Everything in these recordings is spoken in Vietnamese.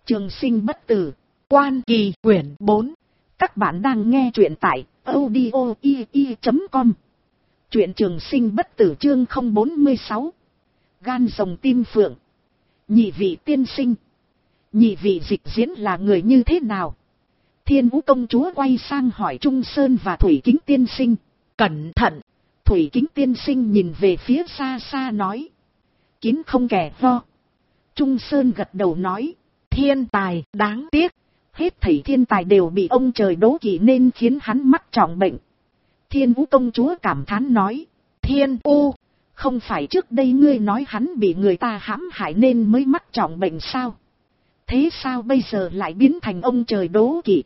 Trường sinh bất tử, Quan Kỳ quyển 4. Các bạn đang nghe truyện tại audio.com. Truyện Trường sinh bất tử chương 046. Gan rồng tim phượng. Nhị vị tiên sinh. Nhị vị Dịch Diễn là người như thế nào? Thiên Vũ công chúa quay sang hỏi Trung Sơn và Thủy Kính tiên sinh. Cẩn thận! Thủy Kính tiên sinh nhìn về phía xa xa nói. Kín không kẻ ho. Trung Sơn gật đầu nói. Thiên tài, đáng tiếc. Hết thảy thiên tài đều bị ông trời đố kỵ nên khiến hắn mắc trọng bệnh. Thiên Vũ công chúa cảm thán nói. Thiên U, không phải trước đây ngươi nói hắn bị người ta hãm hại nên mới mắc trọng bệnh sao? Thế sao bây giờ lại biến thành ông trời đố kỵ?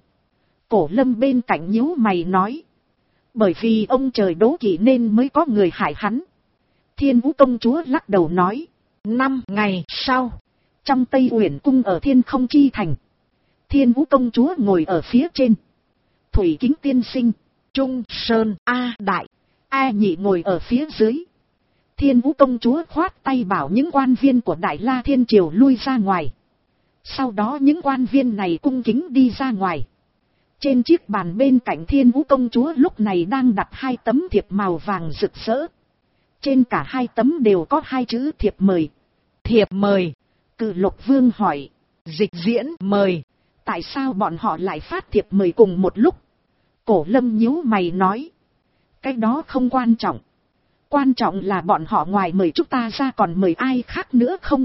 Cổ Lâm bên cạnh nhíu mày nói. Bởi vì ông trời đố kỵ nên mới có người hại hắn. Thiên Vũ công chúa lắc đầu nói. 5 ngày sau, trong Tây Uyển cung ở Thiên Không Chi Thành, Thiên Vũ công chúa ngồi ở phía trên. Thủy Kính tiên sinh, Trung Sơn, A Đại, A Nhị ngồi ở phía dưới. Thiên Vũ công chúa khoát tay bảo những quan viên của Đại La Thiên Triều lui ra ngoài. Sau đó những quan viên này cung kính đi ra ngoài. Trên chiếc bàn bên cạnh Thiên Vũ công chúa lúc này đang đặt 2 tấm thiệp màu vàng rực rỡ. Trên cả 2 tấm đều có 2 chữ thiệp mời. Thiệp mời. Cự Lộc Vương hỏi. Dịch Diễn mời. Tại sao bọn họ lại phát thiệp mời cùng một lúc? Cổ Lâm nhíu mày nói. Cái đó không quan trọng. Quan trọng là bọn họ ngoài mời chúng ta ra còn mời ai khác nữa không?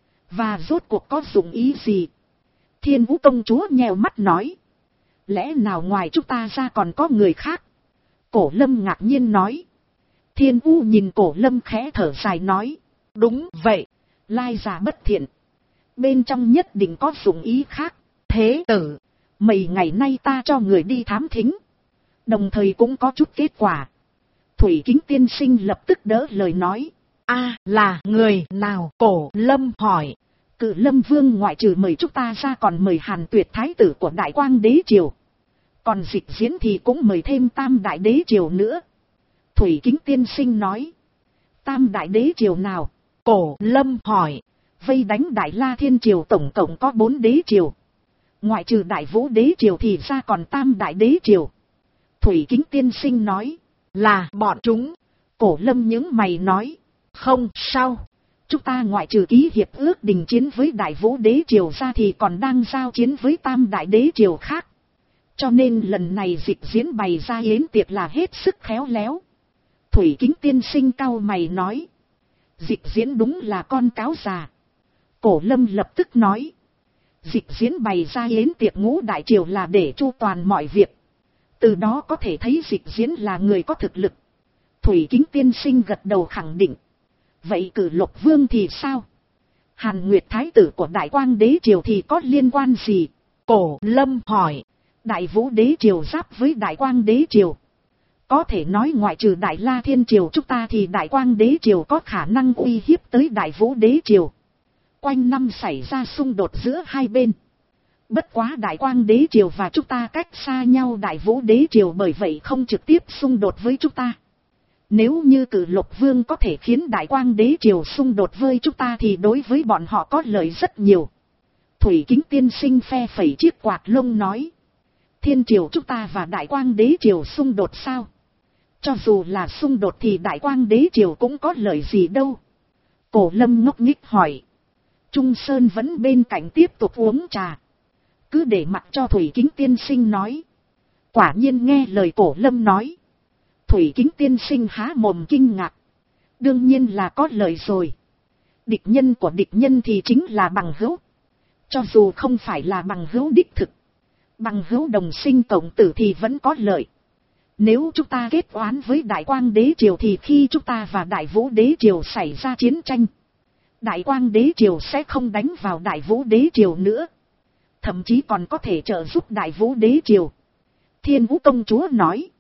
Và rốt cuộc có dụng ý gì? Thiên Vũ công chúa nheo mắt nói. Lẽ nào ngoài chúng ta ra còn có người khác? Cổ Lâm ngạc nhiên nói. Thiên Vũ nhìn Cổ Lâm khẽ thở dài nói. Đúng vậy, lai giả bất thiện. Bên trong nhất định có dụng ý khác. Thế tử, mấy ngày nay ta cho người đi thám thính. Đồng thời cũng có chút kết quả. Thủy Kính tiên sinh lập tức đỡ lời nói. Là người nào? Cổ Lâm hỏi. Cự Lâm Vương ngoại trừ mời chúng ta ra còn mời Hàn Tuyệt Thái tử của Đại Quang Đế Triều. Còn Dịch Diễn thì cũng mời thêm Tam Đại Đế Triều nữa. Thủy Kính tiên sinh nói. Tam Đại Đế Triều nào? Cổ Lâm hỏi. Vây đánh Đại La Thiên Triều tổng cộng có 4 đế triều. Ngoại trừ Đại Vũ Đế Triều thì ra còn Tam Đại Đế Triều. Thủy Kính tiên sinh nói. Là bọn chúng. Cổ Lâm những mày nói. Không sao. Chúng ta ngoại trừ ký hiệp ước đình chiến với Đại Vũ Đế Triều ra thì còn đang giao chiến với Tam Đại Đế Triều khác. Cho nên lần này Dịch Diễn bày ra yến tiệc là hết sức khéo léo. Thủy Kính tiên sinh cau mày nói. Dịch Diễn đúng là con cáo già. Cổ Lâm lập tức nói. Dịch Diễn bày ra yến tiệc Ngũ Đại Triều là để chu toàn mọi việc. Từ đó có thể thấy Dịch Diễn là người có thực lực. Thủy Kính tiên sinh gật đầu khẳng định. Vậy Cử Lộc Vương thì sao? Hàn Nguyệt Thái tử của Đại Quang Đế Triều thì có liên quan gì? Cổ Lâm hỏi. Đại Vũ Đế Triều giáp với Đại Quang Đế Triều. Có thể nói ngoại trừ Đại La Thiên Triều chúng ta thì Đại Quang Đế Triều có khả năng uy hiếp tới Đại Vũ Đế Triều. Quanh năm xảy ra xung đột giữa hai bên. Bất quá Đại Quang Đế Triều và chúng ta cách xa nhau, Đại Vũ Đế Triều bởi vậy không trực tiếp xung đột với chúng ta. Nếu như Cử Lộc Vương có thể khiến Đại Quang Đế Triều xung đột với chúng ta thì đối với bọn họ có lợi rất nhiều. Thủy Kính tiên sinh phe phẩy chiếc quạt lông nói. Thiên Triều chúng ta và Đại Quang Đế Triều xung đột sao? Cho dù là xung đột thì Đại Quang Đế Triều cũng có lợi gì đâu. Cổ Lâm ngốc nghếch hỏi. Trung Sơn vẫn bên cạnh tiếp tục uống trà. Cứ để mặc cho Thủy Kính tiên sinh nói. Quả nhiên nghe lời Cổ Lâm nói. Thủy Kính tiên sinh há mồm kinh ngạc. Đương nhiên là có lợi rồi. Địch nhân của địch nhân thì chính là bằng hữu. Cho dù không phải là bằng hữu đích thực. Bằng hữu đồng sinh cộng tử thì vẫn có lợi. Nếu chúng ta kết oán với Đại Quang Đế Triều thì khi chúng ta và Đại Vũ Đế Triều xảy ra chiến tranh, Đại Quang Đế Triều sẽ không đánh vào Đại Vũ Đế Triều nữa. Thậm chí còn có thể trợ giúp Đại Vũ Đế Triều. Thiên Vũ công chúa nói.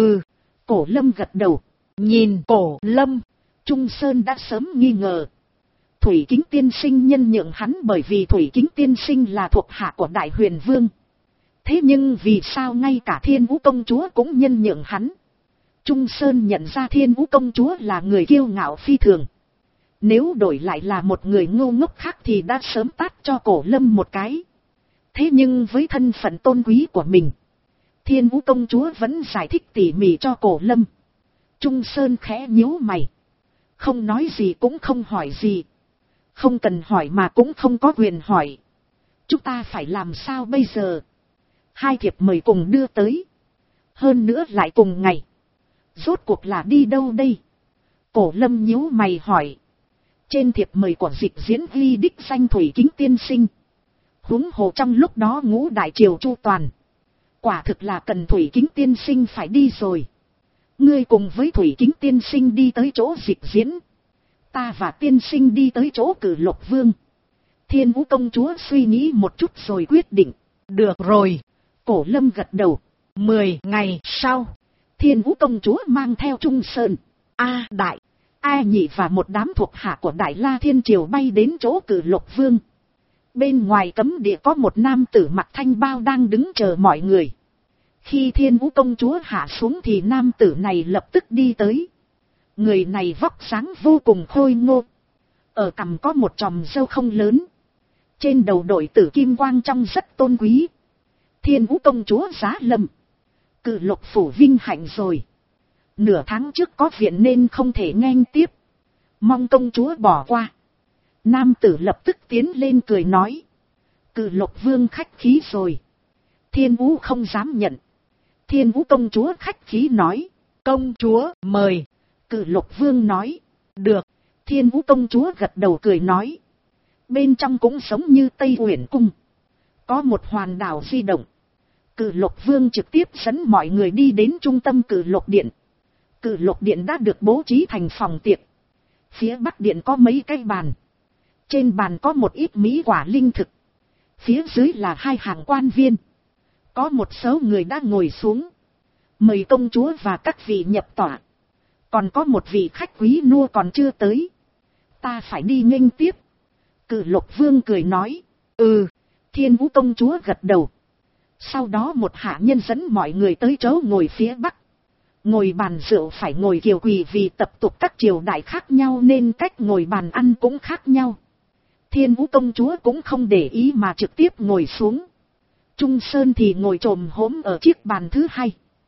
Cổ Lâm gật đầu. Nhìn Cổ Lâm, Trung Sơn đã sớm nghi ngờ. Thủy Kính tiên sinh nhân nhượng hắn bởi vì Thủy Kính tiên sinh là thuộc hạ của Đại Huyền Vương. Thế nhưng vì sao ngay cả Thiên Vũ công chúa cũng nhân nhượng hắn? Trung Sơn nhận ra Thiên Vũ công chúa là người kiêu ngạo phi thường. Nếu đổi lại là một người ngu ngốc khác thì đã sớm tát cho Cổ Lâm một cái. Thế nhưng với thân phận tôn quý của mình, Thiên Vũ công chúa vẫn giải thích tỉ mỉ cho Cổ Lâm. Trung Sơn khẽ nhíu mày. Không nói gì cũng không hỏi gì. Không cần hỏi mà cũng không có quyền hỏi. Chúng ta phải làm sao bây giờ? Hai thiệp mời cùng đưa tới. Hơn nữa lại cùng ngày. Rốt cuộc là đi đâu đây? Cổ Lâm nhíu mày hỏi. Trên thiệp mời của Dịch Diễn ghi đích danh Thủy Kính tiên sinh. Huống hồ trong lúc đó Ngũ đại triều chu toàn. Quả thực là cần Thủy Kính tiên sinh phải đi rồi. Ngươi cùng với Thủy Kính tiên sinh đi tới chỗ Dịch Diễn. Ta và tiên sinh đi tới chỗ Cử Lộc Vương. Thiên Vũ công chúa suy nghĩ một chút rồi quyết định. Được rồi. Cổ Lâm gật đầu. 10 ngày sau, Thiên Vũ công chúa mang theo Trung Sơn, A Đại, A Nhị và một đám thuộc hạ của Đại La Thiên Triều bay đến chỗ Cử Lộc Vương. Bên ngoài cấm địa có một nam tử mặc thanh bao đang đứng chờ mọi người. Khi Thiên Vũ công chúa hạ xuống thì nam tử này lập tức đi tới. Người này vóc dáng vô cùng khôi ngô. Ở cằm có một chòm râu không lớn. Trên đầu đội tử kim quang trong rất tôn quý. Thiên Vũ công chúa giá lâm. Cử Lộc phủ vinh hạnh rồi. Nửa tháng trước có viện nên không thể nghênh tiếp. Mong công chúa bỏ qua. Nam tử lập tức tiến lên cười nói. Cử Lộc vương khách khí rồi. Thiên Vũ không dám nhận. Thiên Vũ công chúa khách khí nói. Công chúa mời. Cử Lộc vương nói. Được. Thiên Vũ công chúa gật đầu cười nói. Bên trong cũng giống như Tây Uyển cung. Có một hoàn đảo di động. Cử Lộc vương trực tiếp dẫn mọi người đi đến trung tâm Cử Lộc điện. Cử Lộc điện đã được bố trí thành phòng tiệc. Phía bắc điện có mấy cái bàn. Trên bàn có một ít mỹ quả linh thực. Phía dưới là hai hàng quan viên. Có một số người đã ngồi xuống. Mời công chúa và các vị nhập tọa. Còn có một vị khách quý nua còn chưa tới. Ta phải đi nghênh tiếp. Cử Lộc vương cười nói. Ừ. Thiên Vũ công chúa gật đầu. Sau đó một hạ nhân dẫn mọi người tới chỗ ngồi phía bắc. Ngồi bàn rượu phải ngồi kiều quỳ vì tập tục các triều đại khác nhau nên cách ngồi bàn ăn cũng khác nhau. Thiên Vũ công chúa cũng không để ý mà trực tiếp ngồi xuống. Trung Sơn thì ngồi chồm hổm ở chiếc bàn thứ hai.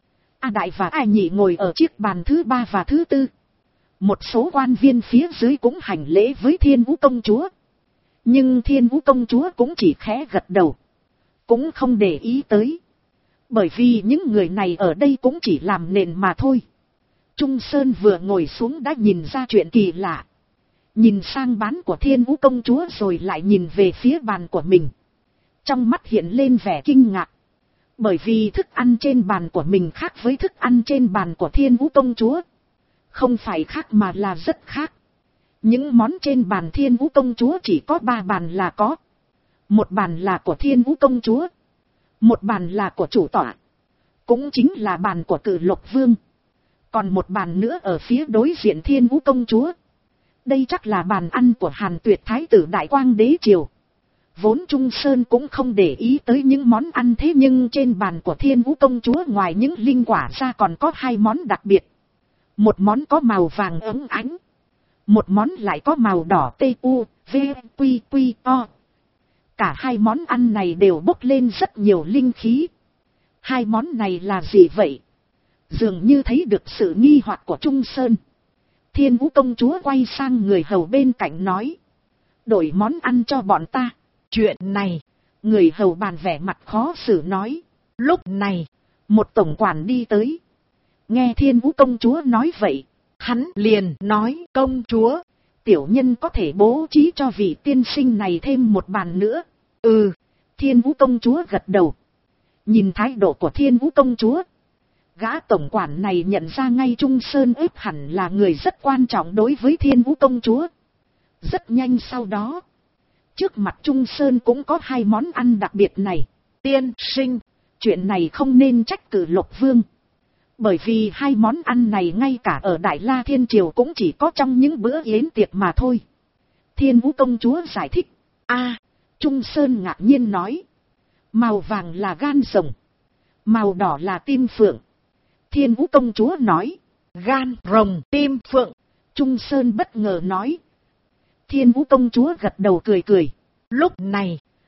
A Đại và A Nhị ngồi ở chiếc bàn thứ ba và thứ tư. Một số quan viên phía dưới cũng hành lễ với Thiên Vũ công chúa. Nhưng Thiên Vũ công chúa cũng chỉ khẽ gật đầu. Cũng không để ý tới. Bởi vì những người này ở đây cũng chỉ làm nền mà thôi. Trung Sơn vừa ngồi xuống đã nhìn ra chuyện kỳ lạ. Nhìn sang bán của Thiên Vũ công chúa rồi lại nhìn về phía bàn của mình. Trong mắt hiện lên vẻ kinh ngạc. Bởi vì thức ăn trên bàn của mình khác với thức ăn trên bàn của Thiên Vũ công chúa. Không phải khác mà là rất khác. Những món trên bàn Thiên Vũ công chúa chỉ có 3 bàn là có. Một bàn là của Thiên Vũ công chúa. Một bàn là của chủ tọa. Cũng chính là bàn của Cử Lộc vương. Còn một bàn nữa ở phía đối diện Thiên Vũ công chúa. Đây chắc là bàn ăn của Hàn Tuyệt thái tử Đại Quang đế triều. Vốn Trung Sơn cũng không để ý tới những món ăn thế nhưng trên bàn của Thiên Vũ công chúa ngoài những linh quả ra còn có 2 món đặc biệt. Một món có màu vàng óng ánh. Một món lại có màu đỏ TUVQQO. Cả 2 món ăn này đều bốc lên rất nhiều linh khí. 2 món này là gì vậy? Dường như thấy được sự nghi hoặc của Trung Sơn. Thiên Vũ công chúa quay sang người hầu bên cạnh nói. Đổi món ăn cho bọn ta. Chuyện này, người hầu bàn vẻ mặt khó xử nói. Lúc này, một tổng quản đi tới. Nghe Thiên Vũ công chúa nói vậy, hắn liền nói công chúa. Tiểu nhân có thể bố trí cho vị tiên sinh này thêm một bàn nữa. Ừ, Thiên Vũ công chúa gật đầu. Nhìn thái độ của Thiên Vũ công chúa. Gã tổng quản này nhận ra ngay Trung Sơn ếp hẳn là người rất quan trọng đối với Thiên Vũ công chúa. Rất nhanh sau đó. Trước mặt Trung Sơn cũng có 2 món ăn đặc biệt này. Tiên sinh, chuyện này không nên trách Cử Lộc vương. Bởi vì 2 món ăn này ngay cả ở Đại La Thiên Triều cũng chỉ có trong những bữa yến tiệc mà thôi. Thiên Vũ công chúa giải thích. Trung Sơn ngạc nhiên nói. Màu vàng là gan rồng. Màu đỏ là tim phượng. Thiên Vũ công chúa nói. Gan rồng tim phượng. Trung Sơn bất ngờ nói. Thiên Vũ công chúa gật đầu cười cười. Lúc này,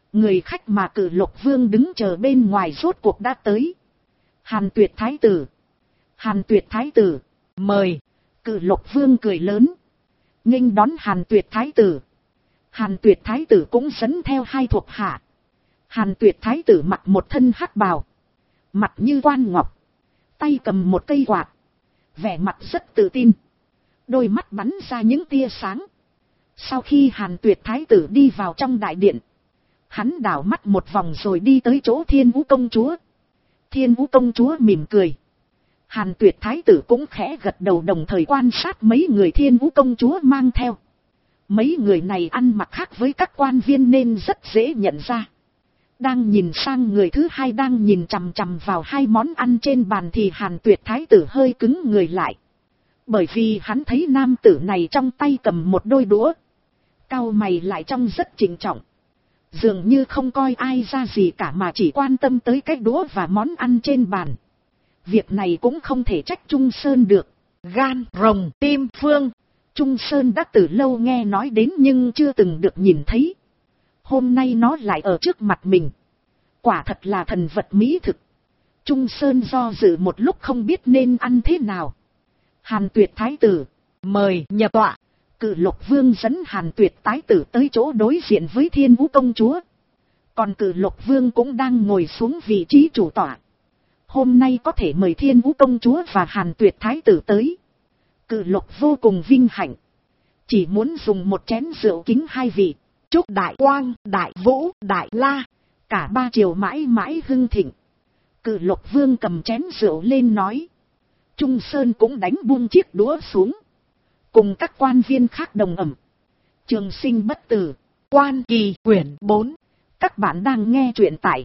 Người khách mà Cử Lục Vương đứng chờ bên ngoài rốt cuộc đã tới. Hàn Tuyệt Thái tử. Hàn Tuyệt Thái tử. Mời. Cử Lục Vương cười lớn. Nghênh đón Hàn Tuyệt Thái tử. Hàn Tuyệt Thái tử cũng dẫn theo hai thuộc hạ. Hàn Tuyệt Thái tử mặc một thân hắc bào. Mặt như quan ngọc. Tay cầm một cây quạt. Vẻ mặt rất tự tin. Đôi mắt bắn ra những tia sáng. Sau khi Hàn Tuyệt Thái tử đi vào trong đại điện, hắn đảo mắt một vòng rồi đi tới chỗ Thiên Vũ công chúa. Thiên Vũ công chúa mỉm cười. Hàn Tuyệt Thái tử cũng khẽ gật đầu, đồng thời quan sát mấy người Thiên Vũ công chúa mang theo. Mấy người này ăn mặc khác với các quan viên nên rất dễ nhận ra. Đang nhìn sang người thứ hai đang nhìn chằm chằm vào hai món ăn trên bàn thì Hàn Tuyệt Thái tử hơi cứng người lại. Bởi vì hắn thấy nam tử này trong tay cầm một đôi đũa. Cau mày lại trông rất trịnh trọng. Dường như không coi ai ra gì cả mà chỉ quan tâm tới cái đũa và món ăn trên bàn. Việc này cũng không thể trách Trung Sơn được. Gan, rồng, tim, phương. Trung Sơn đã từ lâu nghe nói đến nhưng chưa từng được nhìn thấy. Hôm nay nó lại ở trước mặt mình. Quả thật là thần vật mỹ thực. Trung Sơn do dự một lúc không biết nên ăn thế nào. Hàn Tuyệt Thái tử. Mời nhập tọa. Cử Lục Vương dẫn Hàn Tuyệt Thái tử tới chỗ đối diện với Thiên Vũ công chúa. Còn Cử Lục Vương cũng đang ngồi xuống vị trí chủ tọa. Hôm nay có thể mời Thiên Vũ công chúa và Hàn Tuyệt Thái tử tới. Cử Lục vô cùng vinh hạnh. Chỉ muốn dùng một chén rượu kính hai vị. Chúc Đại Quang, Đại Vũ, Đại La. Cả ba triều mãi mãi hưng thịnh. Cử Lục Vương cầm chén rượu lên nói. Trung Sơn cũng đánh buông chiếc đũa xuống. Cùng các quan viên khác đồng ẩm. Trường Sinh bất tử. Quan Kỳ quyển 4. Các bạn đang nghe truyện tại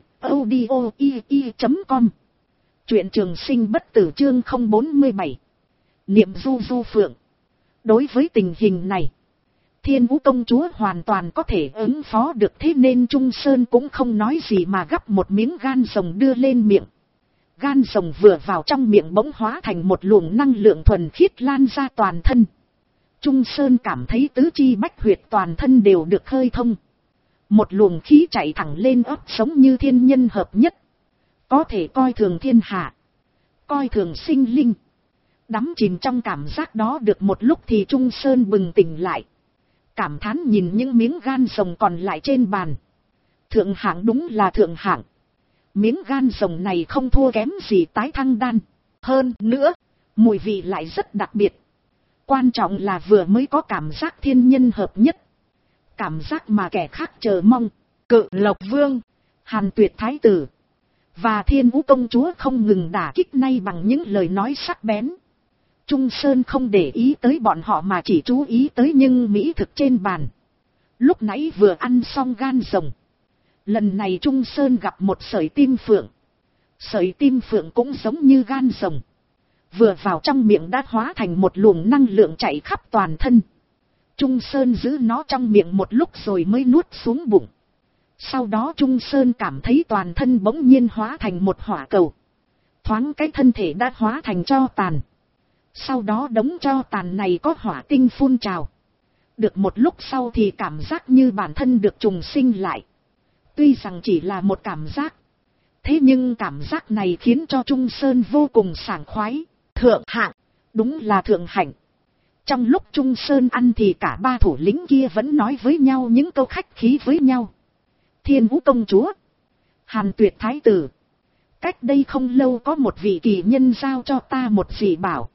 audio.com. Truyện Trường Sinh bất tử chương 047. Niệm du du phượng. Đối với tình hình này, Thiên Vũ công chúa hoàn toàn có thể ứng phó được, thế nên Trung Sơn cũng không nói gì mà gắp một miếng gan rồng đưa lên miệng. Gan rồng vừa vào trong miệng bỗng hóa thành một luồng năng lượng thuần khiết lan ra toàn thân. Trung Sơn cảm thấy tứ chi bách huyệt toàn thân đều được khơi thông. Một luồng khí chạy thẳng lên óc sống như thiên nhân hợp nhất. Có thể coi thường thiên hạ, coi thường sinh linh. Đắm chìm trong cảm giác đó được một lúc thì Trung Sơn bừng tỉnh lại. Cảm thán nhìn những miếng gan rồng còn lại trên bàn. Thượng hạng đúng là thượng hạng. Miếng gan rồng này không thua kém gì tái thăng đan. Hơn nữa, mùi vị lại rất đặc biệt. Quan trọng là vừa mới có cảm giác thiên nhân hợp nhất. Cảm giác mà kẻ khác chờ mong. Cự Lộc Vương, Hàn Tuyệt Thái tử và Thiên Vũ công chúa không ngừng đả kích nay bằng những lời nói sắc bén. Trung Sơn không để ý tới bọn họ mà chỉ chú ý tới những mỹ thực trên bàn. Lúc nãy vừa ăn xong gan rồng. Lần này Trung Sơn gặp một sợi tim phượng. Sợi tim phượng cũng giống như gan rồng. Vừa vào trong miệng đã hóa thành một luồng năng lượng chạy khắp toàn thân. Trung Sơn giữ nó trong miệng một lúc rồi mới nuốt xuống bụng. Sau đó Trung Sơn cảm thấy toàn thân bỗng nhiên hóa thành một hỏa cầu. Thoáng cái thân thể đã hóa thành tro tàn. Sau đó đống tro tàn này có hỏa tinh phun trào. Được một lúc sau thì cảm giác như bản thân được trùng sinh lại. Tuy rằng chỉ là một cảm giác. Thế nhưng cảm giác này khiến cho Trung Sơn vô cùng sảng khoái. Thượng hạng, đúng là thượng hạnh. Trong lúc Trung Sơn ăn thì cả ba thủ lĩnh kia vẫn nói với nhau những câu khách khí với nhau. Thiên Vũ công chúa, Hàn Tuyệt Thái tử. Cách đây không lâu có một vị kỳ nhân giao cho ta một dị bảo.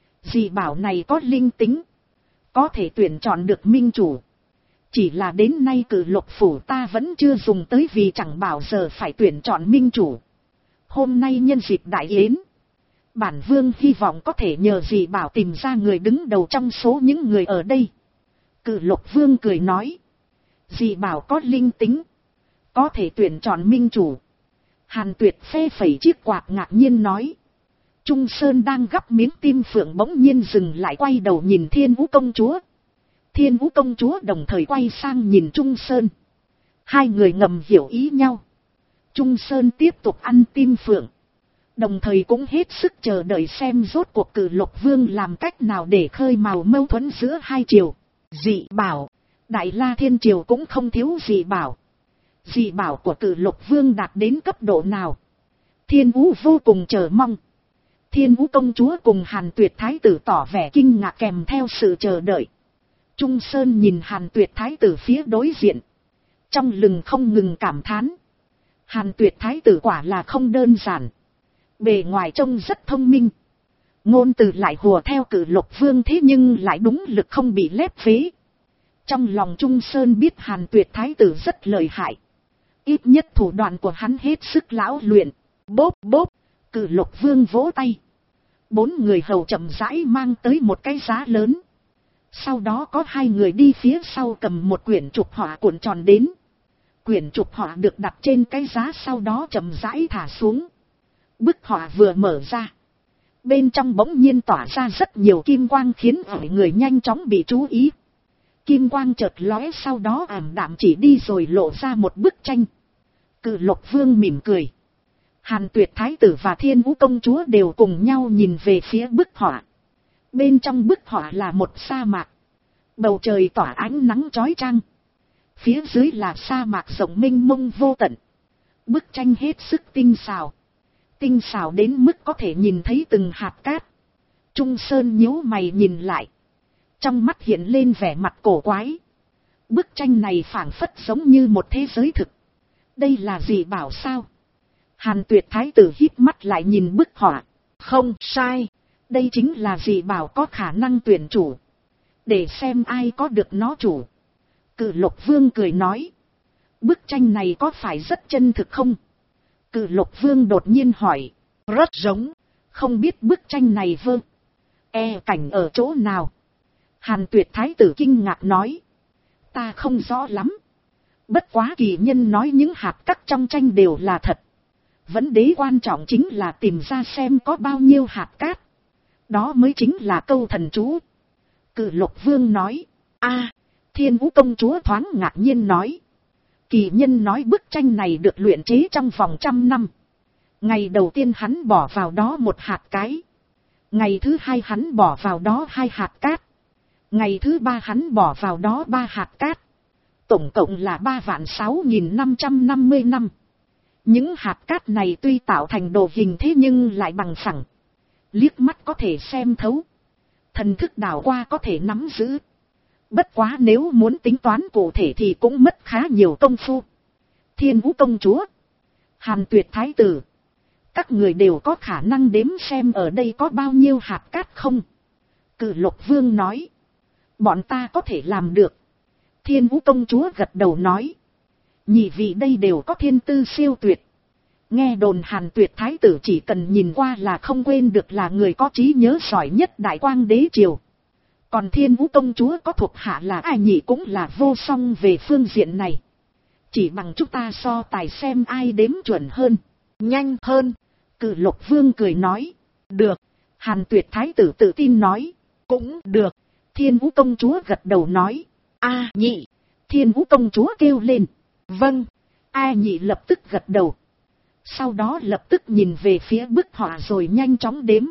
Dị bảo này có linh tính, có thể tuyển chọn được minh chủ. Chỉ là đến nay Cử Lục phủ ta vẫn chưa dùng tới vì chẳng bảo giờ phải tuyển chọn minh chủ. Hôm nay nhân dịp đại yến, bản vương hy vọng có thể nhờ dị bảo tìm ra người đứng đầu trong số những người ở đây. Cử Lục vương cười nói. Dị bảo có linh tính, có thể tuyển chọn minh chủ. Hàn Tuyệt phê phẩy chiếc quạt ngạc nhiên nói. Trung Sơn đang gắp miếng tim phượng bỗng nhiên dừng lại quay đầu nhìn Thiên Vũ công chúa. Thiên Vũ công chúa đồng thời quay sang nhìn Trung Sơn. Hai người ngầm hiểu ý nhau. Trung Sơn tiếp tục ăn tim phượng. Đồng thời cũng hết sức chờ đợi xem rốt cuộc Cử Lục vương làm cách nào để khơi mào mâu thuẫn giữa hai triều. Dị bảo, Đại La Thiên triều cũng không thiếu dị bảo. Dị bảo của Cử Lục Vương đạt đến cấp độ nào? Thiên Vũ vô cùng chờ mong. Thiên Vũ công chúa cùng Hàn Tuyệt thái tử tỏ vẻ kinh ngạc kèm theo sự chờ đợi. Trung Sơn nhìn Hàn Tuyệt thái tử phía đối diện. Trong lưng không ngừng cảm thán. Hàn Tuyệt thái tử quả là không đơn giản. Bề ngoài trông rất thông minh. Ngôn từ lại hùa theo Cử Lục Vương thế nhưng lại đúng lực không bị lép vế. Trong lòng Trung Sơn biết Hàn Tuyệt thái tử rất lợi hại. Ít nhất thủ đoạn của hắn hết sức lão luyện. Bốp bốp, Cử Lục Vương vỗ tay. 4 người hầu chậm rãi mang tới một cái giá lớn. Sau đó có 2 người đi phía sau cầm một quyển trục họa cuộn tròn đến. Quyển trục họa được đặt trên cái giá sau đó chậm rãi thả xuống. Bức họa vừa mở ra. Bên trong bỗng nhiên tỏa ra rất nhiều kim quang khiến người nhanh chóng bị chú ý. Kim quang chợt lóe sau đó ảm đạm chỉ đi rồi lộ ra một bức tranh. Cử Lục Vương mỉm cười. Hàn Tuyệt thái tử và Thiên Vũ công chúa đều cùng nhau nhìn về phía bức họa. Bên trong bức họa là một sa mạc. Bầu trời tỏa ánh nắng chói chang. Phía dưới là sa mạc rộng mênh mông vô tận. Bức tranh hết sức tinh xảo. Tinh xảo đến mức có thể nhìn thấy từng hạt cát. Trung Sơn nhíu mày nhìn lại. Trong mắt hiện lên vẻ mặt cổ quái. Bức tranh này phảng phất giống như một thế giới thực. Đây là gì bảo sao? Hàn Tuyệt thái tử híp mắt lại nhìn bức họa. Không sai. Đây chính là dị bảo có khả năng tuyển chủ. Để xem ai có được nó chủ. Cử Lục Vương cười nói. Bức tranh này có phải rất chân thực không? Cử Lục Vương đột nhiên hỏi. Rất giống. Không biết bức tranh này cảnh ở chỗ nào? Hàn Tuyệt thái tử kinh ngạc nói. Ta không rõ lắm. Bất quá kỳ nhân nói những hạt cát trong tranh đều là thật. Vấn đề quan trọng chính là tìm ra xem có bao nhiêu hạt cát. Đó mới chính là câu thần chú. Cử Lục Vương nói. Thiên Vũ công chúa thoáng ngạc nhiên nói. Kỳ nhân nói bức tranh này được luyện chế trong vòng 100 năm. Ngày đầu tiên hắn bỏ vào đó 1 hạt cái. Ngày thứ 2 hắn bỏ vào đó 2 hạt cát. Ngày thứ 3 hắn bỏ vào đó 3 hạt cát. Tổng cộng là 3.6.550 năm. Những hạt cát này tuy tạo thành đồ hình thế nhưng lại bằng phẳng. Liếc mắt có thể xem thấu. Thần thức đảo qua có thể nắm giữ. Bất quá nếu muốn tính toán cụ thể thì cũng mất khá nhiều công phu. Thiên Vũ công chúa, Hàn Tuyệt thái tử, các người đều có khả năng đếm xem ở đây có bao nhiêu hạt cát không? Cử Lục Vương nói. Bọn ta có thể làm được. Thiên Vũ công chúa gật đầu nói. Nhị vị đây đều có thiên tư siêu tuyệt. Nghe đồn Hàn Tuyệt thái tử chỉ cần nhìn qua là không quên được là người có trí nhớ giỏi nhất Đại Quang đế triều. Còn Thiên Vũ công chúa có thuộc hạ là ai nhỉ cũng là vô song về phương diện này. Chỉ bằng chúng ta so tài xem ai đếm chuẩn hơn, nhanh hơn. Cử Lục Vương cười nói. Được. Hàn Tuyệt thái tử tự tin nói. Cũng được. Thiên Vũ công chúa gật đầu nói. Nhị. Thiên Vũ công chúa kêu lên. Vâng. Nhị lập tức gật đầu. Sau đó lập tức nhìn về phía bức họa rồi nhanh chóng đếm.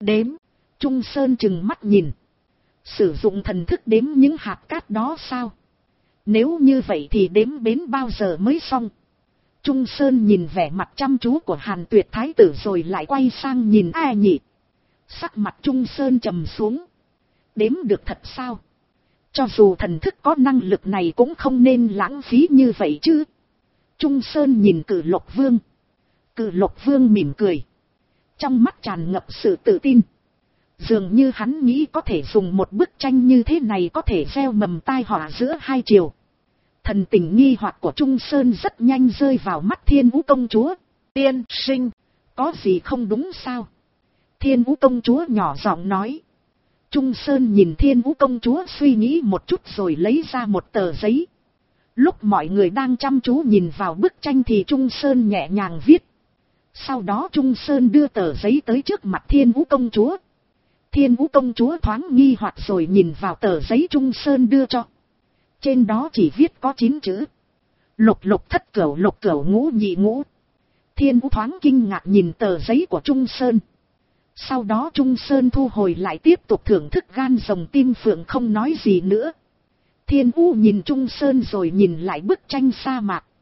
Trung Sơn trừng mắt nhìn. Sử dụng thần thức đếm những hạt cát đó sao? Nếu như vậy thì đếm đến bao giờ mới xong? Trung Sơn nhìn vẻ mặt chăm chú của Hàn Tuyệt thái tử rồi lại quay sang nhìn nhị. Sắc mặt Trung Sơn trầm xuống. Đếm được thật sao? Cho dù thần thức có năng lực này cũng không nên lãng phí như vậy chứ. Trung Sơn nhìn Cử Lục Vương. Cử Lục Vương mỉm cười. Trong mắt tràn ngập sự tự tin. Dường như hắn nghĩ có thể dùng một bức tranh như thế này có thể gieo mầm tai họa giữa hai triều. Thần tình nghi hoặc của Trung Sơn rất nhanh rơi vào mắt Thiên Vũ công chúa. Tiên sinh, có gì không đúng sao? Thiên Vũ công chúa nhỏ giọng nói. Trung Sơn nhìn Thiên Vũ công chúa suy nghĩ một chút rồi lấy ra một tờ giấy. Lúc mọi người đang chăm chú nhìn vào bức tranh thì Trung Sơn nhẹ nhàng viết. Sau đó Trung Sơn đưa tờ giấy tới trước mặt Thiên Vũ công chúa. Thiên Vũ công chúa thoáng nghi hoặc rồi nhìn vào tờ giấy Trung Sơn đưa cho. Trên đó chỉ viết có 9 chữ. Lục lục thất cửu lục cửu ngũ nhị ngũ. Thiên Vũ thoáng kinh ngạc nhìn tờ giấy của Trung Sơn. Sau đó Trung Sơn thu hồi lại tiếp tục thưởng thức gan rồng tim phượng không nói gì nữa. Thiên Vũ nhìn Trung Sơn rồi nhìn lại bức tranh sa mạc.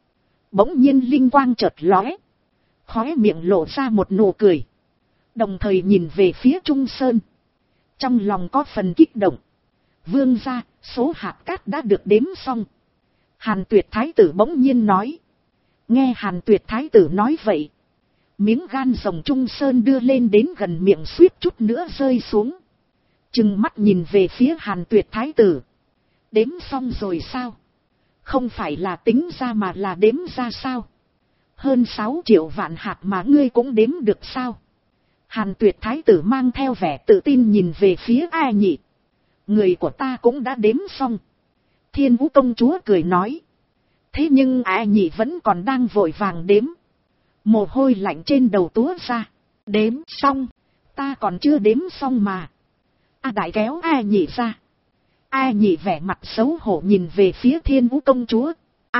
Bỗng nhiên linh quang chợt lóe, khóe miệng lộ ra một nụ cười, đồng thời nhìn về phía Trung Sơn, trong lòng có phần kích động. Vương gia, số hạt cát đã được đếm xong. Hàn Tuyệt thái tử bỗng nhiên nói. Nghe Hàn Tuyệt thái tử nói vậy, miếng gan rồng Trung Sơn đưa lên đến gần miệng suýt chút nữa rơi xuống, trừng mắt nhìn về phía Hàn Tuyệt thái tử. Đếm xong rồi sao? Không phải là tính ra mà là đếm ra sao? Hơn 6 triệu vạn hạt mà ngươi cũng đếm được sao? Hàn Tuyệt thái tử mang theo vẻ tự tin nhìn về phía A Nhị. Người của ta cũng đã đếm xong. Thiên Vũ công chúa cười nói. Thế nhưng A Nhị vẫn còn đang vội vàng đếm. Mồ hôi lạnh trên đầu túa ra. Đếm xong, ta còn chưa đếm xong mà. A Đại kéo A Nhị ra. A Nhị vẻ mặt xấu hổ nhìn về phía Thiên Vũ công chúa.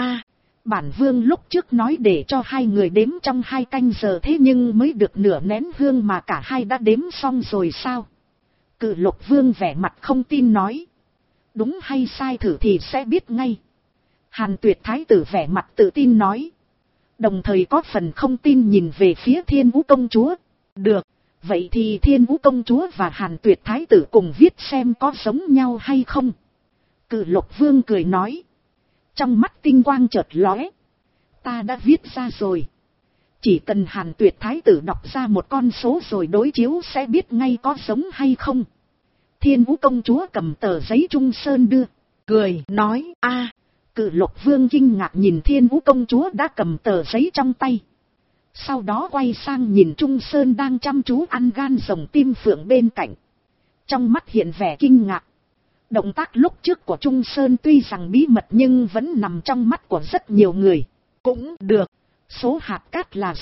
Bản vương lúc trước nói để cho hai người đếm trong 2 canh giờ, thế nhưng mới được nửa nén hương mà cả hai đã đếm xong rồi sao? Cự Lục vương vẻ mặt không tin nói. Đúng hay sai thử thì sẽ biết ngay. Hàn Tuyệt thái tử vẻ mặt tự tin nói. Đồng thời có phần không tin nhìn về phía Thiên Vũ công chúa. Được, vậy thì Thiên Vũ công chúa và Hàn Tuyệt thái tử cùng viết xem có giống nhau hay không. Cự Lục vương cười nói. Trong mắt tinh quang chợt lóe. Ta đã viết ra rồi. Chỉ cần Hàn Tuyệt thái tử đọc ra một con số rồi đối chiếu sẽ biết ngay có giống hay không. Thiên Vũ công chúa cầm tờ giấy Trung Sơn đưa, cười nói. Cự Lục vương kinh ngạc nhìn Thiên Vũ công chúa đã cầm tờ giấy trong tay. Sau đó quay sang nhìn Trung Sơn đang chăm chú ăn gan rồng tim phượng bên cạnh. Trong mắt hiện vẻ kinh ngạc. Động tác lúc trước của Trung Sơn tuy rằng bí mật nhưng vẫn nằm trong mắt của rất nhiều người. Cũng được, số hạt cát là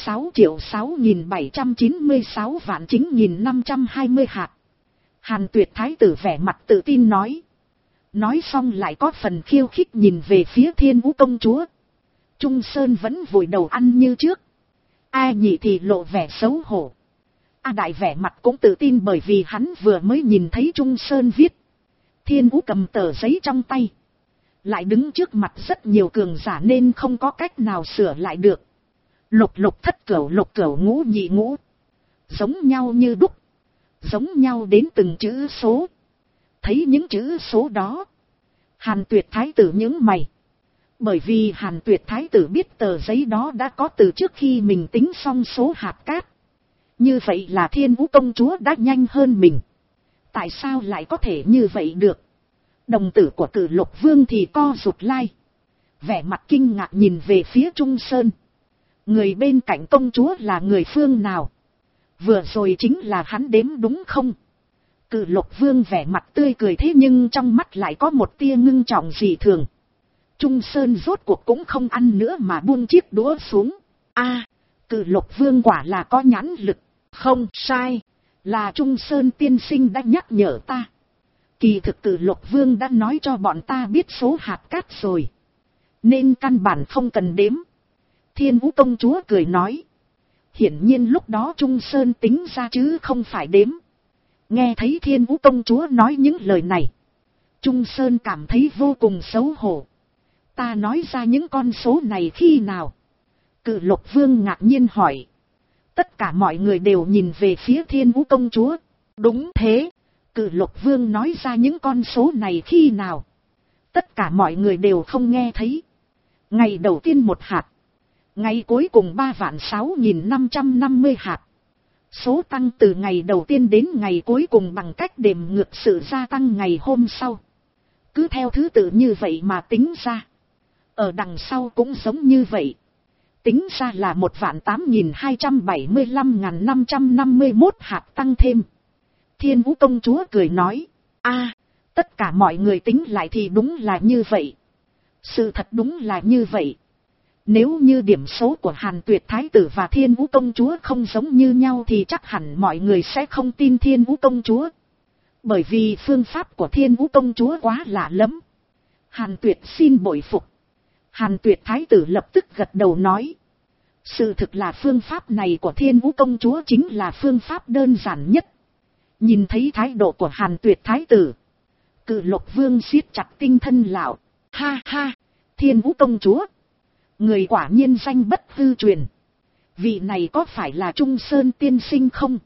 6.6.796 vạn 9.520 hạt. Hàn Tuyệt thái tử vẻ mặt tự tin nói. Nói xong lại có phần khiêu khích nhìn về phía Thiên Vũ công chúa. Trung Sơn vẫn vùi đầu ăn như trước. A Nhị thì lộ vẻ xấu hổ. A Đại vẻ mặt cũng tự tin bởi vì hắn vừa mới nhìn thấy Trung Sơn viết. Thiên Vũ cầm tờ giấy trong tay. Lại đứng trước mặt rất nhiều cường giả nên không có cách nào sửa lại được. Lục lục thất cửu lục cửu ngũ nhị ngũ. Giống nhau như đúc. Giống nhau đến từng chữ số. Thấy những chữ số đó. Hàn Tuyệt thái tử nhướng mày. Bởi vì Hàn Tuyệt thái tử biết tờ giấy đó đã có từ trước khi mình tính xong số hạt cát. Như vậy là Thiên Vũ công chúa đã nhanh hơn mình. Tại sao lại có thể như vậy được? Đồng tử của Cự Lục vương thì co rụt lai. Vẻ mặt kinh ngạc nhìn về phía Trung Sơn. Người bên cạnh công chúa là người phương nào? Vừa rồi chính là hắn đếm đúng không? Cự Lục vương vẻ mặt tươi cười thế nhưng trong mắt lại có một tia ngưng trọng dị thường. Trung Sơn rốt cuộc cũng không ăn nữa mà buông chiếc đũa xuống. Cự Lục vương quả là có nhãn lực. Không sai, là Trung Sơn tiên sinh đã nhắc nhở ta. Kỳ thực Cự Lục vương đã nói cho bọn ta biết số hạt cát rồi, nên căn bản không cần đếm. Thiên Vũ công chúa cười nói. Hiển nhiên lúc đó Trung Sơn tính ra chứ không phải đếm. Nghe thấy Thiên Vũ công chúa nói những lời này, Trung Sơn cảm thấy vô cùng xấu hổ. Ta nói ra những con số này khi nào? Cự Lục vương ngạc nhiên hỏi. Tất cả mọi người đều nhìn về phía Thiên Vũ công chúa. Đúng thế. Cự Lục vương nói ra những con số này khi nào? Tất cả mọi người đều không nghe thấy. Ngày đầu tiên 1 hạt. Ngày cuối cùng 3.6.550 hạt. Số tăng từ ngày đầu tiên đến ngày cuối cùng bằng cách đếm ngược sự gia tăng ngày hôm sau. Cứ theo thứ tự như vậy mà tính ra. Ở đằng sau cũng giống như vậy. Tính ra là 1.8275.551 hạt tăng thêm. Thiên Vũ công chúa cười nói. Tất cả mọi người tính lại thì đúng là như vậy. Sự thật đúng là như vậy. Nếu như điểm số của Hàn Tuyệt thái tử và Thiên Vũ công chúa không giống như nhau thì chắc hẳn mọi người sẽ không tin Thiên Vũ công chúa. Bởi vì phương pháp của Thiên Vũ công chúa quá lạ lắm. Hàn Tuyệt xin bội phục. Hàn Tuyệt thái tử lập tức gật đầu nói. Sự thực là phương pháp này của Thiên Vũ công chúa chính là phương pháp đơn giản nhất. Nhìn thấy thái độ của Hàn Tuyệt thái tử, Cự Lục vương siết chặt tinh thần lão. Ha ha, Thiên Vũ công chúa. Người quả nhiên danh bất hư truyền. Vị này có phải là Trung Sơn tiên sinh không?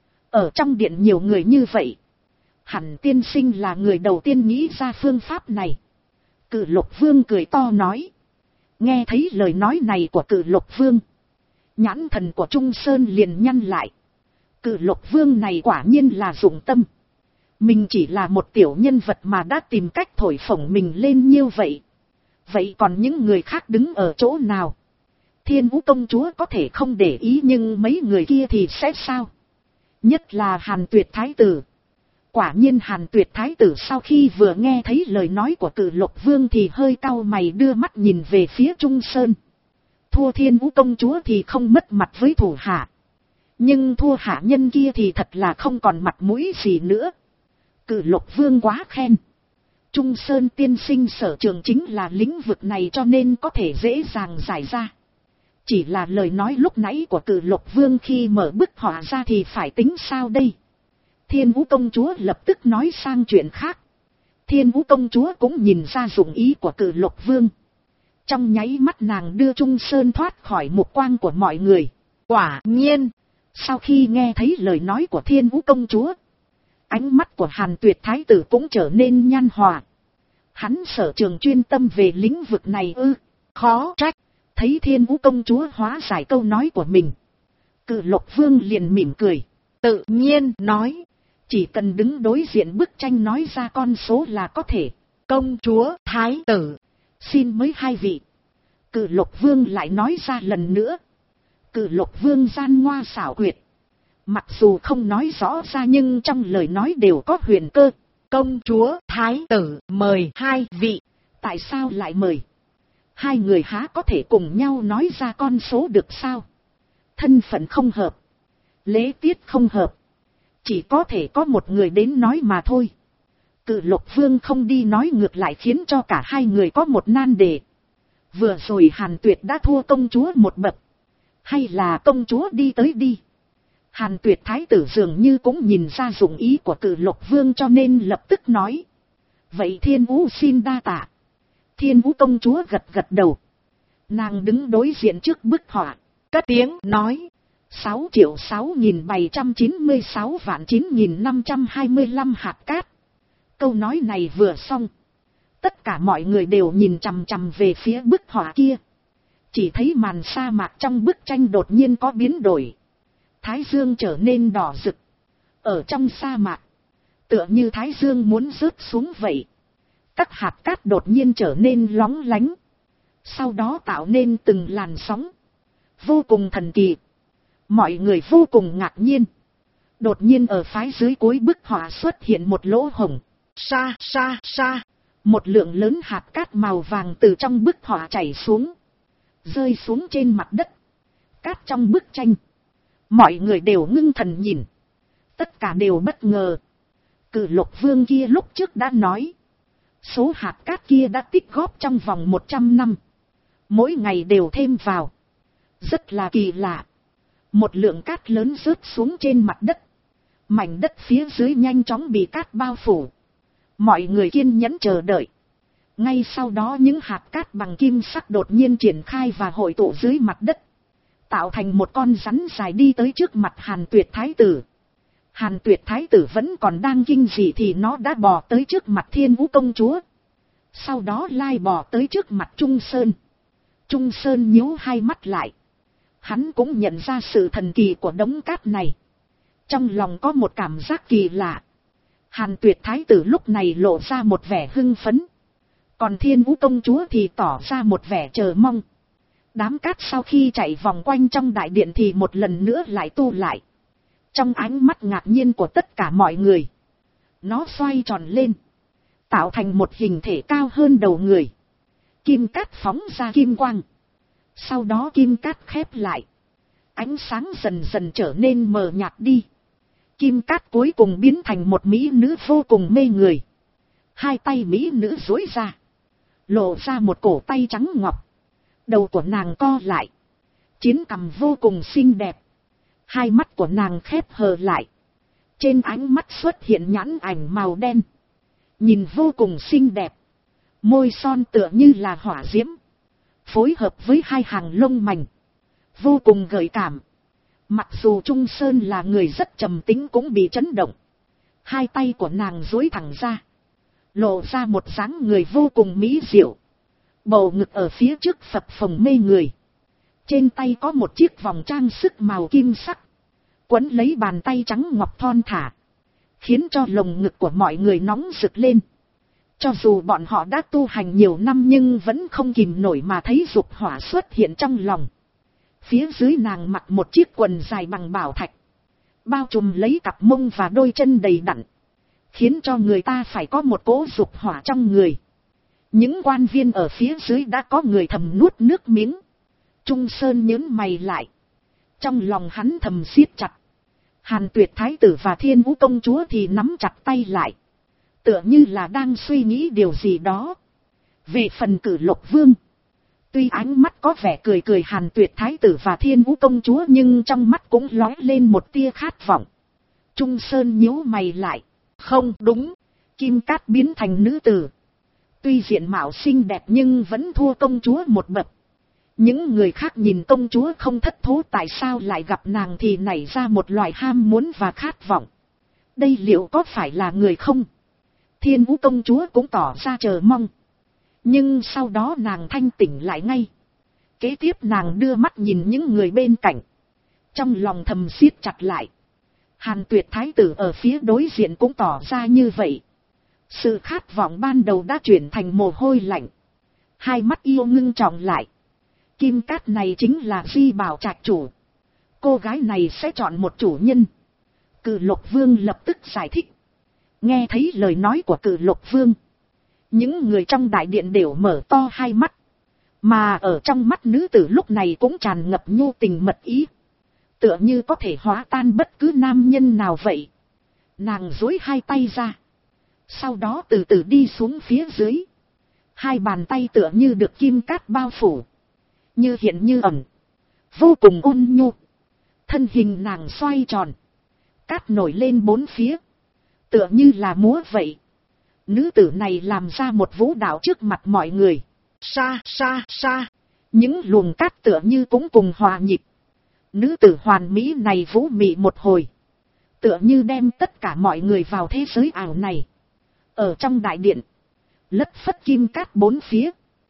Ở trong điện nhiều người như vậy. Hẳn tiên sinh là người đầu tiên nghĩ ra phương pháp này. Cự Lục Vương cười to nói. Nghe thấy lời nói này của Cự Lục Vương, nhãn thần của Trung Sơn liền nhăn lại. Cự Lục Vương này quả nhiên là dụng tâm. Mình chỉ là một tiểu nhân vật mà đã tìm cách thổi phồng mình lên như vậy. Vậy còn những người khác đứng ở chỗ nào? Thiên Vũ công chúa có thể không để ý, nhưng mấy người kia thì sẽ sao? Nhất là Hàn Tuyệt Thái tử. Quả nhiên Hàn Tuyệt Thái tử sau khi vừa nghe thấy lời nói của Cự Lục Vương thì hơi cau mày, đưa mắt nhìn về phía Trung Sơn. Thua Thiên Vũ công chúa thì không mất mặt với thủ hạ. Nhưng thua hạ nhân kia thì thật là không còn mặt mũi gì nữa. Cự Lục Vương quá khen. Trung Sơn tiên sinh sở trường chính là lĩnh vực này, cho nên có thể dễ dàng giải ra. Chỉ là lời nói lúc nãy của Cự Lục Vương khi mở bức họa ra thì phải tính sao đây? Thiên Vũ công chúa lập tức nói sang chuyện khác. Thiên Vũ công chúa cũng nhìn ra dụng ý của Cự Lục Vương. Trong nháy mắt nàng đưa Trung Sơn thoát khỏi mục quang của mọi người. Quả nhiên, sau khi nghe thấy lời nói của Thiên Vũ công chúa, ánh mắt của Hàn Tuyệt Thái tử cũng trở nên nhan hòa. Hắn sở trường chuyên tâm về lĩnh vực này ư? Khó trách. Thấy Thiên Vũ công chúa hóa giải câu nói của mình, Cự Lục Vương liền mỉm cười, tự nhiên nói. Chỉ cần đứng đối diện bức tranh nói ra con số là có thể. Công chúa, thái tử, xin mới hai vị. Cự Lục Vương lại nói ra lần nữa. Cự Lục Vương gian ngoa xảo quyệt. Mặc dù không nói rõ ra nhưng trong lời nói đều có huyền cơ. Công chúa, thái tử, mời hai vị. Tại sao lại mời? Hai người há có thể cùng nhau nói ra con số được sao? Thân phận không hợp, lễ tiết không hợp, chỉ có thể có một người đến nói mà thôi. Cự Lục Vương không đi nói ngược lại khiến cho cả hai người có một nan đề. Vừa rồi Hàn Tuyệt đã thua công chúa một bậc, hay là công chúa đi tới đi? Hàn Tuyệt Thái tử dường như cũng nhìn ra dụng ý của Cự Lục Vương cho nên lập tức nói. Vậy Thiên Vũ xin đa tạ. Thiên Vũ công chúa gật gật đầu. Nàng đứng đối diện trước bức họa, cất tiếng nói. 6.796.9.525 hạt cát. Câu nói này vừa xong, tất cả mọi người đều nhìn chằm chằm về phía bức họa kia. Chỉ thấy màn sa mạc trong bức tranh đột nhiên có biến đổi. Thái dương trở nên đỏ rực. Ở trong sa mạc, tựa như thái dương muốn rớt xuống vậy. Các hạt cát đột nhiên trở nên lóng lánh. Sau đó tạo nên từng làn sóng. Vô cùng thần kỳ. Mọi người vô cùng ngạc nhiên. Đột nhiên ở phái dưới cuối bức họa xuất hiện một lỗ hổng. Sa sa sa. Một lượng lớn hạt cát màu vàng từ trong bức họa chảy xuống, rơi xuống trên mặt đất. Cát trong bức tranh. Mọi người đều ngưng thần nhìn. Tất cả đều bất ngờ. Cự Lục Vương kia lúc trước đã nói. Số hạt cát kia đã tích góp trong vòng 100 năm. Mỗi ngày đều thêm vào. Rất là kỳ lạ. Một lượng cát lớn rớt xuống trên mặt đất. Mảnh đất phía dưới nhanh chóng bị cát bao phủ. Mọi người kiên nhẫn chờ đợi. Ngay sau đó những hạt cát bằng kim sắc đột nhiên triển khai và hội tụ dưới mặt đất. Tạo thành một con rắn dài đi tới trước mặt Hàn Tuyệt Thái tử. Hàn Tuyệt Thái tử vẫn còn đang kinh dị thì nó đã bò tới trước mặt Thiên Vũ công chúa. Sau đó lai bò tới trước mặt Trung Sơn. Trung Sơn nhíu hai mắt lại. Hắn cũng nhận ra sự thần kỳ của đống cát này. Trong lòng có một cảm giác kỳ lạ. Hàn Tuyệt Thái tử lúc này lộ ra một vẻ hưng phấn. Còn Thiên Vũ công chúa thì tỏ ra một vẻ chờ mong. Đám cát sau khi chạy vòng quanh trong đại điện thì một lần nữa lại tu lại. Trong ánh mắt ngạc nhiên của tất cả mọi người, nó xoay tròn lên, tạo thành một hình thể cao hơn đầu người. Kim cát phóng ra kim quang. Sau đó kim cát khép lại. Ánh sáng dần dần trở nên mờ nhạt đi. Kim cát cuối cùng biến thành một mỹ nữ vô cùng mê người. Hai tay mỹ nữ duỗi ra, lộ ra một cổ tay trắng ngọc. Đầu của nàng co lại, chiến cằm vô cùng xinh đẹp. Hai mắt của nàng khép hờ lại. Trên ánh mắt xuất hiện nhãn ảnh màu đen. Nhìn vô cùng xinh đẹp. Môi son tựa như là hỏa diễm. phối hợp với hai hàng lông mảnh, vô cùng gợi cảm. Mặc dù Trung Sơn là người rất trầm tính cũng bị chấn động. Hai tay của nàng duỗi thẳng ra, lộ ra một dáng người vô cùng mỹ diệu. Bầu ngực ở phía trước phập phồng mê người. Trên tay có một chiếc vòng trang sức màu kim sắc, quấn lấy bàn tay trắng ngọc thon thả, khiến cho lồng ngực của mọi người nóng rực lên. Cho dù bọn họ đã tu hành nhiều năm nhưng vẫn không kìm nổi mà thấy dục hỏa xuất hiện trong lòng. Phía dưới nàng mặc một chiếc quần dài bằng bảo thạch, bao trùm lấy cặp mông và đôi chân đầy đặn, khiến cho người ta phải có một cỗ dục hỏa trong người. Những quan viên ở phía dưới đã có người thầm nuốt nước miếng. Trung Sơn nhớn mày lại, trong lòng hắn thầm siết chặt. Hàn Tuyệt thái tử và Thiên Vũ công chúa thì nắm chặt tay lại, tựa như là đang suy nghĩ điều gì đó. Về phần Cử Lộc Vương, tuy ánh mắt có vẻ cười cười Hàn Tuyệt thái tử và Thiên Vũ công chúa nhưng trong mắt cũng lóe lên một tia khát vọng. Trung Sơn nhíu mày lại, không đúng, Kim Cát biến thành nữ tử, tuy diện mạo xinh đẹp nhưng vẫn thua công chúa một bậc. Những người khác nhìn công chúa không thất thố, tại sao lại gặp nàng thì nảy ra một loại ham muốn và khát vọng. Đây liệu có phải là người không? Thiên Vũ công chúa cũng tỏ ra chờ mong. Nhưng sau đó nàng thanh tỉnh lại ngay. Kế tiếp nàng đưa mắt nhìn những người bên cạnh, trong lòng thầm siết chặt lại. Hàn Tuyệt thái tử ở phía đối diện cũng tỏ ra như vậy. Sự khát vọng ban đầu đã chuyển thành mồ hôi lạnh. Hai mắt yêu ngưng trọng lại. Kim Cát này chính là Di Bảo Trạch chủ. Cô gái này sẽ chọn một chủ nhân. Cử Lộc Vương lập tức giải thích. Nghe thấy lời nói của Cử Lộc Vương, những người trong đại điện đều mở to hai mắt. Mà ở trong mắt nữ tử lúc này cũng tràn ngập nhu tình mật ý, tựa như có thể hóa tan bất cứ nam nhân nào vậy. Nàng duỗi hai tay ra, sau đó từ từ đi xuống phía dưới. Hai bàn tay tựa như được kim cát bao phủ, như hiện như ẩn, vô cùng ôn nhu. Thân hình nàng xoay tròn, cát nổi lên bốn phía, tựa như là múa vậy. Nữ tử này làm ra một vũ đạo trước mặt mọi người. Sa sa sa, những luồng cát tựa như cũng cùng hòa nhịp. Nữ tử hoàn mỹ này vũ mị một hồi, tựa như đem tất cả mọi người vào thế giới ảo này. Ở trong đại điện, lất phất kim cát bốn phía.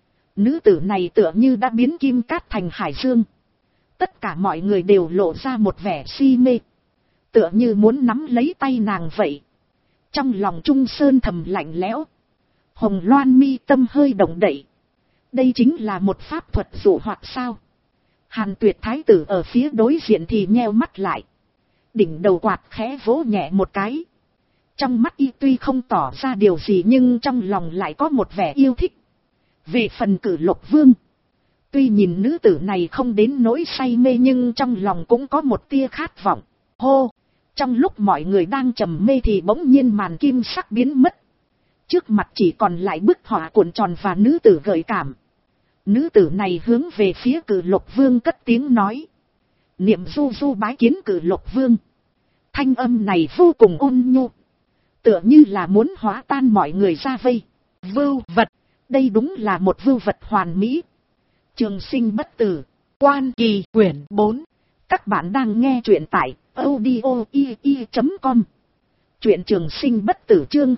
Nữ tử này tựa như đã biến kim cát thành hải dương. Tất cả mọi người đều lộ ra một vẻ si mê, tựa như muốn nắm lấy tay nàng vậy. Trong lòng Trung Sơn thầm lạnh lẽo. Hồng Loan mi tâm hơi động đậy. Đây chính là một pháp thuật dụ hoặc sao? Hàn Tuyệt thái tử ở phía đối diện thì nheo mắt lại. Đỉnh đầu quạt khẽ vỗ nhẹ một cái. Trong mắt y tuy không tỏ ra điều gì nhưng trong lòng lại có một vẻ yêu thích. Về phần Cử Lộc Vương, tuy nhìn nữ tử này không đến nỗi say mê nhưng trong lòng cũng có một tia khát vọng. Hô! Trong lúc mọi người đang trầm mê thì bỗng nhiên màn kim sắc biến mất. Trước mặt chỉ còn lại bức họa cuộn tròn và nữ tử gợi cảm. Nữ tử này hướng về phía Cử Lộc Vương cất tiếng nói. Niệm du du bái kiến Cử Lộc Vương. Thanh âm này vô cùng ôn nhu, tựa như là muốn hóa tan mọi người ra vây. Vưu vật, đây đúng là một vưu vật hoàn mỹ. Trường sinh bất tử, Quan Kỳ quyển 4. Các bạn đang nghe truyện tại audio.com. Truyện Trường Sinh bất tử chương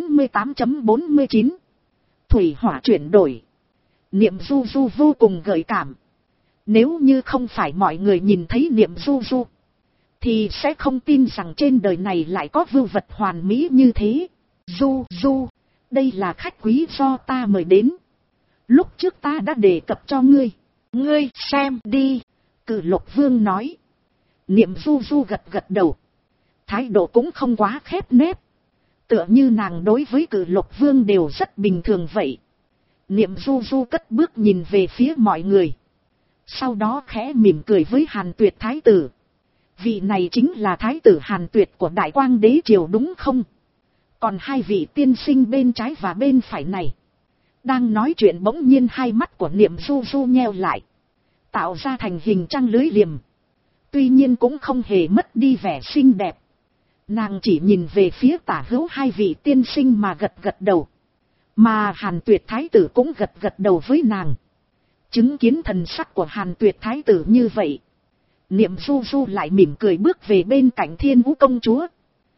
048.49. Thủy hỏa chuyển đổi. Niệm du du vô cùng gợi cảm. Nếu như không phải mọi người nhìn thấy Niệm du du, thì sẽ không tin rằng trên đời này lại có vưu vật hoàn mỹ như thế. Du du, đây là khách quý do ta mời đến. Lúc trước ta đã đề cập cho ngươi. Ngươi xem đi. Cử Lộc Vương nói. Niệm du du gật gật đầu. Thái độ cũng không quá khép nép, tựa như nàng đối với Cử Lộc Vương đều rất bình thường vậy. Niệm du du cất bước nhìn về phía mọi người, sau đó khẽ mỉm cười với Hàn Tuyệt thái tử. Vị này chính là thái tử Hàn Tuyệt của Đại Quang đế triều đúng không? Còn hai vị tiên sinh bên trái và bên phải này. Đang nói chuyện bỗng nhiên hai mắt của Niệm du du nheo lại, tạo ra thành hình trăng lưới liềm. Tuy nhiên cũng không hề mất đi vẻ xinh đẹp. Nàng chỉ nhìn về phía tả hữu hai vị tiên sinh mà gật gật đầu. Mà Hàn Tuyệt thái tử cũng gật gật đầu với nàng. Chứng kiến thần sắc của Hàn Tuyệt thái tử như vậy, Niệm Du Du lại mỉm cười bước về bên cạnh Thiên Vũ công chúa.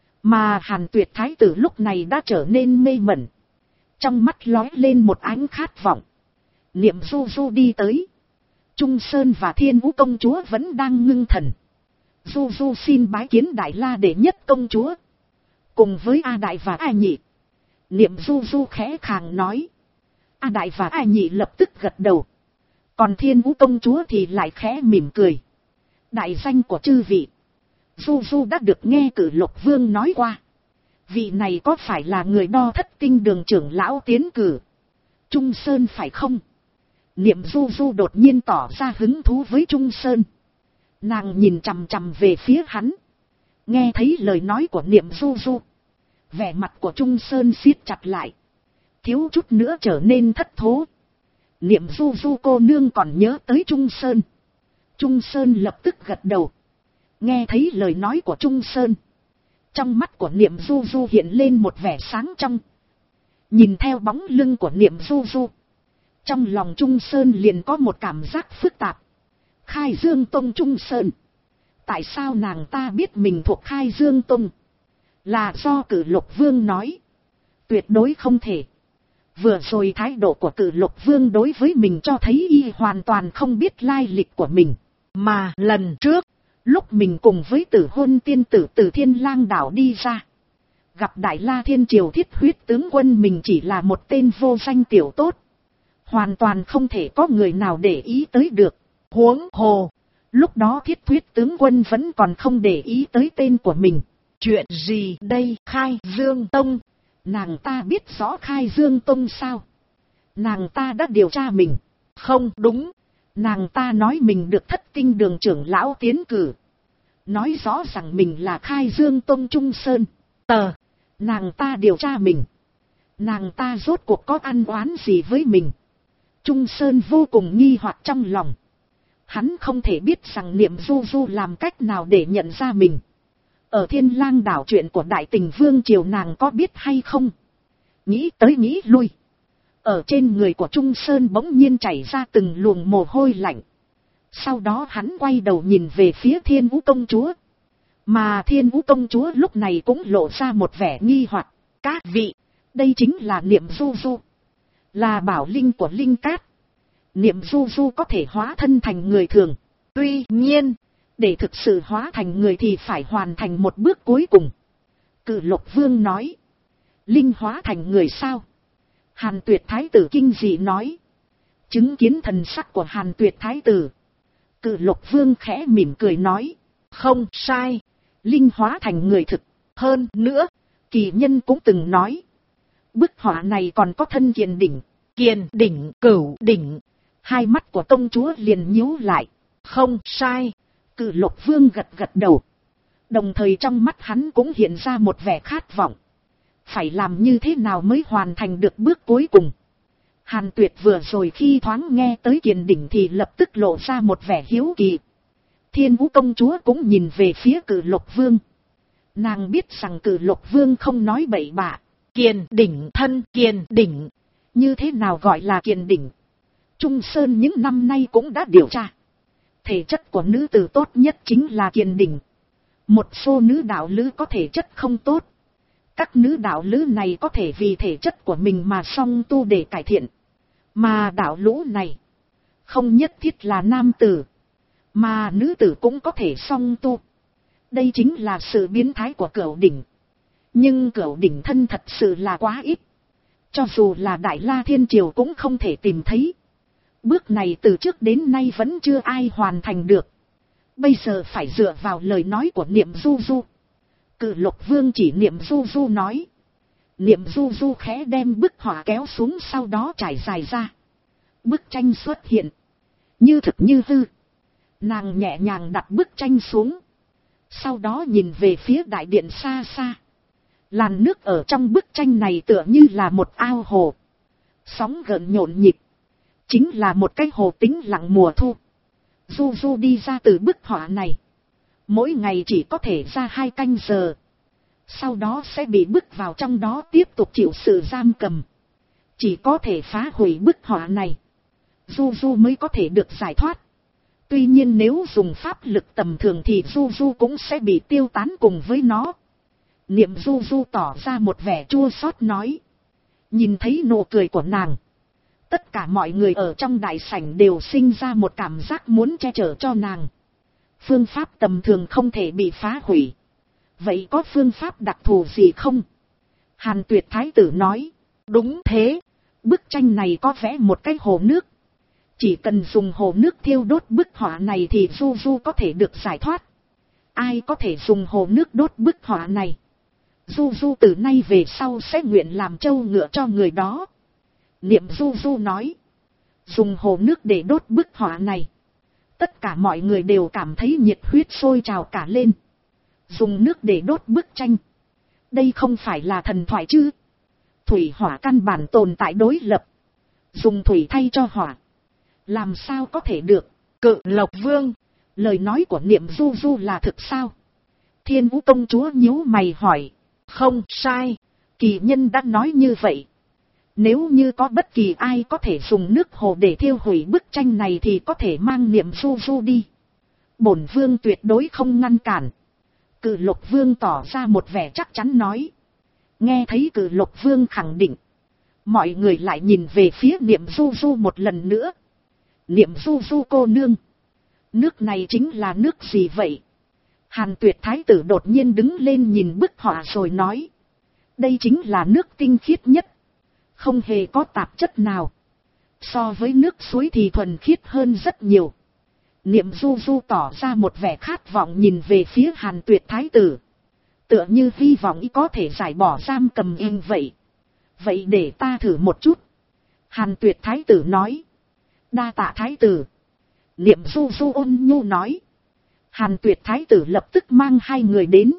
Mà Hàn Tuyệt thái tử lúc này đã trở nên mê mẩn. Trong mắt lóe lên một ánh khát vọng. Niệm Du Du đi tới. Trung Sơn và Thiên Vũ công chúa vẫn đang ngưng thần. Du Du xin bái kiến Đại La đệ nhất công chúa. Cùng với A Đại và A Nhị. Niệm Du Du khẽ khàng nói. A Đại và A Nhị lập tức gật đầu. Còn Thiên Vũ công chúa thì lại khẽ mỉm cười. Đại danh của chư vị, Du Du đã được nghe Cử Lục Vương nói qua. Vị này có phải là người đo thất tinh đường trưởng lão tiến cử Trung Sơn phải không? Niệm Du Du đột nhiên tỏ ra hứng thú với Trung Sơn. Nàng nhìn chằm chằm về phía hắn. Nghe thấy lời nói của Niệm Du Du, vẻ mặt của Trung Sơn siết chặt lại, thiếu chút nữa trở nên thất thố. Niệm Du Du cô nương còn nhớ tới Trung Sơn. Trung Sơn lập tức gật đầu. Nghe thấy lời nói của Trung Sơn, trong mắt của Niệm Du Du hiện lên một vẻ sáng trong. Nhìn theo bóng lưng của Niệm Du Du, trong lòng Trung Sơn liền có một cảm giác phức tạp. Khai Dương Tông Trung Sơn. Tại sao nàng ta biết mình thuộc Khai Dương Tông? Là do Cử Lục Vương nói. Tuyệt đối không thể. Vừa rồi thái độ của Cử Lục Vương đối với mình cho thấy y hoàn toàn không biết lai lịch của mình. Mà lần trước, lúc mình cùng với Tử Hôn tiên tử từ Thiên Lang đảo đi ra, gặp Đại La Thiên Triều Thiết Huyết tướng quân, mình chỉ là một tên vô danh tiểu tốt. Hoàn toàn không thể có người nào để ý tới được. Huống hồ, lúc đó Thiết Huyết tướng quân vẫn còn không để ý tới tên của mình. Chuyện gì đây? Khai Dương Tông. Nàng ta biết rõ Khai Dương Tông sao? Nàng ta đã điều tra mình. Không đúng. Nàng ta nói mình được thất tinh đường trưởng lão tiến cử. Nói rõ rằng mình là Khai Dương Tông Trung Sơn. Nàng ta điều tra mình. Nàng ta rốt cuộc có ăn oán gì với mình? Trung Sơn vô cùng nghi hoặc trong lòng. Hắn không thể biết rằng Niệm Du Du làm cách nào để nhận ra mình. Ở Thiên Lang đảo chuyện của Đại Tình Vương triều nàng có biết hay không? Nghĩ tới nghĩ lui. Ở trên người của Trung Sơn bỗng nhiên chảy ra từng luồng mồ hôi lạnh. Sau đó hắn quay đầu nhìn về phía Thiên Vũ công chúa. Mà Thiên Vũ công chúa lúc này cũng lộ ra một vẻ nghi hoặc. Các vị, đây chính là Niệm Du Du. Là bảo linh của Linh Cát. Niệm Du Du có thể hóa thân thành người thường. Tuy nhiên, để thực sự hóa thành người thì phải hoàn thành một bước cuối cùng. Cử Lục Vương nói. Linh hóa thành người sao? Hàn Tuyệt thái tử kinh dị nói. Chứng kiến thần sắc của Hàn Tuyệt thái tử, Cử Lục Vương khẽ mỉm cười nói. Không sai. Linh hóa thành người thực. Hơn nữa, kỳ nhân cũng từng nói. Bức họa này còn có thân kiền đỉnh. Kiền đỉnh, cửu đỉnh. Hai mắt của công chúa liền nhíu lại. Không sai. Cử Lục Vương gật gật đầu. Đồng thời trong mắt hắn cũng hiện ra một vẻ khát vọng. Phải làm như thế nào mới hoàn thành được bước cuối cùng? Hàn Tuyệt vừa rồi khi thoáng nghe tới kiền đỉnh thì lập tức lộ ra một vẻ hiếu kỳ. Thiên Vũ công chúa cũng nhìn về phía Cử Lục Vương. Nàng biết rằng Cử Lục Vương không nói bậy bạ. Kiền đỉnh, thân kiền đỉnh. Như thế nào gọi là kiền đỉnh? Trung Sơn những năm nay cũng đã điều tra. Thể chất của nữ tử tốt nhất chính là kiền đỉnh. Một số nữ đạo lữ có thể chất không tốt. Các nữ đạo lữ này có thể vì thể chất của mình mà song tu để cải thiện. Mà đạo lữ này không nhất thiết là nam tử, mà nữ tử cũng có thể song tu. Đây chính là sự biến thái của Cửu đỉnh. Nhưng Cửu đỉnh thân thật sự là quá ít. Cho dù là Đại La Thiên Triều cũng không thể tìm thấy. Bước này từ trước đến nay vẫn chưa ai hoàn thành được. Bây giờ phải dựa vào lời nói của Niệm Du Du. Cử Lục Vương chỉ Niệm Du Du nói. Niệm Du Du khẽ đem bức họa kéo xuống, sau đó trải dài ra. Bức tranh xuất hiện. Như thực như hư. Nàng nhẹ nhàng đặt bức tranh xuống. Sau đó nhìn về phía đại điện xa xa. Làn nước ở trong bức tranh này tựa như là một ao hồ. Sóng gợn nhộn nhịp. Chính là một cái hồ tĩnh lặng mùa thu. Du Du đi ra từ bức họa này. Mỗi ngày chỉ có thể ra 2 canh giờ. Sau đó sẽ bị bức vào trong đó tiếp tục chịu sự giam cầm. Chỉ có thể phá hủy bức họa này. Du Du mới có thể được giải thoát. Tuy nhiên nếu dùng pháp lực tầm thường thì Du Du cũng sẽ bị tiêu tán cùng với nó. Niệm Du Du tỏ ra một vẻ chua xót nói. Nhìn thấy nụ cười của nàng, tất cả mọi người ở trong đại sảnh đều sinh ra một cảm giác muốn che chở cho nàng. Phương pháp tầm thường không thể bị phá hủy. Vậy có phương pháp đặc thù gì không? Hàn Tuyệt Thái tử nói. Đúng thế, bức tranh này có vẽ một cái hồ nước. Chỉ cần dùng hồ nước thiêu đốt bức họa này thì Du Du có thể được giải thoát. Ai có thể dùng hồ nước đốt bức họa này? Du Du từ nay về sau sẽ nguyện làm trâu ngựa cho người đó. Niệm Du Du nói. Dùng hồ nước để đốt bức họa này. Tất cả mọi người đều cảm thấy nhiệt huyết sôi trào cả lên. Dùng nước để đốt bức tranh. Đây không phải là thần thoại chứ? Thủy hỏa căn bản tồn tại đối lập. Dùng thủy thay cho hỏa. Làm sao có thể được? Cự Lộc Vương, lời nói của Niệm Du Du là thực sao? Thiên Vũ công chúa nhíu mày hỏi. Không sai, kỳ nhân đã nói như vậy. Nếu như có bất kỳ ai có thể dùng nước hồ để thiêu hủy bức tranh này thì có thể mang Niệm Du Du đi. Bổn vương tuyệt đối không ngăn cản. Cự Lộc Vương tỏ ra một vẻ chắc chắn nói. Nghe thấy Cự Lộc Vương khẳng định, mọi người lại nhìn về phía Niệm Du Du một lần nữa. Niệm Du Du cô nương, nước này chính là nước gì vậy? Hàn Tuyệt Thái tử đột nhiên đứng lên nhìn bức họa rồi nói. Đây chính là nước tinh khiết nhất. Không hề có tạp chất nào. So với nước suối thì thuần khiết hơn rất nhiều. Niệm Du Du tỏ ra một vẻ khát vọng nhìn về phía Hàn Tuyệt Thái tử. Tựa như hy vọng y có thể giải bỏ giam cầm yên vậy. Vậy để ta thử một chút. Hàn Tuyệt Thái tử nói. Đa tạ Thái tử. Niệm Du Du ôn nhu nói. Hàn Tuyệt Thái tử lập tức mang hai người đến.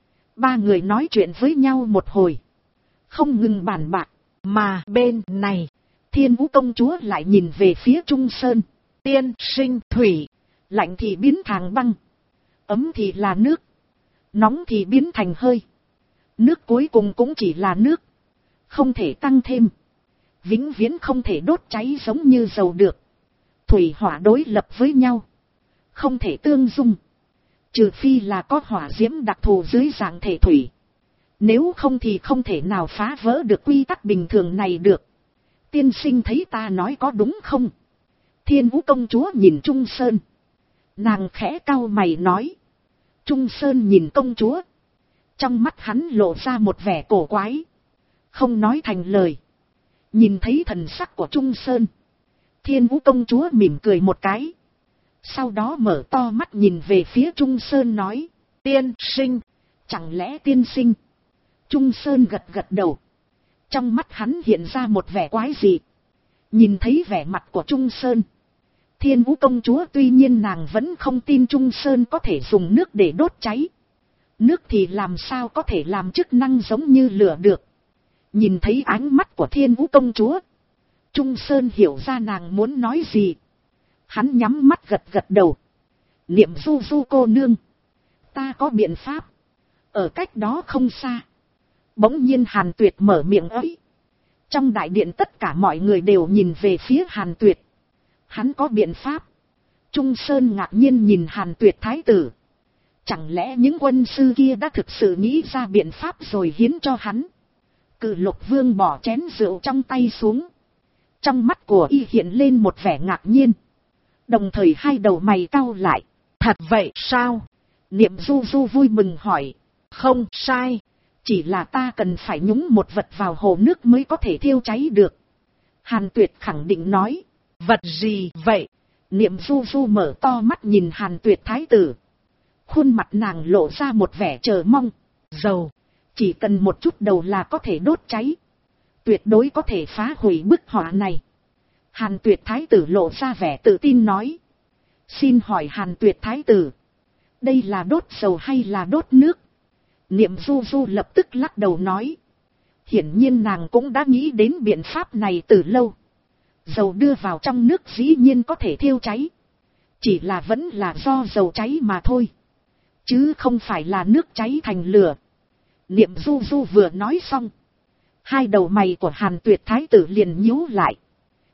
Ba người nói chuyện với nhau một hồi. Không ngừng bàn bạc. Mà bên này, Thiên Vũ công chúa lại nhìn về phía Trung Sơn. Tiên sinh thủy, lạnh thì biến thành băng. Ấm thì là nước. Nóng thì biến thành hơi. Nước cuối cùng cũng chỉ là nước. Không thể tăng thêm. Vĩnh viễn không thể đốt cháy giống như dầu được. Thủy hỏa đối lập với nhau. Không thể tương dung. Trừ phi là có hỏa diễm đặc thù dưới dạng thể thủy. Nếu không thì không thể nào phá vỡ được quy tắc bình thường này được. Tiên sinh thấy ta nói có đúng không? Thiên Vũ công chúa nhìn Trung Sơn. Nàng khẽ cau mày nói. Trung Sơn nhìn công chúa. Trong mắt hắn lộ ra một vẻ cổ quái. Không nói thành lời. Nhìn thấy thần sắc của Trung Sơn. Thiên Vũ công chúa mỉm cười một cái. Sau đó mở to mắt nhìn về phía Trung Sơn nói. Tiên sinh. Chẳng lẽ tiên sinh? Trung Sơn gật gật đầu. Trong mắt hắn hiện ra một vẻ quái dị. Nhìn thấy vẻ mặt của Trung Sơn. Thiên Vũ công chúa tuy nhiên nàng vẫn không tin Trung Sơn có thể dùng nước để đốt cháy. Nước thì làm sao có thể làm chức năng giống như lửa được. Nhìn thấy ánh mắt của Thiên Vũ công chúa. Trung Sơn hiểu ra nàng muốn nói gì. Hắn nhắm mắt gật gật đầu. Niệm Du Du cô nương. Ta có biện pháp. Ở cách đó không xa. Bỗng nhiên Hàn Tuyệt mở miệng ấy. Trong đại điện tất cả mọi người đều nhìn về phía Hàn Tuyệt. Hắn có biện pháp. Trung Sơn ngạc nhiên nhìn Hàn Tuyệt Thái tử. Chẳng lẽ những quân sư kia đã thực sự nghĩ ra biện pháp rồi hiến cho hắn? Cự Lộc Vương bỏ chén rượu trong tay xuống. Trong mắt của y hiện lên một vẻ ngạc nhiên. Đồng thời hai đầu mày cau lại. Thật vậy sao? Niệm Du Du vui mừng hỏi. Không sai. Chỉ là ta cần phải nhúng một vật vào hồ nước mới có thể thiêu cháy được. Hàn Tuyệt khẳng định nói. Vật gì vậy? Niệm Du Du mở to mắt nhìn Hàn Tuyệt Thái tử. Khuôn mặt nàng lộ ra một vẻ chờ mong. Dầu. Chỉ cần một chút đầu là có thể đốt cháy. Tuyệt đối có thể phá hủy bức họa này. Hàn Tuyệt Thái tử lộ ra vẻ tự tin nói. Xin hỏi Hàn Tuyệt Thái tử. Đây là đốt dầu hay là đốt nước? Niệm Du Du lập tức lắc đầu nói. Hiển nhiên nàng cũng đã nghĩ đến biện pháp này từ lâu. Dầu đưa vào trong nước dĩ nhiên có thể thiêu cháy. Chỉ là vẫn là do dầu cháy mà thôi. Chứ không phải là nước cháy thành lửa. Niệm Du Du vừa nói xong. Hai đầu mày của Hàn Tuyệt Thái tử liền nhíu lại.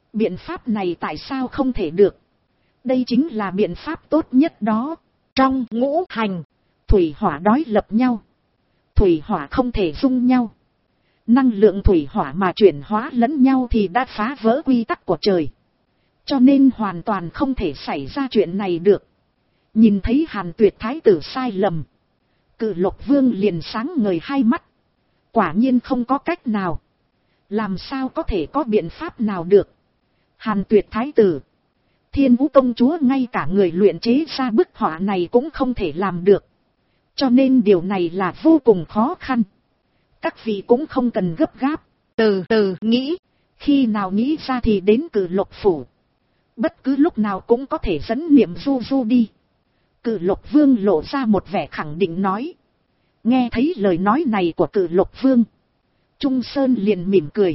Biện pháp này tại sao không thể được? Đây chính là biện pháp tốt nhất đó. Trong ngũ hành, thủy hỏa đối lập nhau. Thủy hỏa không thể dung nhau. Năng lượng thủy hỏa mà chuyển hóa lẫn nhau thì đã phá vỡ quy tắc của trời. Cho nên hoàn toàn không thể xảy ra chuyện này được. Nhìn thấy Hàn Tuyệt thái tử sai lầm, Cự Lộc Vương liền sáng ngời hai mắt. Quả nhiên không có cách nào. Làm sao có thể có biện pháp nào được? Hàn Tuyệt thái tử, Thiên Vũ công chúa ngay cả người luyện chế ra bức họa này cũng không thể làm được. Cho nên điều này là vô cùng khó khăn. Các vị cũng không cần gấp gáp, từ từ nghĩ, khi nào nghĩ ra thì đến Cự Lộc phủ. Bất cứ lúc nào cũng có thể dẫn Niệm Du Du đi. Cự Lộc Vương lộ ra một vẻ khẳng định nói. Nghe thấy lời nói này của Cự Lộc Vương, Trung Sơn liền mỉm cười.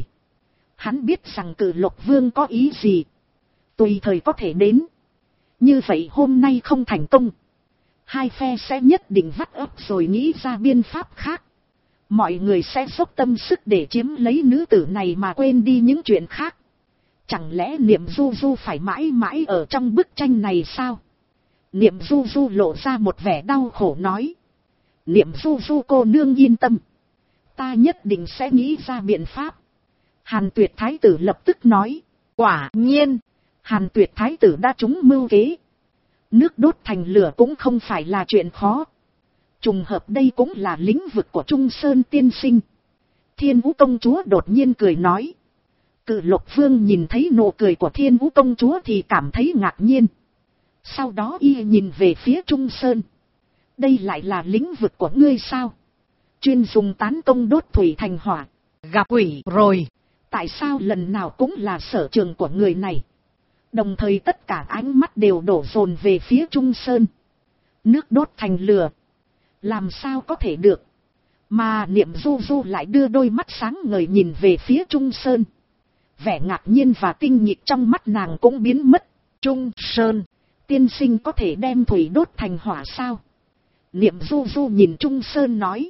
Hắn biết rằng Cự Lộc Vương có ý gì, tùy thời có thể đến. Như vậy hôm nay không thành công, hai phe sẽ nhất định vắt ấp rồi nghĩ ra biện pháp khác. Mọi người sẽ dốc tâm sức để chiếm lấy nữ tử này mà quên đi những chuyện khác. Chẳng lẽ Niệm Du Du phải mãi mãi ở trong bức tranh này sao? Niệm Du Du lộ ra một vẻ đau khổ nói. Niệm Du Du cô nương yên tâm, ta nhất định sẽ nghĩ ra biện pháp. Hàn Tuyệt thái tử lập tức nói. Quả nhiên, Hàn Tuyệt thái tử đã trúng mưu kế. Nước đốt thành lửa cũng không phải là chuyện khó. Trùng hợp đây cũng là lĩnh vực của Trung Sơn tiên sinh. Thiên Vũ công chúa đột nhiên cười nói. Cự Lộc Vương nhìn thấy nụ cười của Thiên Vũ công chúa thì cảm thấy ngạc nhiên. Sau đó y nhìn về phía Trung Sơn. Đây lại là lĩnh vực của ngươi sao? Chuyên dùng tán công đốt thủy thành hỏa. Gặp quỷ rồi. Tại sao lần nào cũng là sở trường của người này? Đồng thời tất cả ánh mắt đều đổ dồn về phía Trung Sơn. Nước đốt thành lửa, làm sao có thể được? Mà Niệm Du Du lại đưa đôi mắt sáng ngời nhìn về phía Trung Sơn. Vẻ ngạc nhiên và tinh nhịp trong mắt nàng cũng biến mất. Trung Sơn, tiên sinh có thể đem thủy đốt thành hỏa sao? Niệm Du Du nhìn Trung Sơn nói.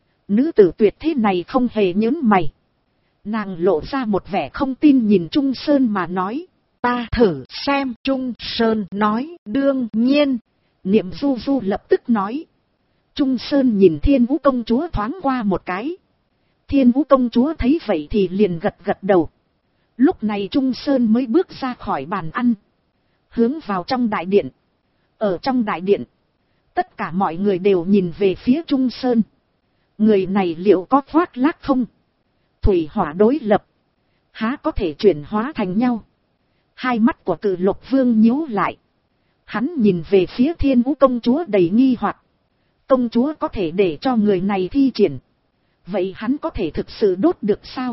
Nữ tử tuyệt thế này không hề nhớn mày. Nàng lộ ra một vẻ không tin nhìn Trung Sơn mà nói. Ta thử xem. Trung Sơn nói. Đương nhiên. Niệm Du Du lập tức nói. Trung Sơn nhìn Thiên Vũ công chúa thoáng qua một cái. Thiên Vũ công chúa thấy vậy thì liền gật gật đầu. Lúc này Trung Sơn mới bước ra khỏi bàn ăn, hướng vào trong đại điện. Ở trong đại điện, tất cả mọi người đều nhìn về phía Trung Sơn. Người này liệu có khoác lác không? Thủy hỏa đối lập, há có thể chuyển hóa thành nhau? Hai mắt của Cự Lộc Vương nhíu lại. Hắn nhìn về phía Thiên Vũ công chúa đầy nghi hoặc. Công chúa có thể để cho người này thi triển, vậy hắn có thể thực sự đốt được sao?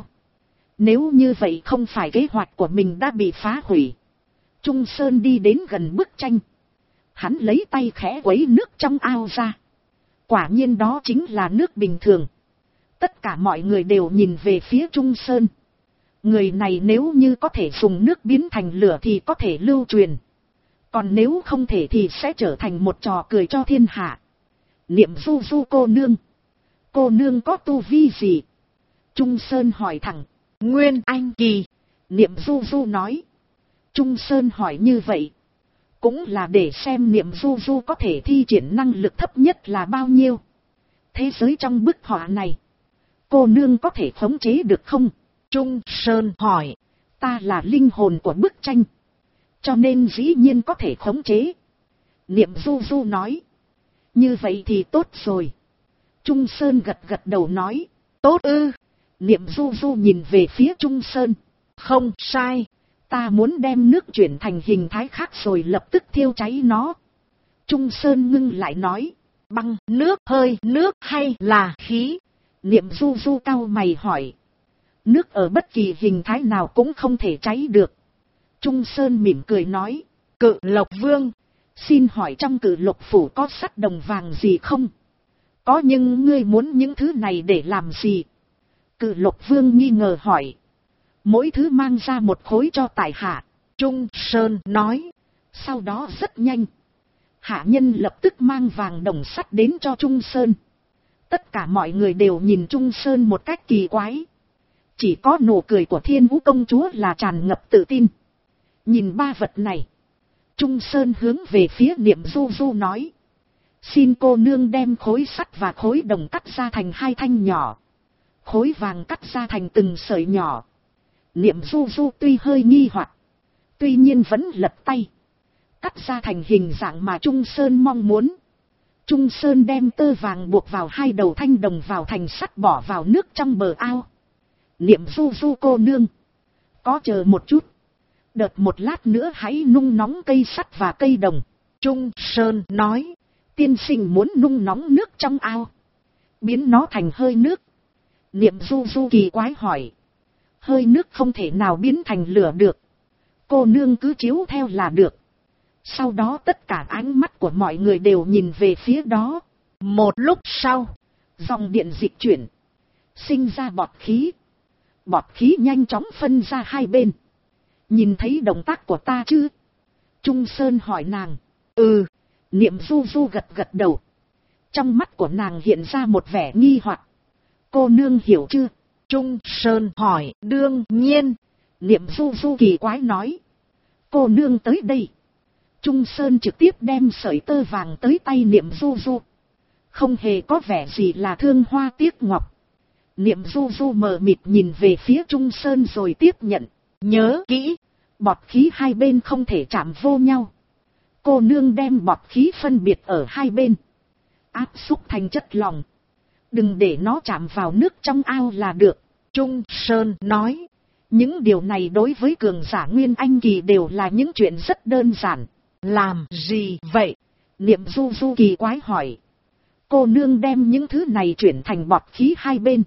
Nếu như vậy không phải kế hoạch của mình đã bị phá hủy. Trung Sơn đi đến gần bức tranh. Hắn lấy tay khẽ quấy nước trong ao ra. Quả nhiên đó chính là nước bình thường. Tất cả mọi người đều nhìn về phía Trung Sơn. Người này nếu như có thể dùng nước biến thành lửa thì có thể lưu truyền. Còn nếu không thể thì sẽ trở thành một trò cười cho thiên hạ. Niệm Du Du cô nương có tu vi gì? Trung Sơn hỏi thẳng. Nguyên Anh kỳ. Niệm Du Du nói. Trung Sơn hỏi như vậy cũng là để xem Niệm Du Du có thể thi triển năng lực thấp nhất là bao nhiêu. Thế giới trong bức họa này, cô nương có thể khống chế được không? Trung Sơn hỏi. Ta là linh hồn của bức tranh, cho nên dĩ nhiên có thể khống chế. Niệm Du Du nói. Như vậy thì tốt rồi. Trung Sơn gật gật đầu nói. Tốt ư? Niệm Du Du nhìn về phía Trung Sơn. Không sai. Ta muốn đem nước chuyển thành hình thái khác rồi lập tức thiêu cháy nó. Trung Sơn ngưng lại nói. Băng, nước, hơi, nước hay là khí? Niệm Du Du cau mày hỏi. Nước ở bất kỳ hình thái nào cũng không thể cháy được. Trung Sơn mỉm cười nói. Cự Lộc Vương, xin hỏi trong Cự Lộc phủ có sắt đồng vàng gì không? Có, nhưng ngươi muốn những thứ này để làm gì? Cự Lộc Vương nghi ngờ hỏi. Mỗi thứ mang ra một khối cho tại hạ. Trung Sơn nói. Sau đó rất nhanh, hạ nhân lập tức mang vàng đồng sắt đến cho Trung Sơn. Tất cả mọi người đều nhìn Trung Sơn một cách kỳ quái. Chỉ có nụ cười của Thiên Vũ công chúa là tràn ngập tự tin. Nhìn ba vật này, Trung Sơn hướng về phía Niệm Du Du nói. Xin cô nương đem khối sắt và khối đồng cắt ra thành hai thanh nhỏ. Khối vàng cắt ra thành từng sợi nhỏ. Niệm Du Du tuy hơi nghi hoặc, tuy nhiên vẫn lật tay. Cắt ra thành hình dạng mà Trung Sơn mong muốn. Trung Sơn đem tơ vàng buộc vào hai đầu thanh đồng vào thành sắt bỏ vào nước trong bờ ao. Niệm Du Du cô nương, có chờ một chút. Đợt một lát nữa hãy nung nóng cây sắt và cây đồng. Trung Sơn nói, tiên sinh muốn nung nóng nước trong ao, biến nó thành hơi nước. Niệm Du Du kỳ quái hỏi, hơi nước không thể nào biến thành lửa được. Cô nương cứ chiếu theo là được. Sau đó tất cả ánh mắt của mọi người đều nhìn về phía đó. Một lúc sau, dòng điện dịch chuyển, sinh ra bọt khí. Bọt khí nhanh chóng phân ra hai bên. Nhìn thấy động tác của ta chứ? Trung Sơn hỏi nàng. Ừ. Niệm Du Du gật gật đầu. Trong mắt của nàng hiện ra một vẻ nghi hoặc. Cô nương hiểu chưa? Trung Sơn hỏi. Đương nhiên. Niệm Du Du kỳ quái nói. Cô nương tới đây. Trung Sơn trực tiếp đem sợi tơ vàng tới tay Niệm Du Du. Không hề có vẻ gì là thương hoa tiếc ngọc. Niệm Du Du mờ mịt nhìn về phía Trung Sơn rồi tiếp nhận. Nhớ kỹ, bọt khí hai bên không thể chạm vô nhau. Cô nương đem bọt khí phân biệt ở hai bên, áp xúc thành chất lỏng. Đừng để nó chạm vào nước trong ao là được. Trung Sơn nói, những điều này đối với cường giả Nguyên Anh kỳ đều là những chuyện rất đơn giản. Làm gì vậy? Niệm Du Du kỳ quái hỏi. Cô nương đem những thứ này chuyển thành bọt khí hai bên.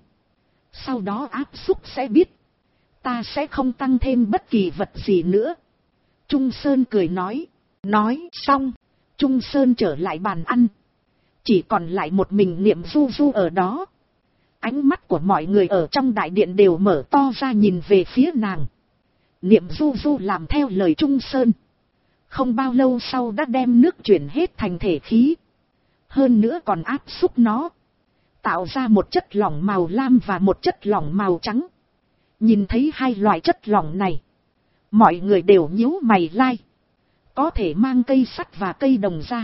Sau đó áp xúc sẽ biết. Ta sẽ không tăng thêm bất kỳ vật gì nữa. Trung Sơn cười nói. Nói xong, Trung Sơn trở lại bàn ăn. Chỉ còn lại một mình Niệm Du Du ở đó. Ánh mắt của mọi người ở trong đại điện đều mở to ra nhìn về phía nàng. Niệm Du Du làm theo lời Trung Sơn. Không bao lâu sau đã đem nước chuyển hết thành thể khí. Hơn nữa còn áp xúc nó. Tạo ra một chất lỏng màu lam và một chất lỏng màu trắng. Nhìn thấy hai loại chất lỏng này, mọi người đều nhíu mày lai. Có thể mang cây sắt và cây đồng ra.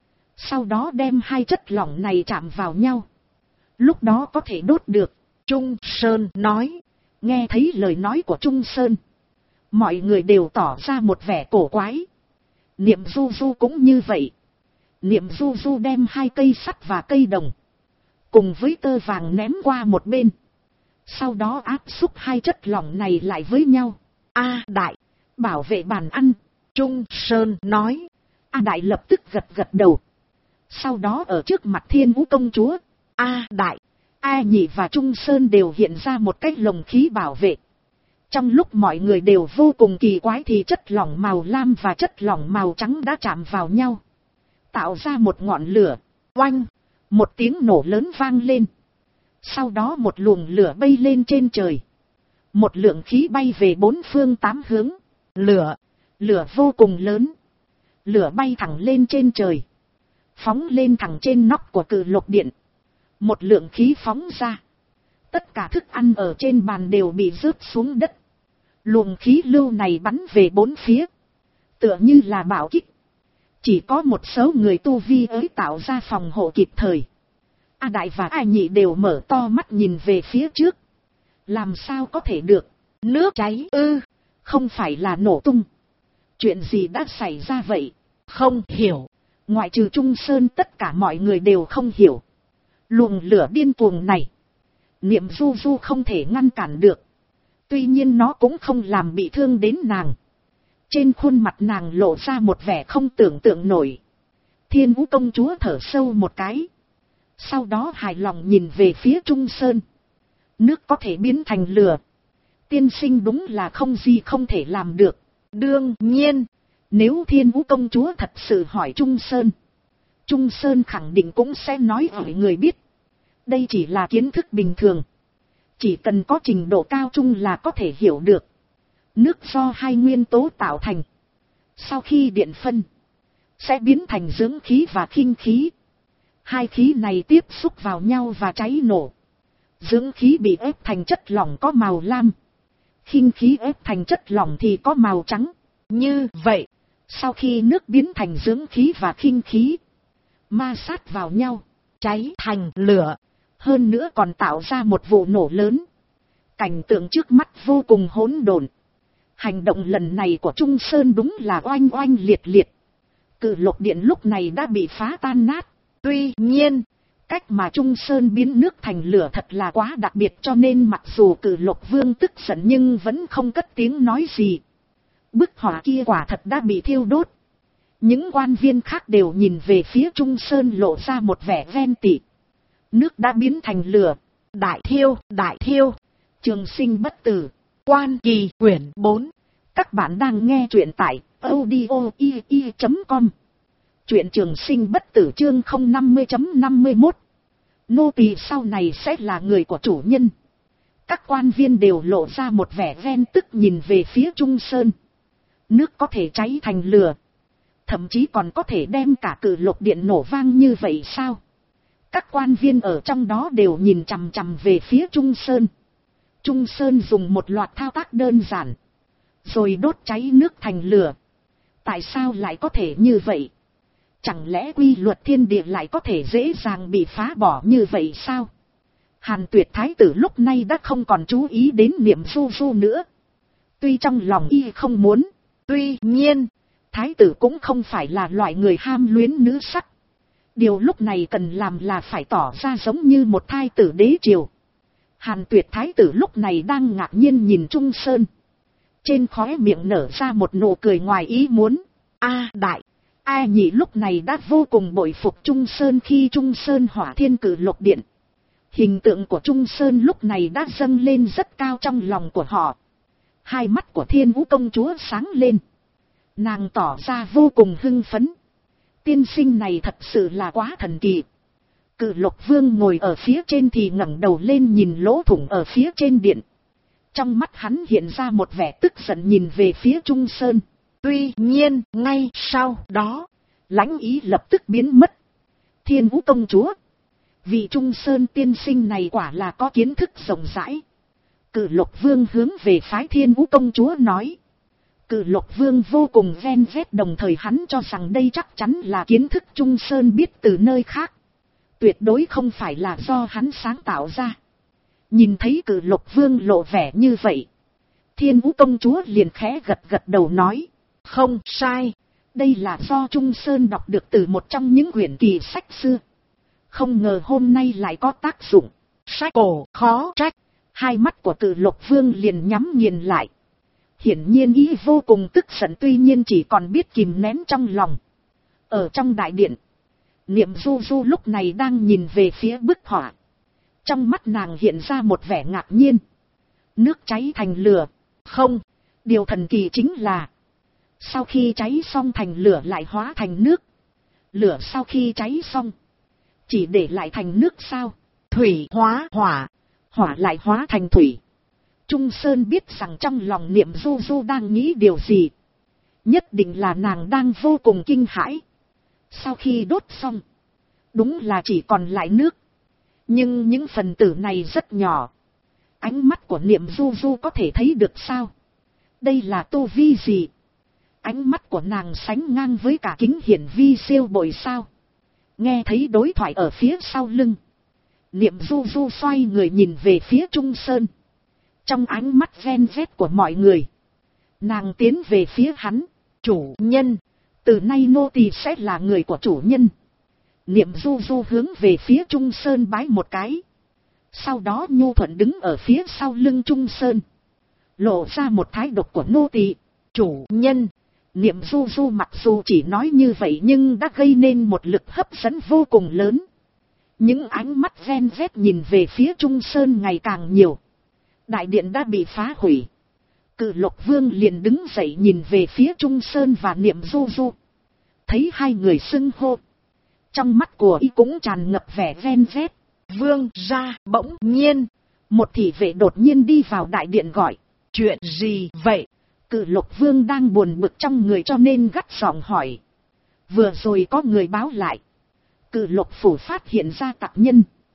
Sau đó đem hai chất lỏng này chạm vào nhau. Lúc đó có thể đốt được. Trung Sơn nói. Nghe thấy lời nói của Trung Sơn, mọi người đều tỏ ra một vẻ cổ quái. Niệm Du Du cũng như vậy. Niệm Du Du đem hai cây sắt và cây đồng cùng với tơ vàng ném qua một bên. Sau đó áp xúc hai chất lỏng này lại với nhau. A Đại, bảo vệ bàn ăn. Trung Sơn nói. A Đại lập tức gật gật đầu. Sau đó ở trước mặt Thiên Vũ công chúa, A Đại, A Nhị và Trung Sơn đều hiện ra một cái lồng khí bảo vệ. Trong lúc mọi người đều vô cùng kỳ quái thì chất lỏng màu lam và chất lỏng màu trắng đã chạm vào nhau, tạo ra một ngọn lửa. Oanh! Một tiếng nổ lớn vang lên. Sau đó một luồng lửa bay lên trên trời. Một lượng khí bay về bốn phương tám hướng. Lửa vô cùng lớn. Lửa bay thẳng lên trên trời. Phóng lên thẳng trên nóc của cự lục điện. Một lượng khí phóng ra. Tất cả thức ăn ở trên bàn đều bị rớt xuống đất. Luồng khí lưu này bắn về bốn phía. Tựa như là bạo kích. Chỉ có một số người tu vi ấy tạo ra phòng hộ kịp thời. A Đại và A Nhị đều mở to mắt nhìn về phía trước. Làm sao có thể được? Nước cháy ư? Không phải là nổ tung. Chuyện gì đã xảy ra vậy? Không hiểu. Ngoại trừ Trung Sơn tất cả mọi người đều không hiểu. Luồng lửa điên cuồng này, Niệm Du Du không thể ngăn cản được. Tuy nhiên nó cũng không làm bị thương đến nàng. Trên khuôn mặt nàng lộ ra một vẻ không tưởng tượng nổi. Thiên Vũ công chúa thở sâu một cái. Sau đó hài lòng nhìn về phía Trung Sơn. Nước có thể biến thành lửa. Tiên sinh đúng là không gì không thể làm được. Đương nhiên, nếu Thiên Vũ công chúa thật sự hỏi Trung Sơn, Trung Sơn khẳng định cũng sẽ nói ở người biết. Đây chỉ là kiến thức bình thường. Chỉ cần có trình độ cao trung là có thể hiểu được. Nước do hai nguyên tố tạo thành. Sau khi điện phân, sẽ biến thành dưỡng khí và khinh khí. Hai khí này tiếp xúc vào nhau và cháy nổ. Dưỡng khí bị ép thành chất lỏng có màu lam. Khinh khí ép thành chất lỏng thì có màu trắng. Như vậy, sau khi nước biến thành dưỡng khí và khinh khí, ma sát vào nhau, cháy thành lửa, hơn nữa còn tạo ra một vụ nổ lớn. Cảnh tượng trước mắt vô cùng hỗn độn. Hành động lần này của Trung Sơn đúng là oanh oanh liệt liệt. Cự lục điện lúc này đã bị phá tan nát. Tuy nhiên, cách mà Trung Sơn biến nước thành lửa thật là quá đặc biệt, cho nên mặc dù Cự Lục Vương tức giận nhưng vẫn không cất tiếng nói gì. Bức hỏa kia quả thật đã bị thiêu đốt. Những quan viên khác đều nhìn về phía Trung Sơn lộ ra một vẻ ghen tị. Nước đã biến thành lửa. Đại thiêu. Trường sinh bất tử. Quan Kỳ quyển 4. Các bạn đang nghe truyện tại audio.com. Truyện trường sinh bất tử chương 050.51. Nô tỳ sau này sẽ là người của chủ nhân. Các quan viên đều lộ ra một vẻ ghen tức nhìn về phía Trung Sơn. Nước có thể cháy thành lửa. Thậm chí còn có thể đem cả Cự Lục điện nổ vang như vậy sao? Các quan viên ở trong đó đều nhìn chằm chằm về phía Trung Sơn. Trung Sơn dùng một loạt thao tác đơn giản, rồi đốt cháy nước thành lửa. Tại sao lại có thể như vậy? Chẳng lẽ quy luật thiên địa lại có thể dễ dàng bị phá bỏ như vậy sao? Hàn Tuyệt thái tử lúc này đã không còn chú ý đến Niệm Du Du nữa. Tuy trong lòng y không muốn, tuy nhiên, thái tử cũng không phải là loại người ham luyến nữ sắc. Điều lúc này cần làm là phải tỏ ra giống như một thái tử đế triều. Hàn Tuyệt thái tử lúc này đang ngạc nhiên nhìn Trung Sơn. Trên khóe miệng nở ra một nụ cười ngoài ý muốn. A nhị lúc này đã vô cùng bội phục Trung Sơn khi Trung Sơn hỏa thiên Cự Lục điện. Hình tượng của Trung Sơn lúc này đã dâng lên rất cao trong lòng của họ. Hai mắt của Thiên Vũ công chúa sáng lên. Nàng tỏ ra vô cùng hưng phấn. Tiên sinh này thật sự là quá thần kỳ. Cự Lục Vương ngồi ở phía trên thì ngẩng đầu lên nhìn lỗ thủng ở phía trên điện. Trong mắt hắn hiện ra một vẻ tức giận nhìn về phía Trung Sơn. Tuy nhiên, ngay sau đó, lãnh ý lập tức biến mất. Thiên Vũ công chúa, vị Trung Sơn tiên sinh này quả là có kiến thức rộng rãi. Cự Lục Vương hướng về phái Thiên Vũ công chúa nói. Cự Lục Vương vô cùng ghen ghét, đồng thời hắn cho rằng đây chắc chắn là kiến thức Trung Sơn biết từ nơi khác. Tuyệt đối không phải là do hắn sáng tạo ra. Nhìn thấy Cự Lục Vương lộ vẻ như vậy, Thiên Vũ công chúa liền khẽ gật đầu nói. Không sai, đây là do Trung Sơn đọc được từ một trong những quyển kỳ sách xưa. Không ngờ hôm nay lại có tác dụng. Sách cổ khó trách. Hai mắt của Cự Lục Vương liền nhắm nghiền lại. Hiển nhiên ý vô cùng tức giận, tuy nhiên chỉ còn biết kìm nén trong lòng. Ở trong đại điện, Niệm Du Du lúc này đang nhìn về phía bức họa. Trong mắt nàng hiện ra một vẻ ngạc nhiên. Nước cháy thành lửa. Không, điều thần kỳ chính là sau khi cháy xong thành lửa lại hóa thành nước. Lửa sau khi cháy xong chỉ để lại thành nước sao? Thủy hóa hỏa, hỏa lại hóa thành thủy. Trung Sơn biết rằng trong lòng Niệm Du Du đang nghĩ điều gì. Nhất định là nàng đang vô cùng kinh hãi. Sau khi đốt xong, đúng là chỉ còn lại nước. Nhưng những phần tử này rất nhỏ. Ánh mắt của Niệm Du Du có thể thấy được sao? Đây là tu vi gì? Ánh mắt của nàng sánh ngang với cả kính hiển vi siêu bội sao? Nghe thấy đối thoại ở phía sau lưng, Niệm Du Du xoay người nhìn về phía Trung Sơn. Trong ánh mắt ghen ghét của mọi người, nàng tiến về phía hắn. Chủ nhân, từ nay nô tỳ sẽ là người của chủ nhân. Niệm Du Du hướng về phía Trung Sơn bái một cái. Sau đó nhu thuận đứng ở phía sau lưng Trung Sơn, lộ ra một thái độ của nô tỳ. Chủ nhân. Niệm Du Du mặc dù chỉ nói như vậy nhưng đã gây nên một lực hấp dẫn vô cùng lớn. Những ánh mắt ghen ghét nhìn về phía Trung Sơn ngày càng nhiều. Đại điện đã bị phá hủy. Cự Lục Vương liền đứng dậy nhìn về phía Trung Sơn và Niệm Du Du. Thấy hai người xưng hô, trong mắt của y cũng tràn ngập vẻ ghen ghét. Vương ra. Bỗng nhiên, một thị vệ đột nhiên đi vào đại điện gọi. Chuyện gì vậy? Cự Lục Vương đang buồn bực trong người cho nên gắt giọng hỏi. Vừa rồi có người báo lại, Cự Lục phủ phát hiện ra tặc nhân.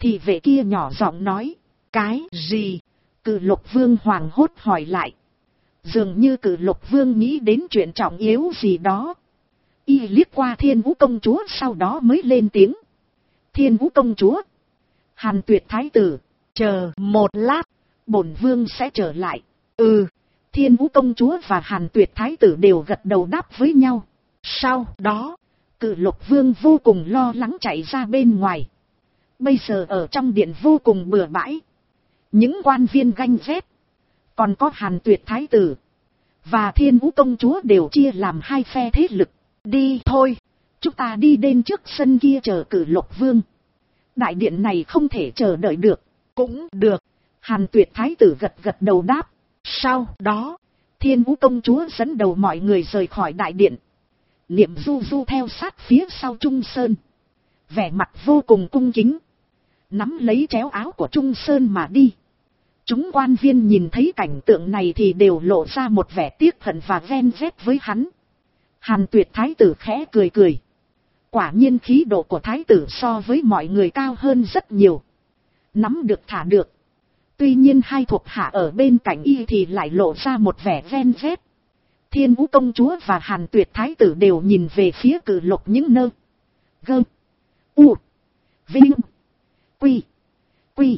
Thị vệ kia nhỏ giọng nói. Cái gì? Cử Lục Vương hoảng hốt hỏi lại. Dường như Cử Lục Vương nghĩ đến chuyện trọng yếu gì đó. Y liếc qua Thiên Vũ công chúa sau đó mới lên tiếng. Thiên Vũ công chúa. Hàn Tuyệt thái tử. Chờ một lát. Bổn vương sẽ trở lại. Ừ. Thiên Vũ công chúa và Hàn Tuyệt thái tử đều gật đầu đáp với nhau. Sau đó, Cử Lục Vương vô cùng lo lắng chạy ra bên ngoài. Bây giờ ở trong điện vô cùng bừa bãi. Những quan viên ganh ghét. Còn có Hàn Tuyệt thái tử và Thiên Vũ công chúa đều chia làm hai phe thế lực. Đi thôi, chúng ta đi đến trước sân kia chờ Cử Lục Vương. Đại điện này không thể chờ đợi được. Cũng được. Hàn Tuyệt thái tử gật gật đầu đáp. Sau đó, Thiên Vũ công chúa dẫn đầu mọi người rời khỏi đại điện. Niệm Du Du theo sát phía sau Trung Sơn. Vẻ mặt vô cùng cung kính. Nắm lấy chéo áo của Trung Sơn mà đi. Chúng quan viên nhìn thấy cảnh tượng này thì đều lộ ra một vẻ tiếc hận và ghen ghét với hắn. Hàn Tuyệt thái tử khẽ cười cười. Quả nhiên khí độ của thái tử so với mọi người cao hơn rất nhiều. Nắm được thả được. Tuy nhiên hai thuộc hạ ở bên cạnh y thì lại lộ ra một vẻ ghen ghét. Thiên Vũ công chúa và Hàn Tuyệt thái tử đều nhìn về phía Cử Lục những nơi. Gơ. U. Vinh. Quy. Quy.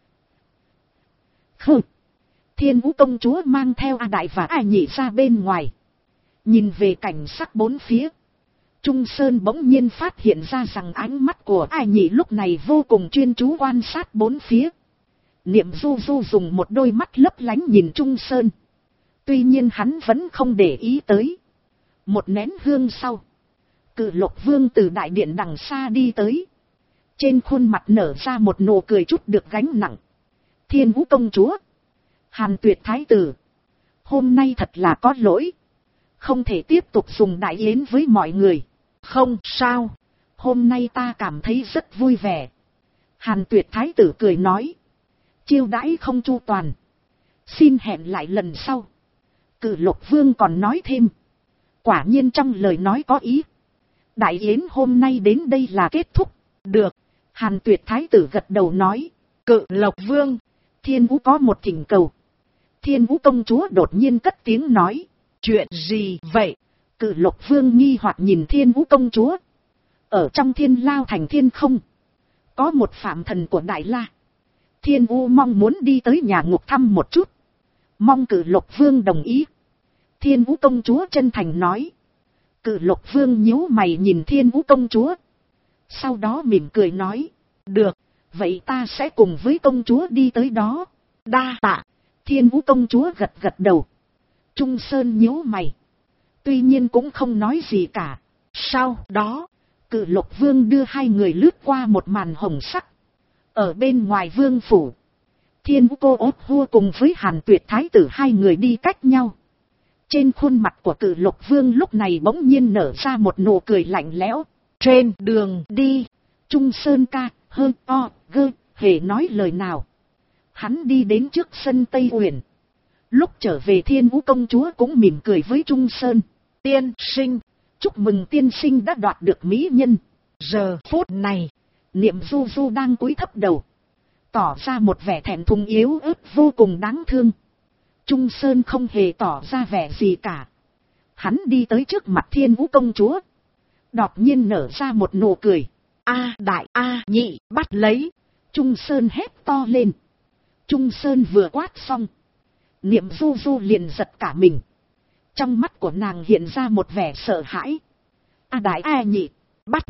Khơ. Thiên Vũ công chúa mang theo A Đại và A Nhị ra bên ngoài. Nhìn về cảnh sắc bốn phía. Trung Sơn bỗng nhiên phát hiện ra rằng ánh mắt của A Nhị lúc này vô cùng chuyên chú quan sát bốn phía. Niệm Du Du dùng một đôi mắt lấp lánh nhìn Trung Sơn. Tuy nhiên hắn vẫn không để ý tới. Một nén hương sau. Cử Lục Vương từ đại điện đằng xa đi tới. Trên khuôn mặt nở ra một nụ cười chút được gánh nặng. Thiên Vũ công chúa. Hàn Tuyệt thái tử. Hôm nay thật là có lỗi. Không thể tiếp tục dùng đại yến với mọi người. Không sao. Hôm nay ta cảm thấy rất vui vẻ. Hàn Tuyệt thái tử cười nói. Chiêu đãi không chu toàn. Xin hẹn lại lần sau. Cử Lục Vương còn nói thêm. Quả nhiên trong lời nói có ý. Đại yến hôm nay đến đây là kết thúc. Được. Hàn Tuyệt thái tử gật đầu nói. Cử Lục Vương. Thiên Vũ có một thỉnh cầu. Thiên Vũ công chúa đột nhiên cất tiếng nói. Chuyện gì vậy? Cử Lục Vương nghi hoặc nhìn Thiên Vũ công chúa. Ở trong Thiên Lao thành Thiên Không. Có một phạm thần của Đại La. Thiên Vũ mong muốn đi tới nhà ngục thăm một chút. Mong Cử Lục Vương đồng ý. Thiên Vũ công chúa chân thành nói. Cử Lục Vương nhíu mày nhìn Thiên Vũ công chúa. Sau đó mỉm cười nói. Được, vậy ta sẽ cùng với công chúa đi tới đó. Đa tạ. Thiên Vũ công chúa gật gật đầu. Trung Sơn nhíu mày. Tuy nhiên cũng không nói gì cả. Sau đó, Cử Lục Vương đưa hai người lướt qua một màn hồng sắc. Ở bên ngoài vương phủ. Thiên Vũ cô ốt hua cùng với Hàn Tuyệt thái tử hai người đi cách nhau. Trên khuôn mặt của Cử Lục Vương lúc này bỗng nhiên nở ra một nụ cười lạnh lẽo. Trên đường đi, Trung Sơn ca, hơ o, gơ, hề nói lời nào. Hắn đi đến trước sân Tây Uyển. Lúc trở về Thiên Vũ công chúa cũng mỉm cười với Trung Sơn. Tiên sinh, chúc mừng tiên sinh đã đoạt được mỹ nhân. Giờ phút này, Niệm Du Du đang cúi thấp đầu. Tỏ ra một vẻ thẹn thùng yếu ớt vô cùng đáng thương. Trung Sơn không hề tỏ ra vẻ gì cả. Hắn đi tới trước mặt Thiên Vũ công chúa. Đột nhiên nở ra một nụ cười. A Đại A Nhị bắt lấy. Trung Sơn hét to lên. Trung Sơn vừa quát xong. Niệm Du Du liền giật cả mình. Trong mắt của nàng hiện ra một vẻ sợ hãi. A Đại A Nhị. Bắt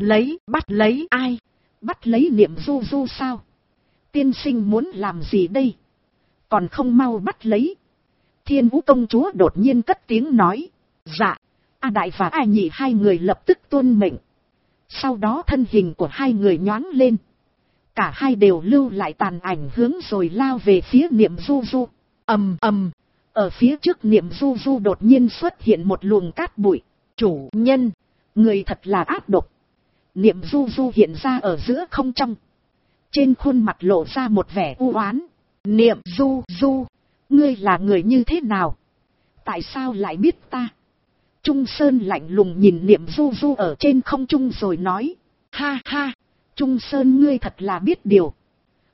lấy ai? Bắt lấy Niệm Du Du sao? Tiên sinh muốn làm gì đây? Còn không mau bắt lấy. Thiên Vũ công chúa đột nhiên cất tiếng nói. Dạ. A Đại và A Nhị hai người lập tức tuân mệnh. Sau đó thân hình của hai người nhoáng lên. Cả hai đều lưu lại tàn ảnh hướng rồi lao về phía Niệm Du Du. Ầm ầm. Ở phía trước Niệm Du Du đột nhiên xuất hiện một luồng cát bụi. Chủ nhân. Người thật là ác độc. Niệm Du Du hiện ra ở giữa không trung. Trên khuôn mặt lộ ra một vẻ u oán. Niệm Du Du. Ngươi là người như thế nào? Tại sao lại biết ta? Trung Sơn lạnh lùng nhìn Niệm Du Du ở trên không trung rồi nói. Ha ha. Trung Sơn ngươi thật là biết điều.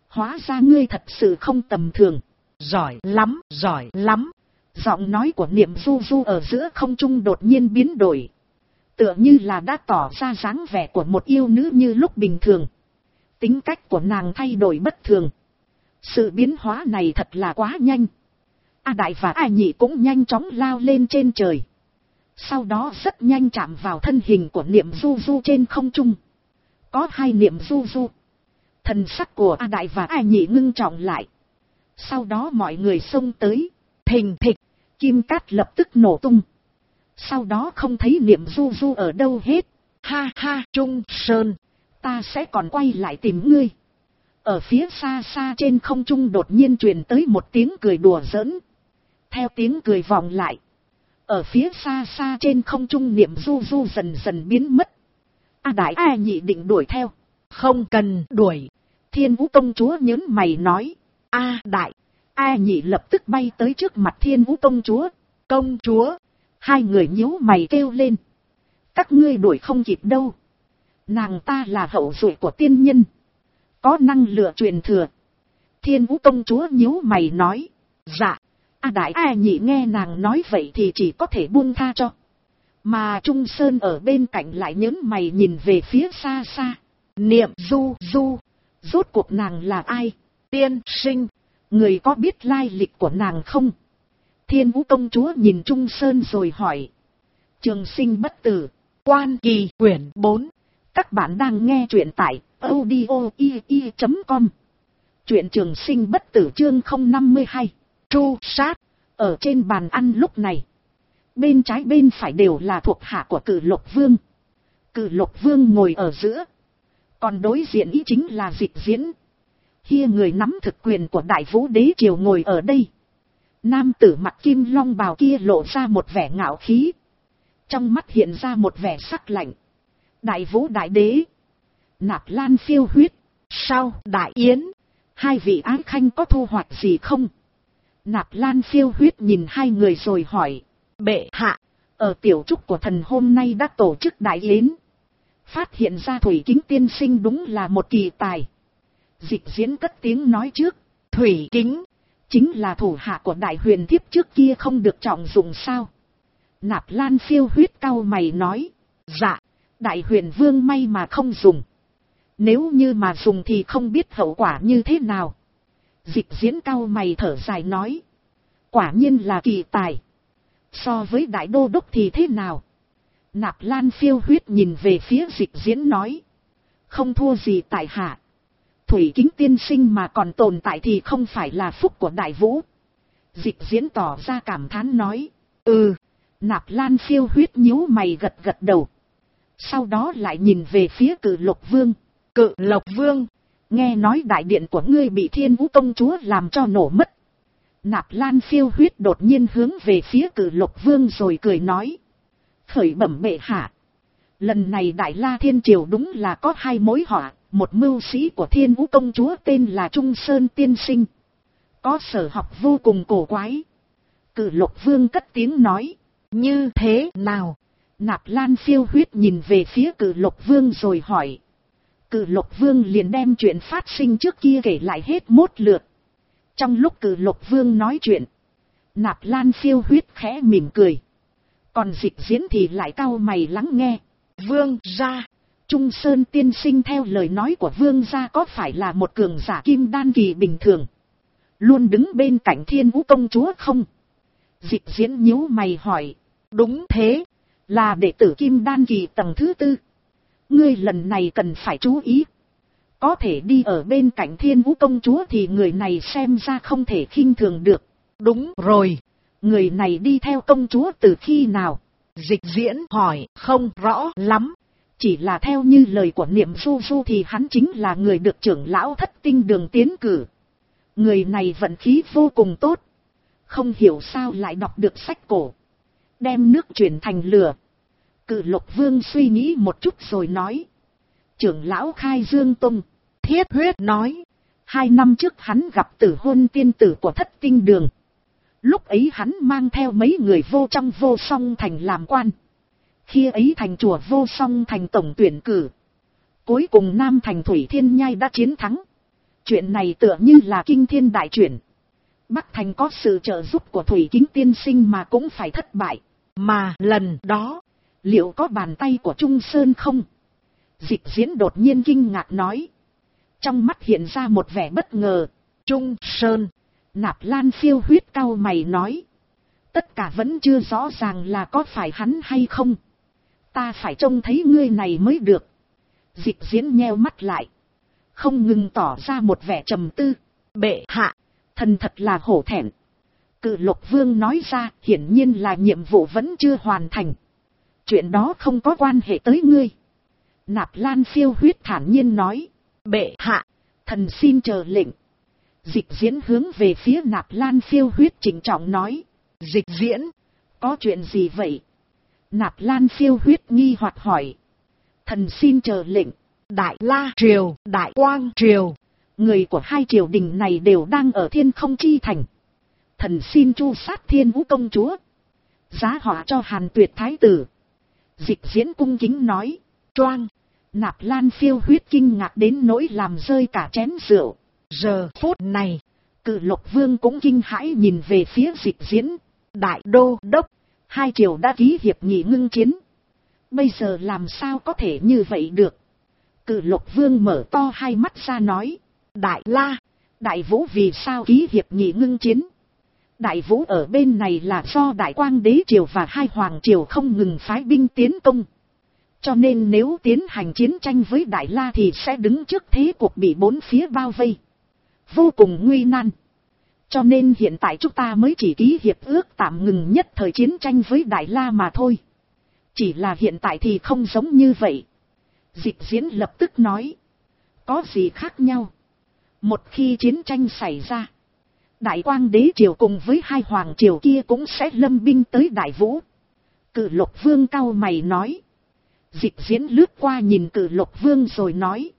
Hóa ra ngươi thật sự không tầm thường. Giỏi lắm, giỏi lắm. Giọng nói của Niệm Du Du ở giữa không trung đột nhiên biến đổi. Tựa như là đã tỏ ra dáng vẻ của một yêu nữ như lúc bình thường. Tính cách của nàng thay đổi bất thường. Sự biến hóa này thật là quá nhanh. A Đại và A Nhị cũng nhanh chóng lao lên trên trời. Sau đó rất nhanh chạm vào thân hình của Niệm Du Du trên không trung. Có hai Niệm Du Du. Thần sắc của A Đại và A Nhị ngưng trọng lại. Sau đó mọi người xông tới. Thình thịch, kim cát lập tức nổ tung. Sau đó không thấy Niệm Du Du ở đâu hết. Ha ha, Trung Sơn, ta sẽ còn quay lại tìm ngươi. Ở phía xa xa trên không trung đột nhiên truyền tới một tiếng cười đùa giỡn. Theo tiếng cười vọng lại. Ở phía xa xa trên không trung Niệm Du Du dần dần biến mất. A Đại A Nhị định đuổi theo. Không cần đuổi. Thiên Vũ công chúa nhớn mày nói. A Đại, A Nhị lập tức bay tới trước mặt Thiên Vũ công chúa. Công chúa. Hai người nhíu mày kêu lên. Các ngươi đuổi không kịp đâu. Nàng ta là hậu duệ của tiên nhân. Có năng lựa truyền thừa. Thiên Vũ công chúa nhíu mày nói. Dạ. A Đại A Nhị nghe nàng nói vậy thì chỉ có thể buông tha cho. Mà Trung Sơn ở bên cạnh lại nhớn mày nhìn về phía xa xa. Niệm Du Du. Rốt cuộc nàng là ai? Tiên sinh. Người có biết lai lịch của nàng không? Thiên Vũ công chúa nhìn Trung Sơn rồi hỏi. Trường sinh bất tử. Quan Kỳ quyển 4. Các bạn đang nghe truyện tại audio.com. Truyện Trường sinh bất tử chương 052. Tru sát. Ở trên bàn ăn lúc này. Bên trái bên phải đều là thuộc hạ của Cử Lộc Vương. Cử Lộc Vương ngồi ở giữa. Còn đối diện ý chính là Dịch Diễn. Hia người nắm thực quyền của Đại Vũ Đế Triều ngồi ở đây. Nam tử mặc kim long bào kia lộ ra một vẻ ngạo khí. Trong mắt hiện ra một vẻ sắc lạnh. Đại Vũ Đại Đế. Nạp Lan phiêu huyết. Sao Đại Yến? Hai vị ái khanh có thu hoạch gì không? Nạp Lan phiêu huyết nhìn hai người rồi hỏi. Bệ hạ, ở tiểu trúc của thần hôm nay đã tổ chức đại yến. Phát hiện ra Thủy Kính tiên sinh đúng là một kỳ tài. Dịch Diễn cất tiếng nói trước. Thủy Kính chính là thủ hạ của Đại Huyền Thiếp trước kia không được trọng dụng sao? Nạp Lan phiêu huyết cau mày nói. Dạ, Đại Huyền Vương may mà không dùng. Nếu như mà dùng thì không biết hậu quả như thế nào. Dịch Diễn cau mày thở dài nói. Quả nhiên là kỳ tài. So với Đại Đô Đốc thì thế nào? Nạp Lan phiêu huyết nhìn về phía Dịch Diễn nói. Không thua gì tại hạ. Thủy Kính tiên sinh mà còn tồn tại thì không phải là phúc của Đại Vũ. Dịch Diễn tỏ ra cảm thán nói. Nạp Lan phiêu huyết nhíu mày gật gật đầu. Sau đó lại nhìn về phía Cử Lộc Vương. Cử Lộc Vương, nghe nói đại điện của ngươi bị Thiên Vũ công chúa làm cho nổ mất. Nạp Lan phiêu huyết đột nhiên hướng về phía Cử Lộc Vương rồi cười nói. Khởi bẩm bệ hạ. Lần này Đại La Thiên Triều đúng là có hai mối họa. Một mưu sĩ của Thiên Vũ công chúa tên là Trung Sơn tiên sinh. Có sở học vô cùng cổ quái. Cử Lộc Vương cất tiếng nói. Như thế nào? Nạp Lan phiêu huyết nhìn về phía Cử Lộc Vương rồi hỏi. Cử Lộc Vương liền đem chuyện phát sinh trước kia kể lại hết mốt lượt. Trong lúc Cử Lộc Vương nói chuyện, Nạp Lan phiêu huyết khẽ mỉm cười. Còn Dịch Diễn thì lại cau mày lắng nghe. Vương gia, Trung Sơn tiên sinh theo lời nói của Vương gia có phải là một cường giả kim đan kỳ bình thường, luôn đứng bên cạnh Thiên Vũ công chúa không? Dịch Diễn nhíu mày hỏi. Đúng thế, là đệ tử kim đan kỳ tầng thứ 4. Ngươi lần này cần phải chú ý. Có thể đi ở bên cạnh Thiên Vũ công chúa thì người này xem ra không thể khinh thường được. Đúng rồi, người này đi theo công chúa từ khi nào? Dịch Diễn hỏi. Không rõ lắm. Chỉ là theo như lời của Niệm Du Du thì hắn chính là người được trưởng lão Thất Tinh Đường tiến cử. Người này vận khí vô cùng tốt. Không hiểu sao lại đọc được sách cổ. Đem nước chuyển thành lửa. Cử Lộc Vương suy nghĩ một chút rồi nói. Trưởng lão Khai Dương Tông. Thiết Huyết nói. 2 năm trước hắn gặp Tử Hôn tiên tử của Thất Tinh Đường. Lúc ấy hắn mang theo mấy người vô trong Vô Song Thành làm quan. Khi ấy thành chùa Vô Song Thành tổng tuyển cử. Cuối cùng Nam Thành Thủy Thiên Nhai đã chiến thắng. Chuyện này tựa như là kinh thiên đại chuyển. Bắc Thành có sự trợ giúp của Thủy Kính tiên sinh mà cũng phải thất bại. Mà lần đó, liệu có bàn tay của Trung Sơn không? Dịch Diễn đột nhiên kinh ngạc nói. Trong mắt hiện ra một vẻ bất ngờ. Trung Sơn. Nạp Lan Phiêu Huyết cau mày nói. Tất cả vẫn chưa rõ ràng là có phải hắn hay không. Ta phải trông thấy ngươi này mới được. Dịch Diễn nheo mắt lại. Không ngừng tỏ ra một vẻ trầm tư. Bệ hạ, thần thật là hổ thẹn. Cự Lục Vương nói ra, hiển nhiên là nhiệm vụ vẫn chưa hoàn thành. Chuyện đó không có quan hệ tới ngươi. Nạp Lan Phiêu Huyết thản nhiên nói. Bệ hạ, thần xin chờ lệnh. Dịch Diễn hướng về phía Nạp Lan Phiêu Huyết trịnh trọng nói. Dịch Diễn, có chuyện gì vậy? Nạp Lan Phiêu Huyết nghi hoặc hỏi. Thần xin chờ lệnh. Đại La Triều, Đại Quang Triều. Người của hai triều đình này đều đang ở Thiên Không Chi Thành. Thần xin tru sát Thiên Vũ công chúa. Giá họa cho Hàn Tuyệt thái tử. Dịch Diễn cung kính nói. Choang. Nạp Lan Phiêu Huyết kinh ngạc đến nỗi làm rơi cả chén rượu. Giờ phút này, Cự Lục Vương cũng kinh hãi nhìn về phía Dịch Diễn. Đại đô đốc, hai triều đã ký hiệp nghị ngưng chiến. Bây giờ làm sao có thể như vậy được? Cự Lục Vương mở to hai mắt ra nói. Đại La, Đại Vũ vì sao ký hiệp nghị ngưng chiến? Đại Vũ ở bên này là do Đại Quang đế triều và hai hoàng triều không ngừng phái binh tiến công. Cho nên nếu tiến hành chiến tranh với Đại La thì sẽ đứng trước thế cuộc bị bốn phía bao vây. Vô cùng nguy nan. Cho nên hiện tại chúng ta mới chỉ ký hiệp ước tạm ngừng nhất thời chiến tranh với Đại La mà thôi. Chỉ là hiện tại thì không giống như vậy. Dịch Diễn lập tức nói. Có gì khác nhau? Một khi chiến tranh xảy ra, Đại Quang đế triều cùng với hai hoàng triều kia cũng sẽ lâm binh tới Đại Vũ. Cự Lục Vương cau mày nói. Dịch Diễn lướt qua nhìn Cự Lục Vương rồi nói.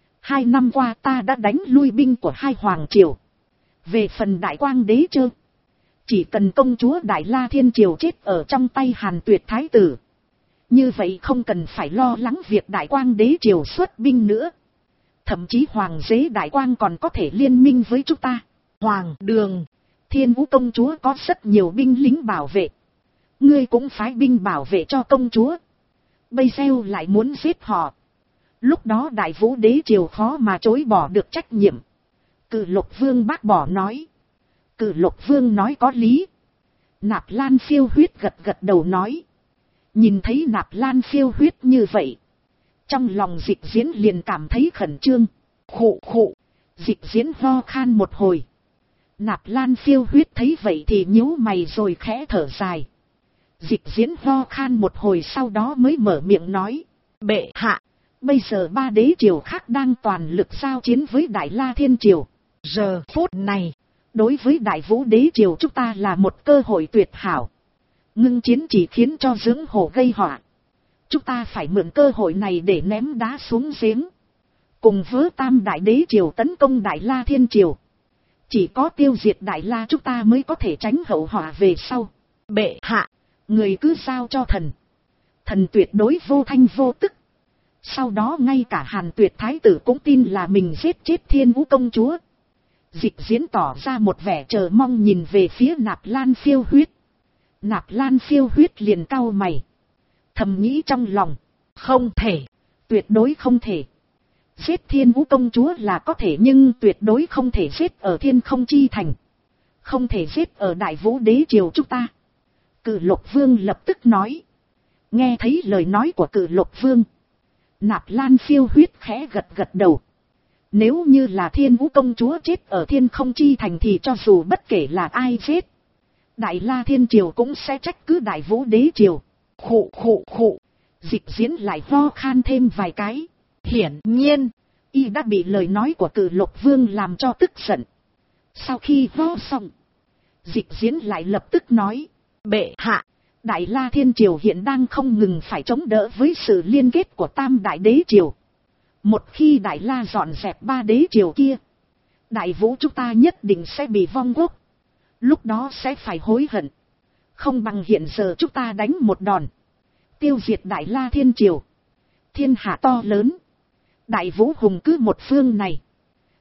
2 năm qua ta đã đánh lui binh của hai hoàng triều. Về phần Đại Quang đế chơ, chỉ cần công chúa Đại La Thiên Triều chết ở trong tay Hàn Tuyệt thái tử, như vậy không cần phải lo lắng việc Đại Quang đế triều xuất binh nữa. Thậm chí hoàng đế Đại Quang còn có thể liên minh với chúng ta. Hoàng đường, Thiên Vũ công chúa có rất nhiều binh lính bảo vệ. Ngươi cũng phái binh bảo vệ cho công chúa. Bây giờ lại muốn giết họ. Lúc đó Đại Vũ đế triều khó mà chối bỏ được trách nhiệm. Cự Lục Vương bác bỏ nói. Cự Lục Vương nói có lý. Nạp Lan Phiêu Huyết gật gật đầu nói. Nhìn thấy Nạp Lan Phiêu Huyết như vậy, trong lòng Dịch Diễn liền cảm thấy khẩn trương. Khụ khụ. Dịch Diễn ho khan một hồi. Nạp Lan Phiêu Huyết thấy vậy thì nhíu mày rồi khẽ thở dài. Dịch Diễn ho khan một hồi sau đó mới mở miệng nói. Bệ hạ, bây giờ ba đế triều khác đang toàn lực giao chiến với Đại La Thiên Triều. Giờ phút này, đối với Đại Vũ đế triều chúng ta là một cơ hội tuyệt hảo. Ngưng chiến chỉ khiến cho dưỡng hổ gây họa. Chúng ta phải mượn cơ hội này để ném đá xuống giếng. Cùng với Tam Đại đế triều tấn công Đại La Thiên Triều. Chỉ có tiêu diệt Đại La chúng ta mới có thể tránh hậu họa về sau. Bệ hạ, người cứ giao cho thần. Thần tuyệt đối vô thanh vô tức. Sau đó ngay cả Hàn Tuyệt thái tử cũng tin là mình giết chết Thiên Vũ công chúa. Dịch Diễn tỏ ra một vẻ chờ mong nhìn về phía Nạp Lan Phiêu Huyết. Nạp Lan Phiêu Huyết liền cau mày. Thầm nghĩ trong lòng. Không thể. Tuyệt đối không thể. Giết Thiên Vũ công chúa là có thể nhưng tuyệt đối không thể giết ở Thiên Không Chi Thành. Không thể giết ở Đại Vũ đế triều chúng ta. Cự Lục Vương lập tức nói. Nghe thấy lời nói của Cự Lục Vương, Nạp Lan Phiêu Huyết khẽ gật gật đầu. Nếu như là Thiên Vũ công chúa chết ở Thiên Không Chi Thành thì cho dù bất kể là ai giết, Đại La Thiên Triều cũng sẽ trách cứ Đại Vũ đế triều. Khụ khụ khụ. Dịch Diễn lại ho khan thêm vài cái. Hiển nhiên, y đã bị lời nói của Cự Lục Vương làm cho tức giận. Sau khi ho xong, Dịch Diễn lại lập tức nói. Bệ hạ, Đại La Thiên Triều hiện đang không ngừng phải chống đỡ với sự liên kết của Tam Đại đế triều. Một khi Đại La dọn dẹp ba đế triều kia, Đại Vũ chúng ta nhất định sẽ bị vong quốc. Lúc đó sẽ phải hối hận. Không bằng hiện giờ chúng ta đánh một đòn, tiêu diệt Đại La Thiên Triều. Thiên hạ to lớn, Đại Vũ hùng cứ một phương này.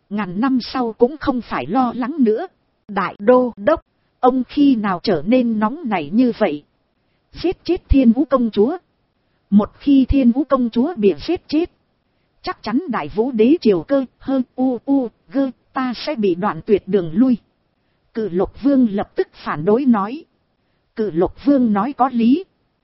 Ngàn năm sau cũng không phải lo lắng nữa. Đại đô đốc, ông khi nào trở nên nóng nảy như vậy? Giết chết Thiên Vũ công chúa. Một khi Thiên Vũ công chúa bị giết chết, chắc chắn Đại Vũ đế triều cơ hơn gơ ta sẽ bị đoạn tuyệt đường lui. Cự Lục Vương lập tức phản đối nói. Cự Lục Vương nói có lý.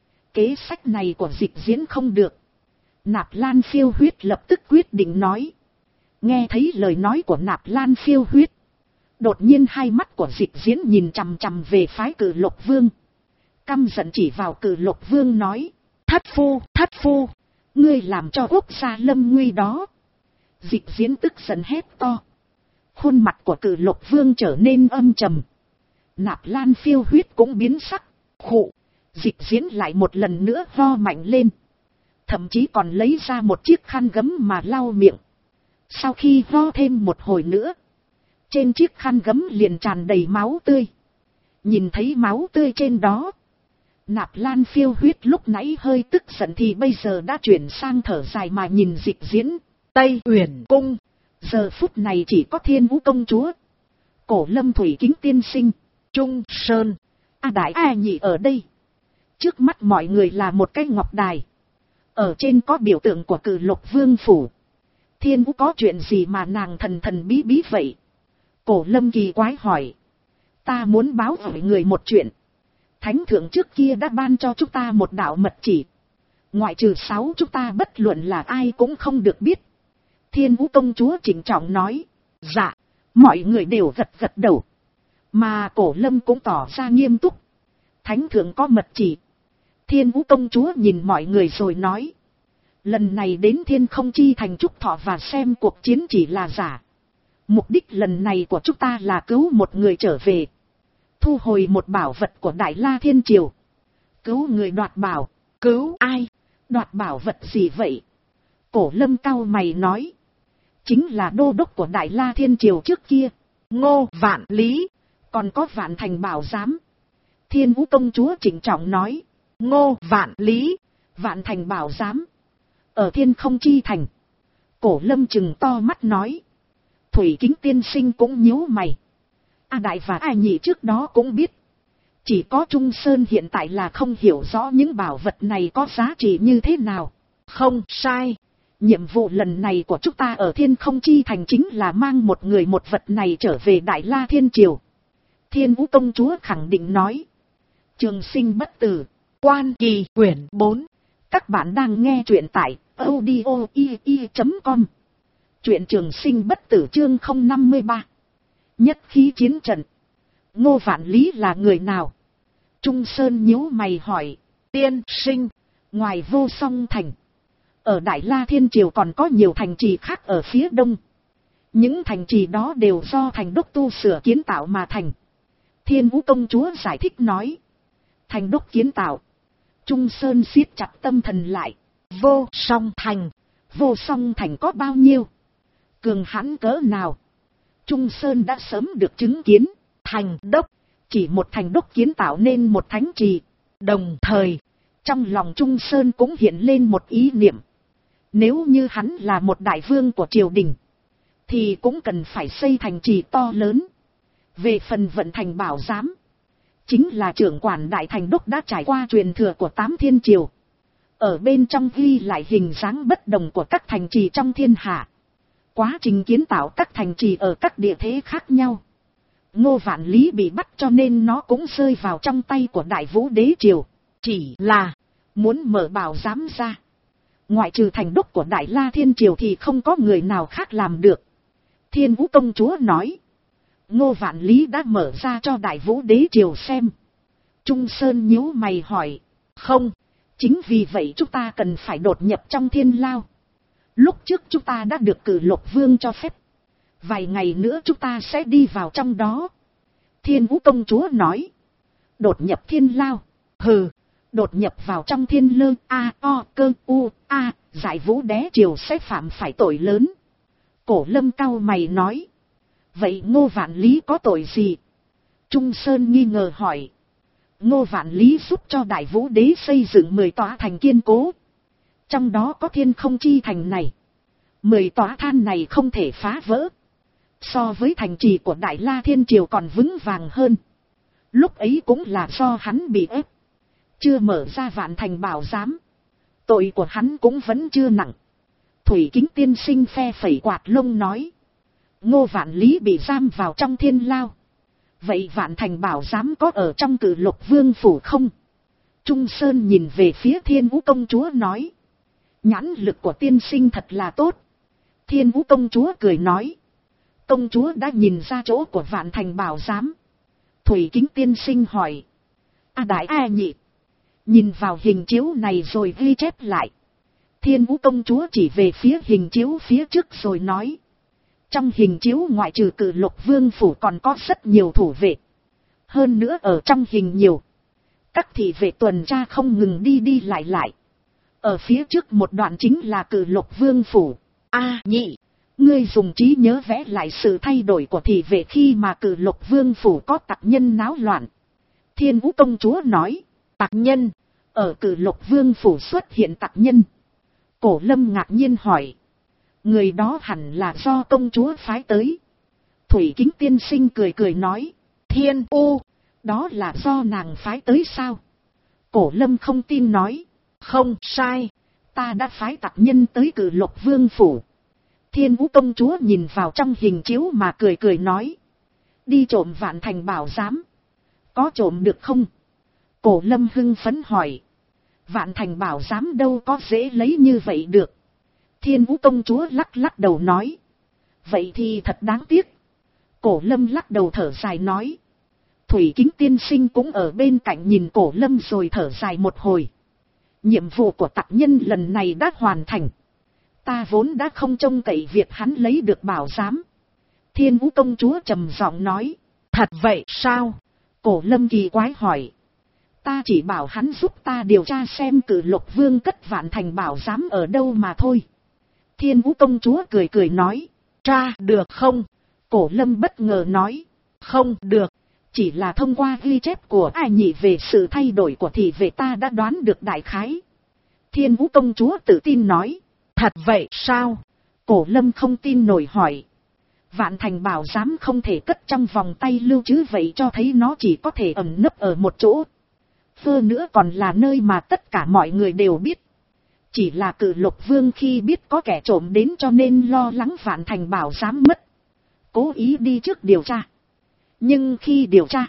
Kế sách này của Dịch Diễn không được. Nạp Lan Phiêu Huyết lập tức quyết định nói. Nghe thấy lời nói của Nạp Lan Phiêu Huyết, đột nhiên hai mắt của Dịch Diễn nhìn chằm chằm về phái Cự Lục Vương. Căm giận chỉ vào Cự Lục Vương nói. Thất phu, ngươi làm cho quốc gia lâm nguy đó. Dịch Diễn tức giận hét to. Khuôn mặt của Cự Lục Vương trở nên âm trầm. Nạp Lan Phiêu Huyết cũng biến sắc. Khụ. Dịch Diễn lại một lần nữa ho mạnh lên. Thậm chí còn lấy ra một chiếc khăn gấm mà lau miệng. Sau khi ho thêm một hồi nữa, trên chiếc khăn gấm liền tràn đầy máu tươi. Nhìn thấy máu tươi trên đó, Nạp Lan Phiêu Huyết lúc nãy hơi tức giận thì bây giờ đã chuyển sang thở dài mà nhìn Dịch Diễn. Tây Uyển Cung, giờ phút này chỉ có Thiên Vũ công chúa, Cổ Lâm Thủy Kính tiên sinh, Trung Sơn, A Đại A Nhị ở đây. Trước mắt mọi người là một cái ngọc đài. Ở trên có biểu tượng của Cự Lục Vương phủ. Thiên Vũ có chuyện gì mà nàng thần thần bí bí vậy? Cổ Lâm kỳ quái hỏi. Ta muốn báo với người một chuyện. Thánh thượng trước kia đã ban cho chúng ta một đạo mật chỉ. Ngoại trừ 6 chúng ta bất luận là ai cũng không được biết. Thiên Vũ công chúa trịnh trọng nói. Dạ, mọi người đều gật gật đầu. Mà Cổ Lâm cũng tỏ ra nghiêm túc. Thánh thượng có mật chỉ. Thiên Vũ công chúa nhìn mọi người rồi nói. Lần này đến Thiên Không Chi thành trúc thọ và xem cuộc chiến chỉ là giả. Mục đích lần này của chúng ta là cứu một người trở về. Thu hồi một bảo vật của Đại La Thiên Triều. Cứu người đoạt bảo. Cứu ai? Đoạt bảo vật gì vậy? Cổ Lâm cau mày nói. Chính là đô đốc của Đại La Thiên Triều trước kia. Ngô Vạn Lý. Còn có Vạn Thành Bảo Giám. Thiên Vũ công chúa trịnh trọng nói. Ngô Vạn Lý, Vạn Thành Bảo Giám. Ở Thiên Không Chi thành. Cổ Lâm trừng to mắt nói. Thủy Kính tiên sinh cũng nhíu mày. A Đại và A Nhị trước đó cũng biết. Chỉ có Trung Sơn hiện tại là không hiểu rõ những bảo vật này có giá trị như thế nào. Không sai. Nhiệm vụ lần này của chúng ta ở Thiên Không Chi thành chính là mang một người một vật này trở về Đại La Thiên Triều. Thiên Vũ công chúa khẳng định nói. Trường sinh bất tử. Quan Kỳ quyển 4. Các bạn đang nghe truyện tại audio.com. Truyện Trường Sinh bất tử chương 053. Nhất khí chiến trận. Ngô Vạn Lý là người nào? Trung Sơn nhíu mày hỏi. Tiên sinh, ngoài Vô Song thành, ở Đại La Thiên Triều còn có nhiều thành trì khác ở phía đông. Những thành trì đó đều do thành đốc tu sửa kiến tạo mà thành. Thiên Vũ công chúa giải thích nói. Thành đốc kiến tạo. Trung Sơn siết chặt tâm thần lại. Vô Song thành. Vô Song thành có bao nhiêu? Cường hãn cỡ nào? Trung Sơn đã sớm được chứng kiến. Thành đốc. Chỉ một thành đốc kiến tạo nên một thánh trì. Đồng thời, trong lòng Trung Sơn cũng hiện lên một ý niệm. Nếu như hắn là một đại vương của triều đình, thì cũng cần phải xây thành trì to lớn. Về phần vận thành bảo giám, chính là trưởng quản đại thành đốc đã trải qua truyền thừa của 8 thiên triều. Ở bên trong ghi lại hình dáng bất đồng của các thành trì trong thiên hạ. Quá trình kiến tạo các thành trì ở các địa thế khác nhau. Ngô Vạn Lý bị bắt cho nên nó cũng rơi vào trong tay của Đại Vũ đế triều. Chỉ là muốn mở bảo giám ra, ngoại trừ thành đốc của Đại La Thiên Triều thì không có người nào khác làm được. Thiên Vũ công chúa nói. Ngô Vạn Lý đã mở ra cho Đại Vũ đế triều xem. Trung Sơn nhíu mày hỏi. Không, chính vì vậy chúng ta cần phải đột nhập trong thiên lao. Lúc trước chúng ta đã được Cử Lục Vương cho phép. Vài ngày nữa chúng ta sẽ đi vào trong đó. Thiên Vũ công chúa nói. Đột nhập thiên lao. Hừ, đột nhập vào trong thiên lơ Giải Vũ đế triều sẽ phạm phải tội lớn. Cổ Lâm cau mày nói. Vậy Ngô Vạn Lý có tội gì? Trung Sơn nghi ngờ hỏi. Ngô Vạn Lý giúp cho Đại Vũ đế xây dựng 10 tòa thành kiên cố. Trong đó có Thiên Không Chi thành này. 10 tòa than này không thể phá vỡ. so với thành trì của Đại La Thiên Triều còn vững vàng hơn. Lúc ấy cũng là do hắn bị ép, chưa mở ra Vạn Thành Bảo Giám. Tội của hắn cũng vẫn chưa nặng. Thủy Kính tiên sinh phe phẩy quạt lông nói. Ngô Vạn Lý bị giam vào trong thiên lao. Vậy Vạn Thành Bảo Giám có ở trong Cử Lục Vương phủ không? Trung Sơn nhìn về phía Thiên Vũ công chúa nói. Nhãn lực của tiên sinh thật là tốt. Thiên Vũ công chúa cười nói. Công chúa đã nhìn ra chỗ của Vạn Thành Bảo Giám. Thủy Kính tiên sinh hỏi. A đại A nhị. Nhìn vào hình chiếu này rồi ghi chép lại. Thiên Vũ công chúa chỉ về phía hình chiếu phía trước rồi nói. Trong hình chiếu ngoại trừ Cử Lục Vương phủ còn có rất nhiều thủ vệ. Hơn nữa ở trong hình nhiều. Các thị vệ tuần tra không ngừng đi đi lại lại. Ở phía trước một đoạn chính là Cử Lục Vương phủ. A nhị, ngươi dùng trí nhớ vẽ lại sự thay đổi của thị vệ khi mà Cử Lục Vương phủ có tặc nhân náo loạn. Thiên Vũ công chúa nói. Tặc nhân? Ở Cử Lục Vương phủ xuất hiện tặc nhân. Cổ Lâm ngạc nhiên hỏi. Người đó hẳn là do công chúa phái tới. Thủy Kính tiên sinh cười cười nói. Thiên U, đó là do nàng phái tới sao? Cổ Lâm không tin nói. Không sai, ta đã phái tặc nhân tới Cử Lục Vương phủ. Thiên Vũ công chúa nhìn vào trong hình chiếu mà cười cười nói. Đi trộm Vạn Thành Bảo Giám. Có trộm được không? Cổ Lâm hưng phấn hỏi. Vạn Thành Bảo Giám đâu có dễ lấy như vậy được. Thiên Vũ công chúa lắc lắc đầu nói. Vậy thì thật đáng tiếc. Cổ Lâm lắc đầu thở dài nói. Thủy Kính tiên sinh cũng ở bên cạnh nhìn Cổ Lâm rồi thở dài một hồi. Nhiệm vụ của tặc nhân lần này đã hoàn thành. Ta vốn đã không trông cậy việc hắn lấy được bảo giám. Thiên Vũ công chúa trầm giọng nói. Thật vậy sao? Cổ Lâm kỳ quái hỏi. Ta chỉ bảo hắn giúp ta điều tra xem Cử Lục Vương cất Vạn Thành Bảo Giám ở đâu mà thôi. Thiên Vũ công chúa cười cười nói. Tra được không? Cổ Lâm bất ngờ nói. Không được. Chỉ là thông qua ghi chép của ai nhị về sự thay đổi của thị vệ ta đã đoán được đại khái. Thiên Vũ công chúa tự tin nói. Thật vậy sao? Cổ Lâm không tin nổi hỏi. Vạn Thành Bảo Giám không thể cất trong vòng tay lưu trữ vậy cho thấy nó chỉ có thể ẩn nấp ở một chỗ. Hơn nữa còn là nơi mà tất cả mọi người đều biết. Chỉ là Cử Lục Vương khi biết có kẻ trộm đến cho nên lo lắng Vạn Thành Bảo Giám mất. Cố ý đi trước điều tra. Nhưng khi điều tra,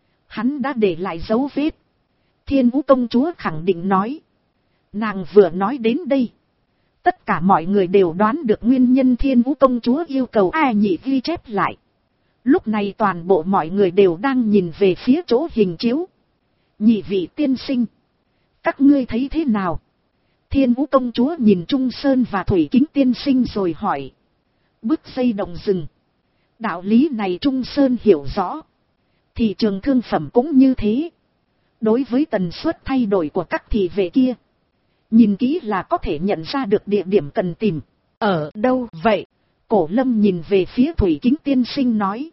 hắn đã để lại dấu vết. Thiên Vũ công chúa khẳng định nói. Nàng vừa nói đến đây. Tất cả mọi người đều đoán được nguyên nhân Thiên Vũ công chúa yêu cầu ai nhị ghi chép lại. Lúc này toàn bộ mọi người đều đang nhìn về phía chỗ hình chiếu. Nhị vị tiên sinh. Các ngươi thấy thế nào? Thiên Vũ công chúa nhìn Trung Sơn và Thủy Kính tiên sinh rồi hỏi. Bước dây động rừng. Đạo lý này Trung Sơn hiểu rõ. Thị trường thương phẩm cũng như thế. Đối với tần suất thay đổi của các thị vệ kia. Nhìn kỹ là có thể nhận ra được địa điểm cần tìm. Ở đâu vậy? Cổ Lâm nhìn về phía Thủy Kính tiên sinh nói.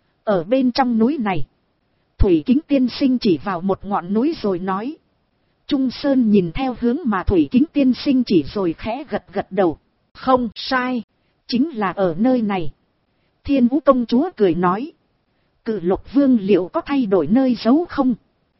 Ở bên trong núi này. Thủy Kính tiên sinh chỉ vào một ngọn núi rồi nói. Trung Sơn nhìn theo hướng mà Thủy Kính tiên sinh chỉ rồi khẽ gật gật đầu. Không sai. Chính là ở nơi này. Thiên Vũ công chúa cười nói. Cử Lục Vương liệu có thay đổi nơi giấu không?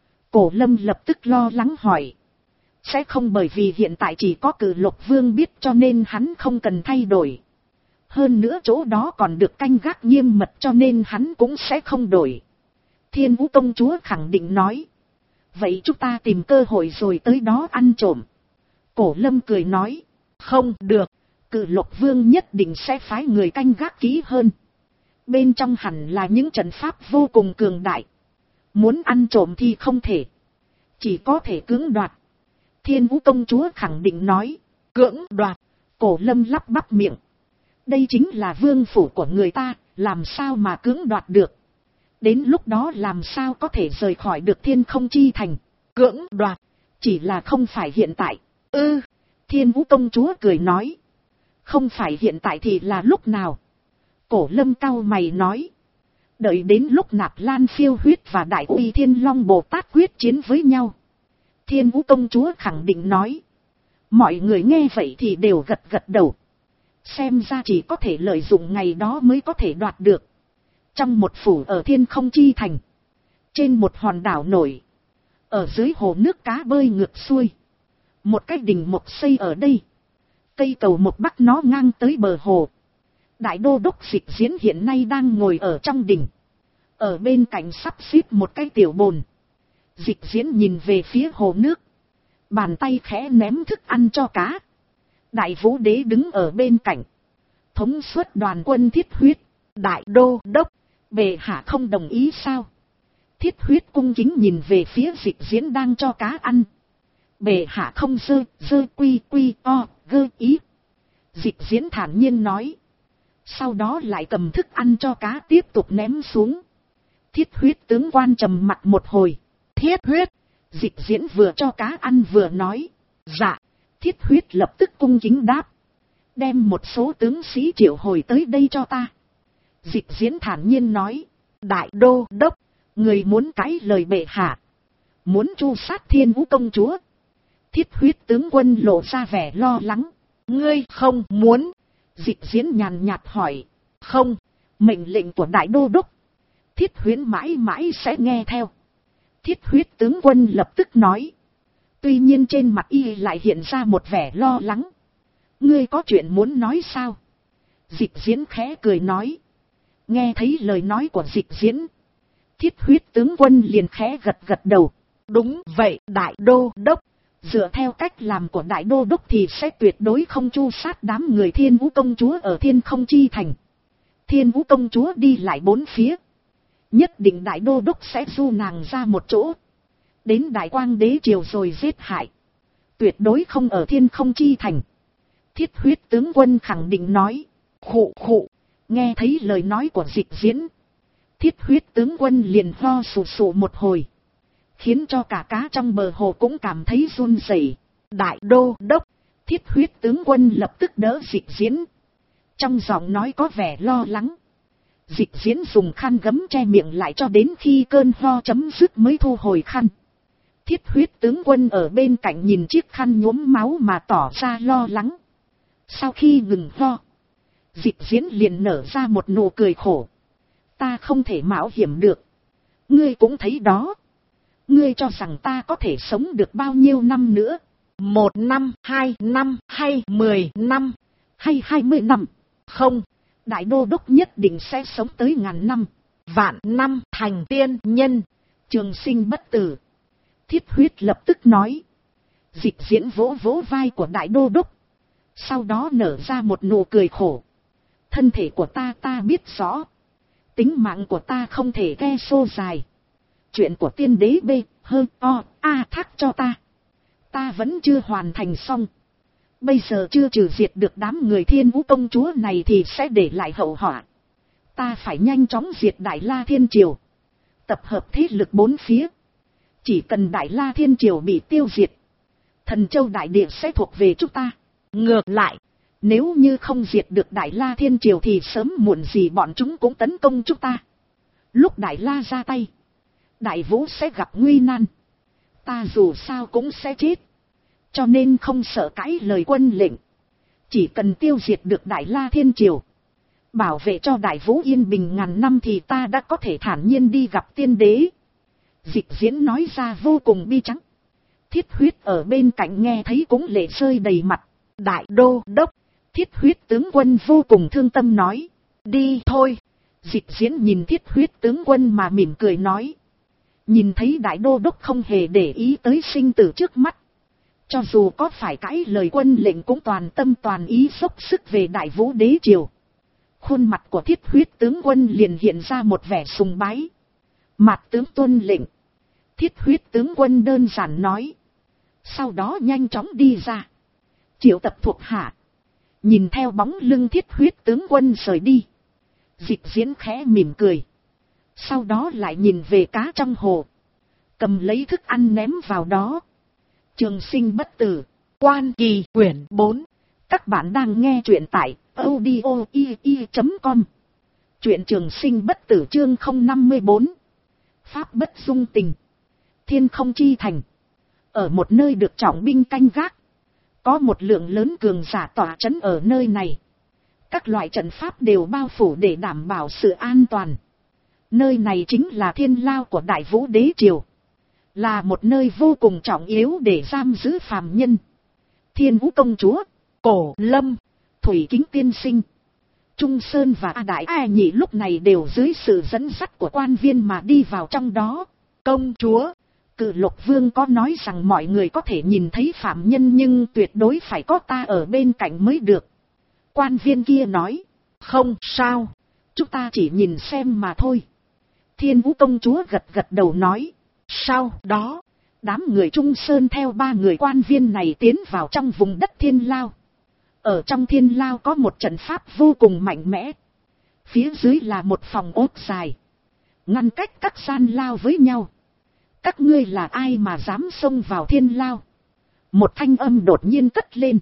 Cổ Lâm lập tức lo lắng hỏi. Sẽ không, bởi vì hiện tại chỉ có Cử Lục Vương biết cho nên hắn không cần thay đổi. Hơn nữa chỗ đó còn được canh gác nghiêm mật cho nên hắn cũng sẽ không đổi. Thiên Vũ công chúa khẳng định nói. Vậy chúng ta tìm cơ hội rồi tới đó ăn trộm. Cổ Lâm cười nói. Không được. Cử Lục Vương nhất định sẽ phái người canh gác kỹ hơn. Bên trong hẳn là những trận pháp vô cùng cường đại. Muốn ăn trộm thì không thể. Chỉ có thể cưỡng đoạt. Thiên Vũ công chúa khẳng định nói. Cưỡng đoạt. Cổ Lâm lắp bắp miệng. Đây chính là vương phủ của người ta. Làm sao mà cưỡng đoạt được? Đến lúc đó làm sao có thể rời khỏi được Thiên Không Chi Thành? Cưỡng đoạt. Chỉ là không phải hiện tại. Thiên Vũ công chúa cười nói. Không phải hiện tại thì là lúc nào? Cổ Lâm cau mày nói. Đợi đến lúc Nạp Lan Phiêu Huyết và Đại Uy Thiên Long Bồ Tát quyết chiến với nhau. Thiên Vũ công chúa khẳng định nói. Mọi người nghe vậy thì đều gật gật đầu. xem ra chỉ có thể lợi dụng ngày đó mới có thể đoạt được. Trong một phủ ở Thiên Không Chi Thành, trên một hòn đảo nổi, ở dưới hồ nước cá bơi ngược xuôi, một cái đình mộc xây ở đây, cây cầu một bắc nó ngang tới bờ hồ. Đại đô đốc Dịch Diễn hiện nay đang ngồi ở trong đình, ở bên cạnh sắp xếp một cái tiểu bồn. Dịch Diễn nhìn về phía hồ nước, bàn tay khẽ ném thức ăn cho cá. Đại Vũ Đế đứng ở bên cạnh, thống suất đoàn quân Thiết Huyết. Đại đô đốc, bệ hạ không đồng ý sao? Thiết Huyết cung kính nhìn về phía Dịch Diễn đang cho cá ăn. Bệ hạ không dơ quy gơ ý. Dịch Diễn thản nhiên nói. Sau đó lại cầm thức ăn cho cá tiếp tục ném xuống. Thiết Huyết tướng quan trầm mặt một hồi. Thiết Huyết, Dịch Diễn vừa cho cá ăn vừa nói. Dạ. Thiết Huyết lập tức cung kính đáp. Đem một số tướng sĩ triệu hồi tới đây cho ta. Dịch Diễn thản nhiên nói. Đại đô đốc, người muốn cãi lời bệ hạ, muốn tru sát Thiên Vũ công chúa. Thiết Huyết tướng quân lộ ra vẻ lo lắng. Ngươi không muốn? Dịch Diễn nhàn nhạt hỏi. Không, mệnh lệnh của đại đô đốc, Thiết Huyễn mãi mãi sẽ nghe theo. Thiết Huyết tướng quân lập tức nói. Tuy nhiên trên mặt y lại hiện ra một vẻ lo lắng. Ngươi có chuyện muốn nói sao? Dịch Diễn khẽ cười nói. Nghe thấy lời nói của Dịch Diễn, Thiết Huyết tướng quân liền khẽ gật đầu. Đúng vậy đại đô đốc. Dựa theo cách làm của đại đô đốc thì sẽ tuyệt đối không tru sát đám người Thiên Vũ công chúa ở Thiên Không Chi Thành. Thiên Vũ công chúa đi lại bốn phía, nhất định đại đô đốc sẽ du nàng ra một chỗ, đến Đại Quang đế triều rồi giết hại. Tuyệt đối không ở Thiên Không Chi Thành. Thiết Huyết tướng quân khẳng định nói. Khụ khụ. Nghe thấy lời nói của Dịch Diễn, Thiết Huyết tướng quân liền ho sù sù một hồi, khiến cho cả cá trong bờ hồ cũng cảm thấy run rẩy. Đại đô đốc, Thiết Huyết tướng quân lập tức đỡ Dịch Diễn, trong giọng nói có vẻ lo lắng. Dịch Diễn dùng khăn gấm che miệng lại cho đến khi cơn ho chấm dứt mới thu hồi khăn. Thiết Huyết tướng quân ở bên cạnh nhìn chiếc khăn nhuốm máu mà tỏ ra lo lắng. Sau khi ngừng ho, Dịch Diễn liền nở ra một nụ cười khổ. Ta không thể mạo hiểm được. Ngươi cũng thấy đó. Ngươi cho rằng ta có thể sống được bao nhiêu năm nữa? 1 năm, 2 năm, hay 10 năm, hay 20 năm? Không, đại đô đốc nhất định sẽ sống tới ngàn năm, vạn năm, thành tiên nhân, trường sinh bất tử. Thiết Huyết lập tức nói. Dịch Diễn vỗ vỗ vai của đại đô đốc, sau đó nở ra một nụ cười khổ. Thân thể của ta biết rõ. Tính mạng của ta không thể ghe xô dài. Chuyện của tiên đế thác cho ta. Ta vẫn chưa hoàn thành xong. Bây giờ chưa trừ diệt được đám người Thiên Vũ công chúa này thì sẽ để lại hậu họa. Ta phải nhanh chóng diệt Đại La Thiên Triều, tập hợp thế lực bốn phía. Chỉ cần Đại La Thiên Triều bị tiêu diệt, Thần Châu Đại Địa sẽ thuộc về chúng ta. Ngược lại, nếu như không diệt được Đại La Thiên Triều thì sớm muộn gì bọn chúng cũng tấn công chúng ta. Lúc Đại La ra tay, Đại Vũ sẽ gặp nguy nan. Ta dù sao cũng sẽ chết. Cho nên không sợ cãi lời quân lệnh. Chỉ cần tiêu diệt được Đại La Thiên Triều, bảo vệ cho Đại Vũ yên bình ngàn năm thì ta đã có thể thản nhiên đi gặp tiên đế. Dịch Diễn nói ra vô cùng bi trắng. Thiết Huyết ở bên cạnh nghe thấy cũng lệ rơi đầy mặt. Đại đô đốc, Thiết Huyết tướng quân vô cùng thương tâm nói. Đi thôi. Dịch Diễn nhìn Thiết Huyết tướng quân mà mỉm cười nói. Nhìn thấy đại đô đốc không hề để ý tới sinh tử trước mắt, cho dù có phải cãi lời quân lệnh cũng toàn tâm toàn ý dốc sức về Đại Vũ đế triều. Khuôn mặt của Thiết Huyết tướng quân liền hiện ra một vẻ sùng bái. Mạt tướng tuân lệnh. Thiết Huyết tướng quân đơn giản nói. Sau đó nhanh chóng đi ra, triệu tập thuộc hạ. Nhìn theo bóng lưng Thiết Huyết tướng quân rời đi, Dịch Diễn khẽ mỉm cười. Sau đó lại nhìn về cá trong hồ, cầm lấy thức ăn ném vào đó. Trường sinh bất tử, Quan Kỳ quyển 4. Các bạn đang nghe truyện tại audio.com. Truyện Trường Sinh bất tử chương 054. Pháp bất dung tình. Thiên Không Chi Thành, ở một nơi được trọng binh canh gác, có một lượng lớn cường giả tỏa trấn ở nơi này. Các loại trận pháp đều bao phủ để đảm bảo sự an toàn. Nơi này chính là thiên lao của Đại Vũ Đế Triều. Là một nơi vô cùng trọng yếu để giam giữ phàm nhân. Thiên Vũ Công Chúa, Cổ Lâm, Thủy Kính Tiên Sinh, Trung Sơn và A Đại A Nhị lúc này đều dưới sự dẫn dắt của quan viên mà đi vào trong đó. Công chúa, Cự Lục Vương có nói rằng mọi người có thể nhìn thấy phạm nhân nhưng tuyệt đối phải có ta ở bên cạnh mới được. Quan viên kia nói, không sao, chúng ta chỉ nhìn xem mà thôi. Thiên Vũ Công Chúa gật gật đầu nói, sau đó, đám người Trung Sơn theo 3 người quan viên này tiến vào trong vùng đất thiên lao. Ở trong thiên lao có một trận pháp vô cùng mạnh mẽ. Phía dưới là một phòng ốt dài, ngăn cách các gian lao với nhau. Các ngươi là ai mà dám xông vào thiên lao? Một thanh âm đột nhiên cất lên.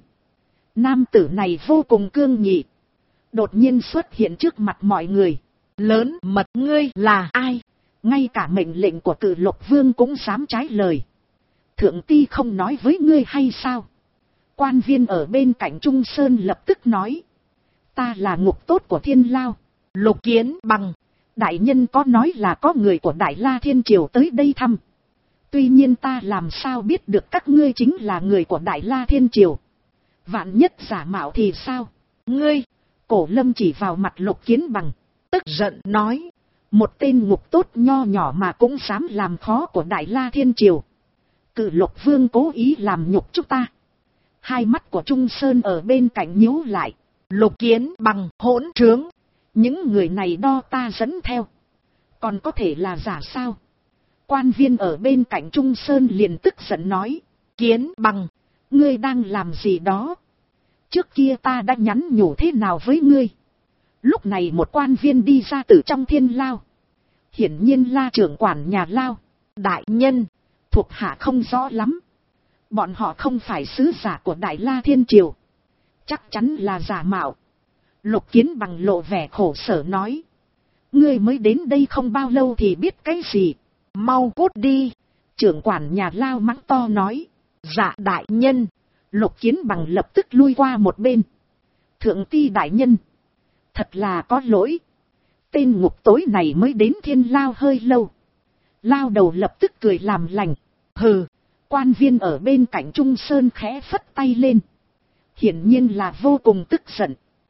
Nam tử này vô cùng cương nghị, đột nhiên xuất hiện trước mặt mọi người. Lớn mật, ngươi là ai? Ngay cả mệnh lệnh của Cự Lục Vương cũng dám trái lời. Thượng ti không nói với ngươi hay sao? Quan viên ở bên cạnh Trung Sơn lập tức nói, ta là ngục tốt của thiên lao. Lục Kiến Bằng, đại nhân có nói là có người của Đại La Thiên Triều tới đây thăm. Tuy nhiên ta làm sao biết được các ngươi chính là người của Đại La Thiên Triều? Vạn nhất giả mạo thì sao? Ngươi! Cổ Lâm chỉ vào mặt Lục Kiến Bằng, tức giận nói, một tên ngục tốt nho nhỏ mà cũng dám làm khó của Đại La Thiên Triều. Cự Lục Vương cố ý làm nhục chúng ta. Hai mắt của Trung Sơn ở bên cạnh nhíu lại. Lục Kiến Bằng, hỗn trướng! Những người này đo ta dẫn theo, còn có thể là giả sao? Quan viên ở bên cạnh Trung Sơn liền tức giận nói, Kiến Bằng, ngươi đang làm gì đó? Trước kia ta đã nhắn nhủ thế nào với ngươi? Lúc này một quan viên đi ra từ trong thiên lao. Hiển nhiên là trưởng quản nhà lao. Đại nhân, thuộc hạ không rõ lắm. Bọn họ không phải sứ giả của Đại La Thiên Triều, chắc chắn là giả mạo. Lục Kiến Bằng lộ vẻ khổ sở nói, ngươi mới đến đây không bao lâu thì biết cái gì? Mau cút đi! Trưởng quản nhà lao mắng to nói. Dạ đại nhân! Lục Kiến Bằng lập tức lui qua một bên. Thượng ti đại nhân, thật là có lỗi. Tên ngục tối này mới đến thiên lao hơi lâu. Lao đầu lập tức cười làm lành. Hừ! Quan viên ở bên cạnh Trung Sơn khẽ phất tay lên, hiển nhiên là vô cùng tức giận.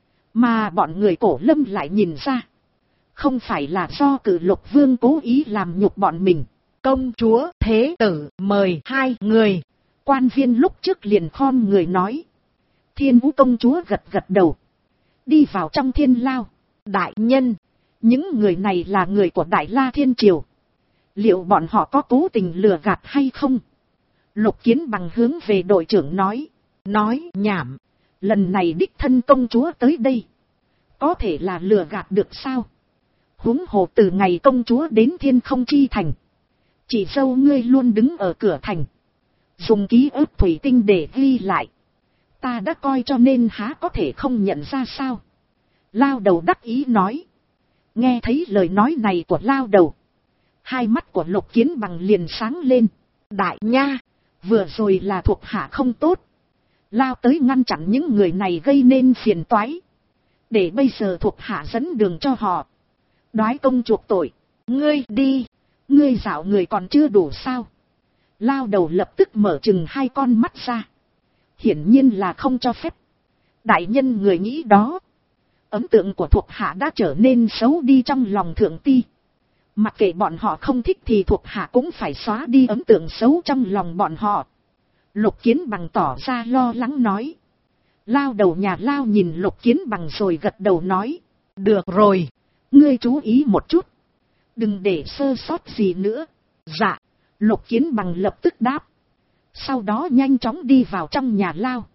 Mà bọn người Cổ Lâm lại nhìn ra, không phải là do Cự Lục Vương cố ý làm nhục bọn mình. Công chúa, thế tử mời 2 người. Quan viên lúc trước liền khom người nói. Thiên Vũ Công Chúa gật gật đầu, đi vào trong thiên lao. Đại nhân, những người này là người của Đại La Thiên Triều. Liệu bọn họ có cố tình lừa gạt hay không? Lục Kiến Bằng hướng về đội trưởng nói. Nói nhảm, lần này đích thân công chúa tới đây, có thể là lừa gạt được sao? Huống hồ từ ngày công chúa đến Thiên Không Chi Thành, chị dâu ngươi luôn đứng ở cửa thành, dùng ký ức thủy tinh để ghi lại. Ta đã coi cho nên há có thể không nhận ra sao? Lao đầu đắc ý nói. Nghe thấy lời nói này của lao đầu, hai mắt của Lục Kiến Bằng liền sáng lên. Đại nha, vừa rồi là thuộc hạ không tốt, lao tới ngăn chặn những người này gây nên phiền toái, để bây giờ thuộc hạ dẫn đường cho họ. Đoái công chuộc tội. Ngươi đi, ngươi dạo người còn chưa đủ sao? Lao đầu lập tức mở chừng 2 con mắt ra, hiển nhiên là không cho phép. Đại nhân người nghĩ đó, ấn tượng của thuộc hạ đã trở nên xấu đi trong lòng thượng ti. Mặc kệ bọn họ không thích thì thuộc hạ cũng phải xóa đi ấn tượng xấu trong lòng bọn họ. Lục Kiến Bằng tỏ ra lo lắng nói. Lao đầu nhà lao nhìn Lục Kiến Bằng rồi gật đầu nói. Được rồi, ngươi chú ý một chút, đừng để sơ sót gì nữa. Dạ. Lục Kiến Bằng lập tức đáp. Sau đó nhanh chóng đi vào trong nhà lao.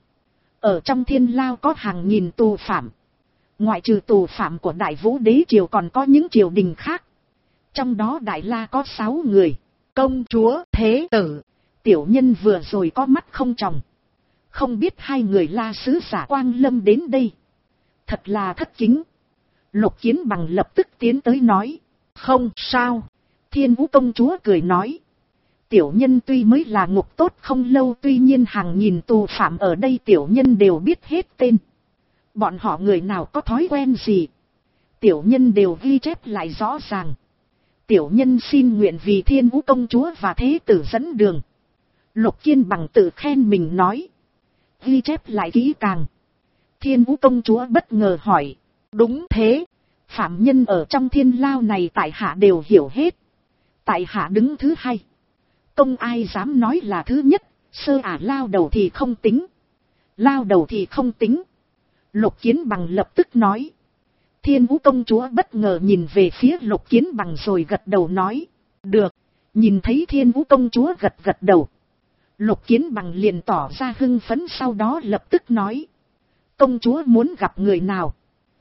Ở trong thiên lao có hàng nghìn tù phạm. Ngoại trừ tù phạm của Đại Vũ Đế Triều còn có những triều đình khác. Trong đó Đại La có 6 người. Công chúa, thế tử, tiểu nhân vừa rồi có mắt không tròng, không biết 2 người La sứ giả Quang Lâm đến đây, thật là thất kính. Lục Kiến Bằng lập tức tiến tới nói. Không sao. Thiên Vũ công chúa cười nói. Tiểu nhân tuy mới là ngục tốt không lâu, tuy nhiên hàng nghìn tù phạm ở đây tiểu nhân đều biết hết tên. Bọn họ người nào có thói quen gì, tiểu nhân đều ghi chép lại rõ ràng. Tiểu nhân xin nguyện vì Thiên Vũ công chúa và thế tử dẫn đường. Lục Kiên Bằng tự khen mình nói. Ghi chép lại kỹ càng. Thiên Vũ công chúa bất ngờ hỏi. Đúng thế, phạm nhân ở trong thiên lao này tại hạ đều hiểu hết. Tại hạ đứng thứ hai. Công ai dám nói là thứ nhất, sơ lao đầu thì không tính. Lao đầu thì không tính. Lục Kiến Bằng lập tức nói. Thiên Vũ công chúa bất ngờ nhìn về phía Lục Kiến Bằng rồi gật đầu nói. Được, nhìn thấy Thiên Vũ công chúa gật đầu. Lục Kiến Bằng liền tỏ ra hưng phấn, sau đó lập tức nói. Công chúa muốn gặp người nào?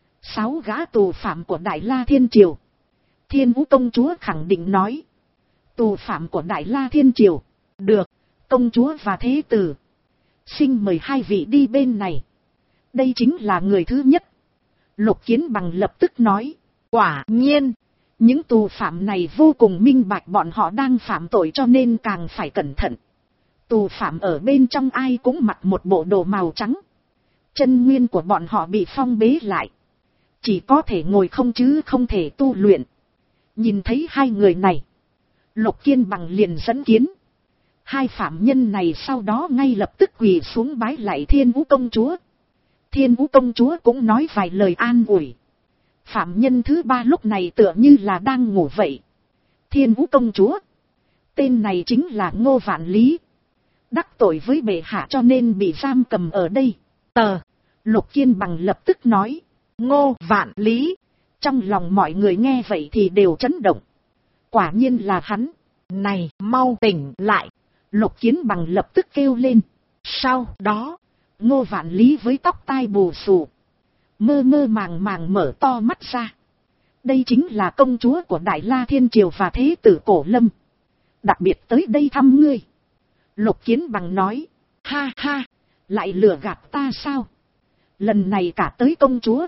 6 gã tù phạm của Đại La Thiên Triều. Thiên Vũ công chúa khẳng định nói. Tù phạm của Đại La Thiên Triều. Được, công chúa và thế tử. Xin mời hai vị đi bên này. Đây chính là người thứ nhất. Lục Kiến Bằng lập tức nói. Quả nhiên, những tù phạm này vô cùng minh bạch bọn họ đang phạm tội, cho nên càng phải cẩn thận. Tù phạm ở bên trong ai cũng mặc một bộ đồ màu trắng. Chân nguyên của bọn họ bị phong bế lại. Chỉ có thể ngồi không chứ không thể tu luyện. Nhìn thấy hai người này, Lục Kiên Bằng liền dẫn kiến. Hai phạm nhân này sau đó ngay lập tức quỳ xuống bái lạy Thiên Vũ công chúa. Thiên Vũ công chúa cũng nói vài lời an ủi. Phạm nhân thứ ba lúc này tựa như là đang ngủ vậy. Thiên Vũ công chúa, tên này chính là Ngô Vạn Lý. Đắc tội với bệ hạ cho nên bị giam cầm ở đây. Lục Kiên Bằng lập tức nói. Ngô Vạn Lý. Trong lòng mọi người nghe vậy thì đều chấn động. Quả nhiên là hắn. Này, mau tỉnh lại. Lục Kiến Bằng lập tức kêu lên. Sau đó, Ngô Vạn Lý với tóc tai bù xù, mơ màng mở to mắt ra. Đây chính là công chúa của Đại La Thiên Triều và thế tử Cổ Lâm. Đặc biệt tới đây thăm ngươi. Lục Kiến Bằng nói. Ha ha, lại lừa gạt ta sao? Lần này cả tới công chúa.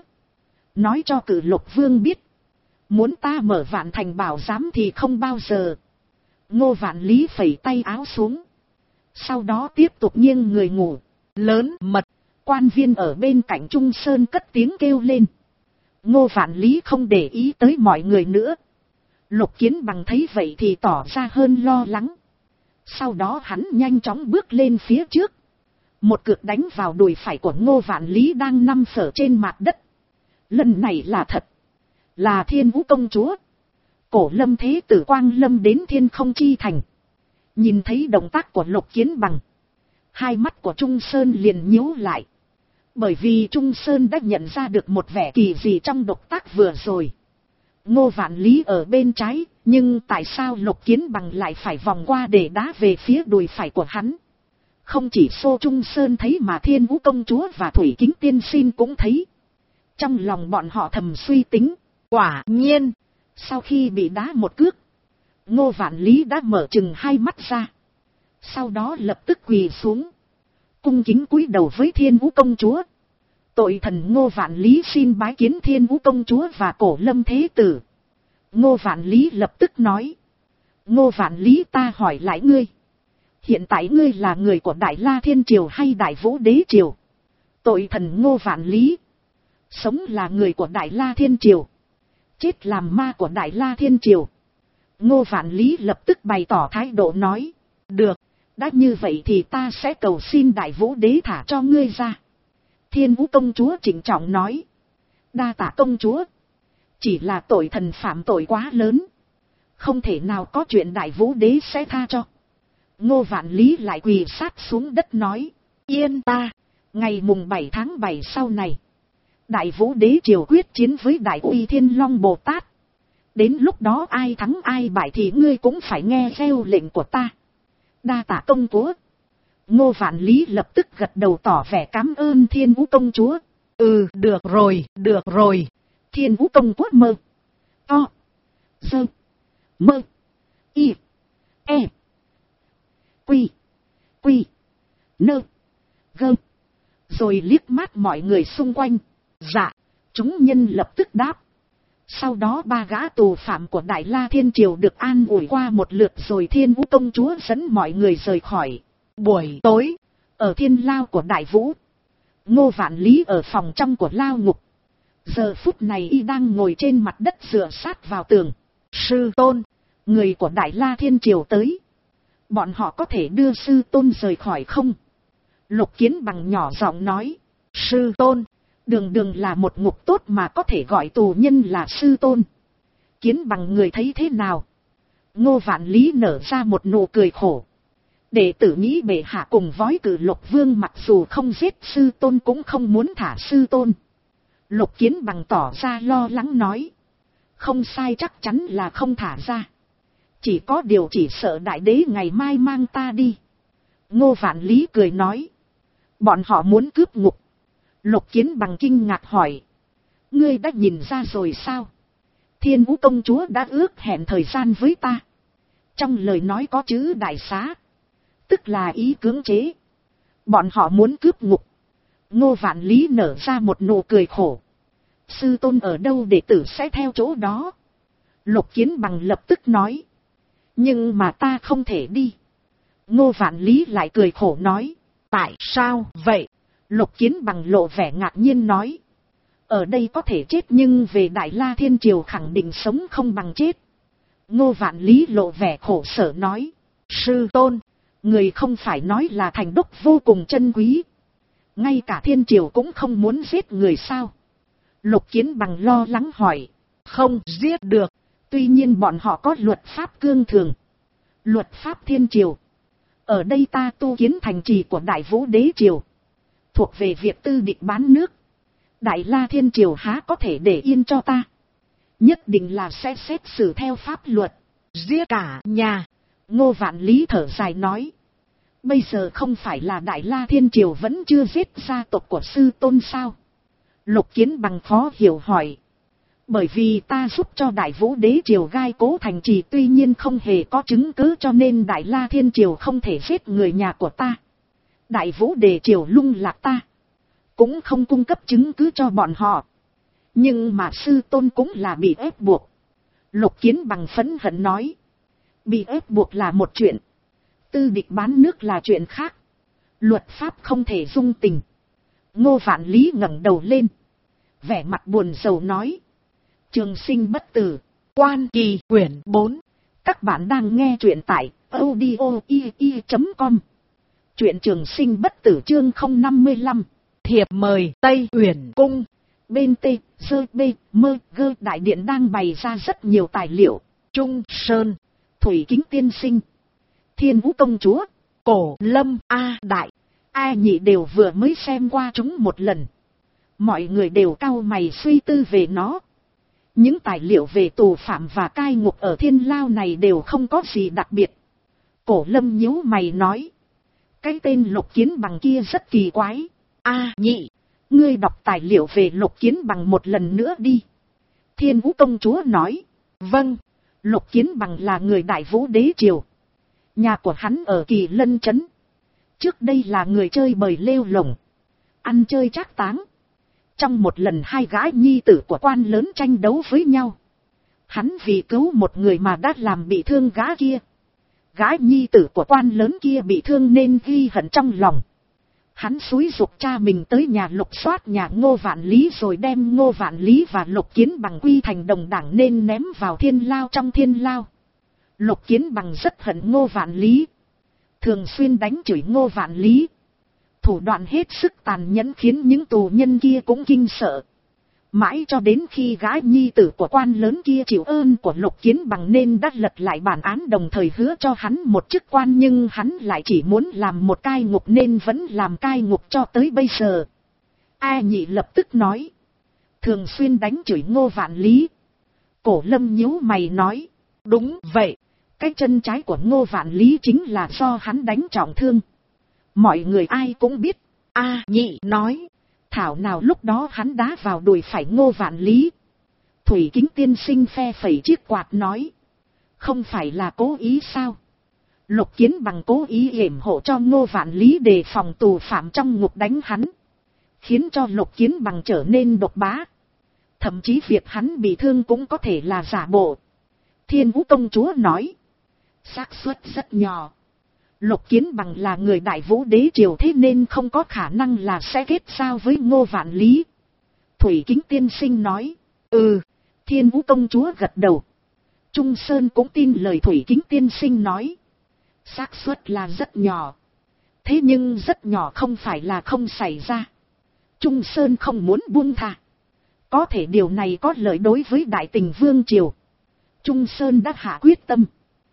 Nói cho Cử Lục Vương biết. Muốn ta mở Vạn Thành bảo giám thì không bao giờ. Ngô Vạn Lý phẩy tay áo xuống. Sau đó tiếp tục nghiêng người ngủ. Lớn mật, quan viên ở bên cạnh Trung Sơn cất tiếng kêu lên. Ngô Vạn Lý không để ý tới mọi người nữa. Lục Kiến Bằng thấy vậy thì tỏ ra hơn lo lắng. Sau đó hắn nhanh chóng bước lên phía trước. Một cước đánh vào đùi phải của Ngô Vạn Lý đang nằm phở trên mặt đất. Lần này là thật. Là Thiên Vũ công chúa. Cổ Lâm thế tử Quang Lâm đến Thiên Không Chi Thành. Nhìn thấy động tác của Lục Kiến Bằng, hai mắt của Trung Sơn liền nhíu lại. Bởi vì Trung Sơn đã nhận ra được một vẻ kỳ dị trong động tác vừa rồi. Ngô Vạn Lý ở bên trái, nhưng tại sao Lục Kiến Bằng lại phải vòng qua để đá về phía đùi phải của hắn? Không chỉ Xô Trung Sơn thấy mà Thiên Vũ công chúa và Thủy Kính tiên sinh cũng thấy. Trong lòng bọn họ thầm suy tính. Quả nhiên, sau khi bị đá một cước, Ngô Vạn Lý đã mở chừng hai mắt ra. Sau đó lập tức quỳ xuống, cung kính cúi đầu với Thiên Vũ công chúa. Tội thần Ngô Vạn Lý xin bái kiến Thiên Vũ công chúa và Cổ Lâm thế tử. Ngô Vạn Lý lập tức nói. Ngô Vạn Lý, ta hỏi lại ngươi. Hiện tại ngươi là người của Đại La Thiên Triều hay Đại Vũ Đế Triều? Tội thần Ngô Vạn Lý. Sống là người của Đại La Thiên Triều. Chết làm ma của Đại La Thiên Triều. Ngô Vạn Lý lập tức bày tỏ thái độ nói. Được, đã như vậy thì ta sẽ cầu xin Đại Vũ Đế thả cho ngươi ra. Thiên Vũ công chúa trịnh trọng nói. Đa tạ công chúa. Chỉ là tội thần phạm tội quá lớn. Không thể nào có chuyện Đại Vũ Đế sẽ tha cho. Ngô Vạn Lý lại quỳ sát xuống đất nói. Yên ta, ngày mùng 7 tháng 7 sau này, Đại Vũ Đế triều quyết chiến với Đại Uy Thiên Long Bồ Tát. Đến lúc đó ai thắng ai bại thì ngươi cũng phải nghe theo lệnh của ta. Đa tạ công chúa. Ngô Vạn Lý lập tức gật đầu tỏ vẻ cảm ơn Thiên Vũ công chúa. Ừ, được rồi, được rồi. Thiên Vũ công chúa mơ. To. Dơ. Mơ. Y. E. Quy. Quy. Nơ. Gơ. Rồi liếc mắt mọi người xung quanh. Dạ. Chúng nhân lập tức đáp. Sau đó ba gã tù phạm của Đại La Thiên Triều được an ủi qua một lượt rồi Thiên Vũ công chúa dẫn mọi người rời khỏi. Buổi tối, ở thiên lao của Đại Vũ, Ngô Vạn Lý ở phòng trong của lao ngục. Giờ phút này y đang ngồi trên mặt đất dựa sát vào tường. Sư tôn, người của Đại La Thiên Triều tới. Bọn họ có thể đưa sư tôn rời khỏi không? Lục Kiến Bằng nhỏ giọng nói. Sư tôn, đường đường là một ngục tốt mà có thể gọi tù nhân là sư tôn. Kiến Bằng người thấy thế nào? Ngô Vạn Lý nở ra một nụ cười khổ. Đệ tử nghĩ bệ hạ cùng Vói Cử Lục Vương mặc dù không giết sư tôn cũng không muốn thả sư tôn. Lục Kiến Bằng tỏ ra lo lắng nói. Không sai, chắc chắn là không thả ra. Chỉ có điều chỉ sợ đại đế ngày mai mang ta đi. Ngô Vạn Lý cười nói. Bọn họ muốn cướp ngục. Lục Kiến Bằng kinh ngạc hỏi. Ngươi đã nhìn ra rồi sao? Thiên Vũ công chúa đã ước hẹn thời gian với ta. Trong lời nói có chữ đại xá. Tức là ý cưỡng chế. Bọn họ muốn cướp ngục. Ngô Vạn Lý nở ra một nụ cười khổ. Sư tôn ở đâu đệ tử sẽ theo chỗ đó. Lục Kiến Bằng lập tức nói. Nhưng mà ta không thể đi. Ngô Vạn Lý lại cười khổ nói. Tại sao vậy? Lục Kiến Bằng lộ vẻ ngạc nhiên nói. Ở đây có thể chết nhưng về Đại La Thiên Triều khẳng định sống không bằng chết. Ngô Vạn Lý lộ vẻ khổ sở nói. Sư tôn, người không phải nói là thành đốc vô cùng chân quý. Ngay cả Thiên Triều cũng không muốn giết người sao? Lục Kiến Bằng lo lắng hỏi. Không giết được. Tuy nhiên bọn họ có luật pháp cương thường. Luật pháp Thiên Triều. Ở đây ta tu kiến thành trì của Đại Vũ Đế Triều. Thuộc về việc tư địch bán nước. Đại La Thiên Triều há có thể để yên cho ta. Nhất định là sẽ xét xử theo pháp luật. Giết cả nhà. Ngô Vạn Lý thở dài nói. Bây giờ không phải là Đại La Thiên Triều vẫn chưa giết gia tộc của sư tôn sao? Lục Kiến Bằng khó hiểu hỏi. Bởi vì ta giúp cho Đại Vũ Đế Triều gai cố thành trì, tuy nhiên không hề có chứng cứ, cho nên Đại La Thiên Triều không thể giết người nhà của ta. Đại Vũ Đế Triều lung lạc ta, cũng không cung cấp chứng cứ cho bọn họ. Nhưng mà sư tôn cũng là bị ép buộc. Lục Kiến Bằng phẫn hận nói. Bị ép buộc là một chuyện. Tư địch bán nước là chuyện khác. Luật pháp không thể dung tình. Ngô Vạn Lý ngẩng đầu lên. Vẻ mặt buồn rầu nói. Trường sinh bất tử. Quan Kỳ quyển 4. Các bạn đang nghe truyện tại audio.com. Truyện Trường Sinh Bất Tử chương 055. Thiệp mời Tây Uyển Cung. Bên T, Sơ B, Mơ, Gơ đại điện đang bày ra rất nhiều tài liệu. Trung Sơn, Thủy Kính tiên sinh, Thiên Vũ công chúa, Cổ Lâm, A Đại, A Nhị đều vừa mới xem qua chúng một lần. Mọi người đều cau mày suy tư về nó. Những tài liệu về tù phạm và cai ngục ở Thiên Lao này đều không có gì đặc biệt. Cổ Lâm nhíu mày nói. Cái tên Lục Kiến Bằng kia rất kỳ quái. A Nhị, ngươi đọc tài liệu về Lục Kiến Bằng một lần nữa đi. Thiên Vũ công chúa nói. Vâng. Lục Kiến Bằng là người Đại Vũ Đế Triều. Nhà của hắn ở Kỳ Lân Trấn. Trước đây là người chơi bời lêu lổng, ăn chơi trác táng. Trong một lần hai gái nhi tử của quan lớn tranh đấu với nhau, hắn vì cứu một người mà đã làm bị thương gã kia. Gái nhi tử của quan lớn kia bị thương nên ghi hận trong lòng. Hắn xúi giục cha mình tới nhà lục soát nhà Ngô Vạn Lý, rồi đem Ngô Vạn Lý và Lục Kiến Bằng quy thành đồng đảng nên ném vào Thiên Lao. Trong Thiên Lao, Lục Kiến Bằng rất hận Ngô Vạn Lý, thường xuyên đánh chửi Ngô Vạn Lý. Thủ đoạn hết sức tàn nhẫn khiến những tù nhân kia cũng kinh sợ. Mãi cho đến khi gái nhi tử của quan lớn kia chịu ơn của Lục Kiến Bằng nên đã lật lại bản án, đồng thời hứa cho hắn một chức quan, nhưng hắn lại chỉ muốn làm một cai ngục nên vẫn làm cai ngục cho tới bây giờ. A Nhị lập tức nói. Thường xuyên đánh chửi Ngô Vạn Lý. Cổ Lâm nhíu mày nói. Đúng vậy, cái chân trái của Ngô Vạn Lý chính là do hắn đánh trọng thương. Mọi người ai cũng biết. A Nhị nói. Thảo nào lúc đó hắn đá vào đùi phải Ngô Vạn Lý. Thủy Kính tiên sinh phe phẩy chiếc quạt nói. Không phải là cố ý sao? Lục Kiến Bằng cố ý yểm hộ cho Ngô Vạn Lý đề phòng tù phạm trong ngục đánh hắn, khiến cho Lục Kiến Bằng trở nên độc bá. Thậm chí việc hắn bị thương cũng có thể là giả bộ. Thiên Vũ công chúa nói. Xác suất rất nhỏ. Lục Kiến Bằng là người Đại Vũ đế triều, thế nên không có khả năng là sẽ kết giao với Ngô Vạn Lý. Thủy Kính tiên sinh nói. Thiên Vũ công chúa gật đầu. Trung Sơn cũng tin lời Thủy Kính tiên sinh nói. Xác suất là rất nhỏ. Thế nhưng rất nhỏ không phải là không xảy ra. Trung Sơn không muốn buông tha. Có thể điều này có lợi đối với Đại Tình Vương triều. Trung Sơn đã hạ quyết tâm.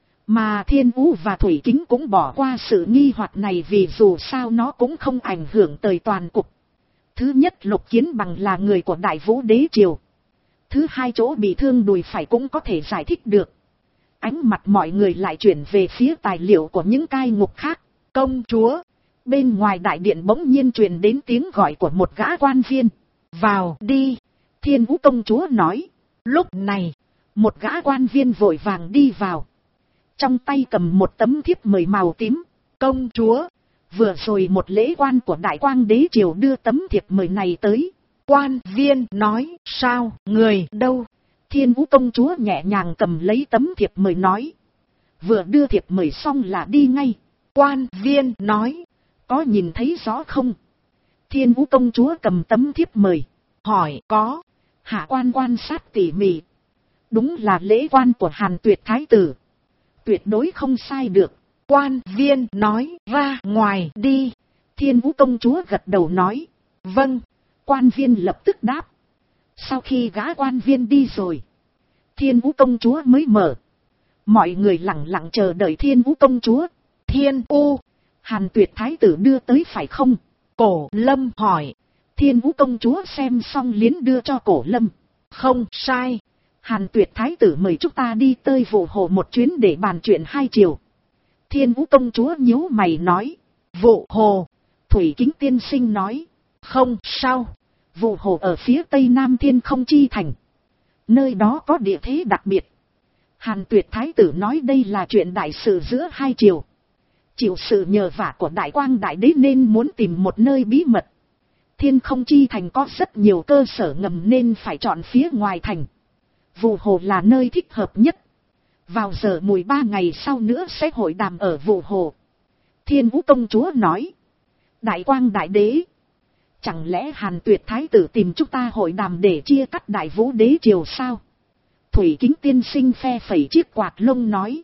Mà Thiên Vũ và Thủy Kính cũng bỏ qua sự nghi hoặc này, vì dù sao nó cũng không ảnh hưởng tới toàn cục. Thứ nhất, Lục Kiến Bằng là người của Đại Vũ đế triều. Thứ hai, chỗ bị thương đùi phải cũng có thể giải thích được. Ánh mặt mọi người lại chuyển về phía tài liệu của những cai ngục khác. Công chúa! Bên ngoài đại điện bỗng nhiên truyền đến tiếng gọi của một gã quan viên. Vào đi! Thiên Vũ công chúa nói. Lúc này, một gã quan viên vội vàng đi vào. Trong tay cầm một tấm thiếp mời màu tím. Công chúa! Vừa rồi một lễ quan của Đại Quang đế triều đưa tấm thiệp mời này tới. Quan viên nói. Sao? Người đâu? Thiên Vũ công chúa nhẹ nhàng cầm lấy tấm thiệp mời nói. Vừa đưa thiệp mời xong là đi ngay. Quan viên nói. Có nhìn thấy rõ không? Thiên Vũ công chúa cầm tấm thiếp mời. Hỏi có. Hạ quan quan sát tỉ mỉ. Đúng là lễ quan của Hàn Tuyệt thái tử. Tuyệt đối không sai được. Quan viên nói. Ra ngoài đi. Thiên Vũ công chúa gật đầu nói. Vâng. Quan viên lập tức đáp. Sau khi gã quan viên đi rồi, Thiên Vũ công chúa mới mở. Mọi người lặng lặng chờ đợi Thiên Vũ công chúa. Thiên U, Hàn Tuyệt thái tử đưa tới phải không? Cổ Lâm hỏi. Thiên Vũ công chúa xem xong liến đưa cho Cổ Lâm. Không sai. Hàn Tuyệt thái tử mời chúng ta đi tới Vụ Hồ một chuyến để bàn chuyện hai chiều. Thiên Vũ công chúa nhíu mày nói. Vụ Hồ. Thủy Kính tiên sinh nói. Không sao. Vụ Hồ ở phía tây nam Thiên Không Chi thành. Nơi đó có địa thế đặc biệt. Hàn Tuyệt thái tử nói đây là chuyện đại sự giữa hai triều. Chịu sự nhờ vả của Đại Quang đại đế nên muốn tìm một nơi bí mật. Thiên Không Chi thành có rất nhiều cơ sở ngầm nên phải chọn phía ngoài thành. Vụ Hồ là nơi thích hợp nhất. Vào giờ mùi 3 ngày sau nữa sẽ hội đàm ở Vụ Hồ. Thiên Vũ công chúa nói. Đại Quang đại đế. Chẳng lẽ Hàn Tuyệt thái tử tìm chúng ta hội đàm để chia cắt Đại Vũ đế triều sao? Thủy Kính tiên sinh phe phẩy chiếc quạt lông nói.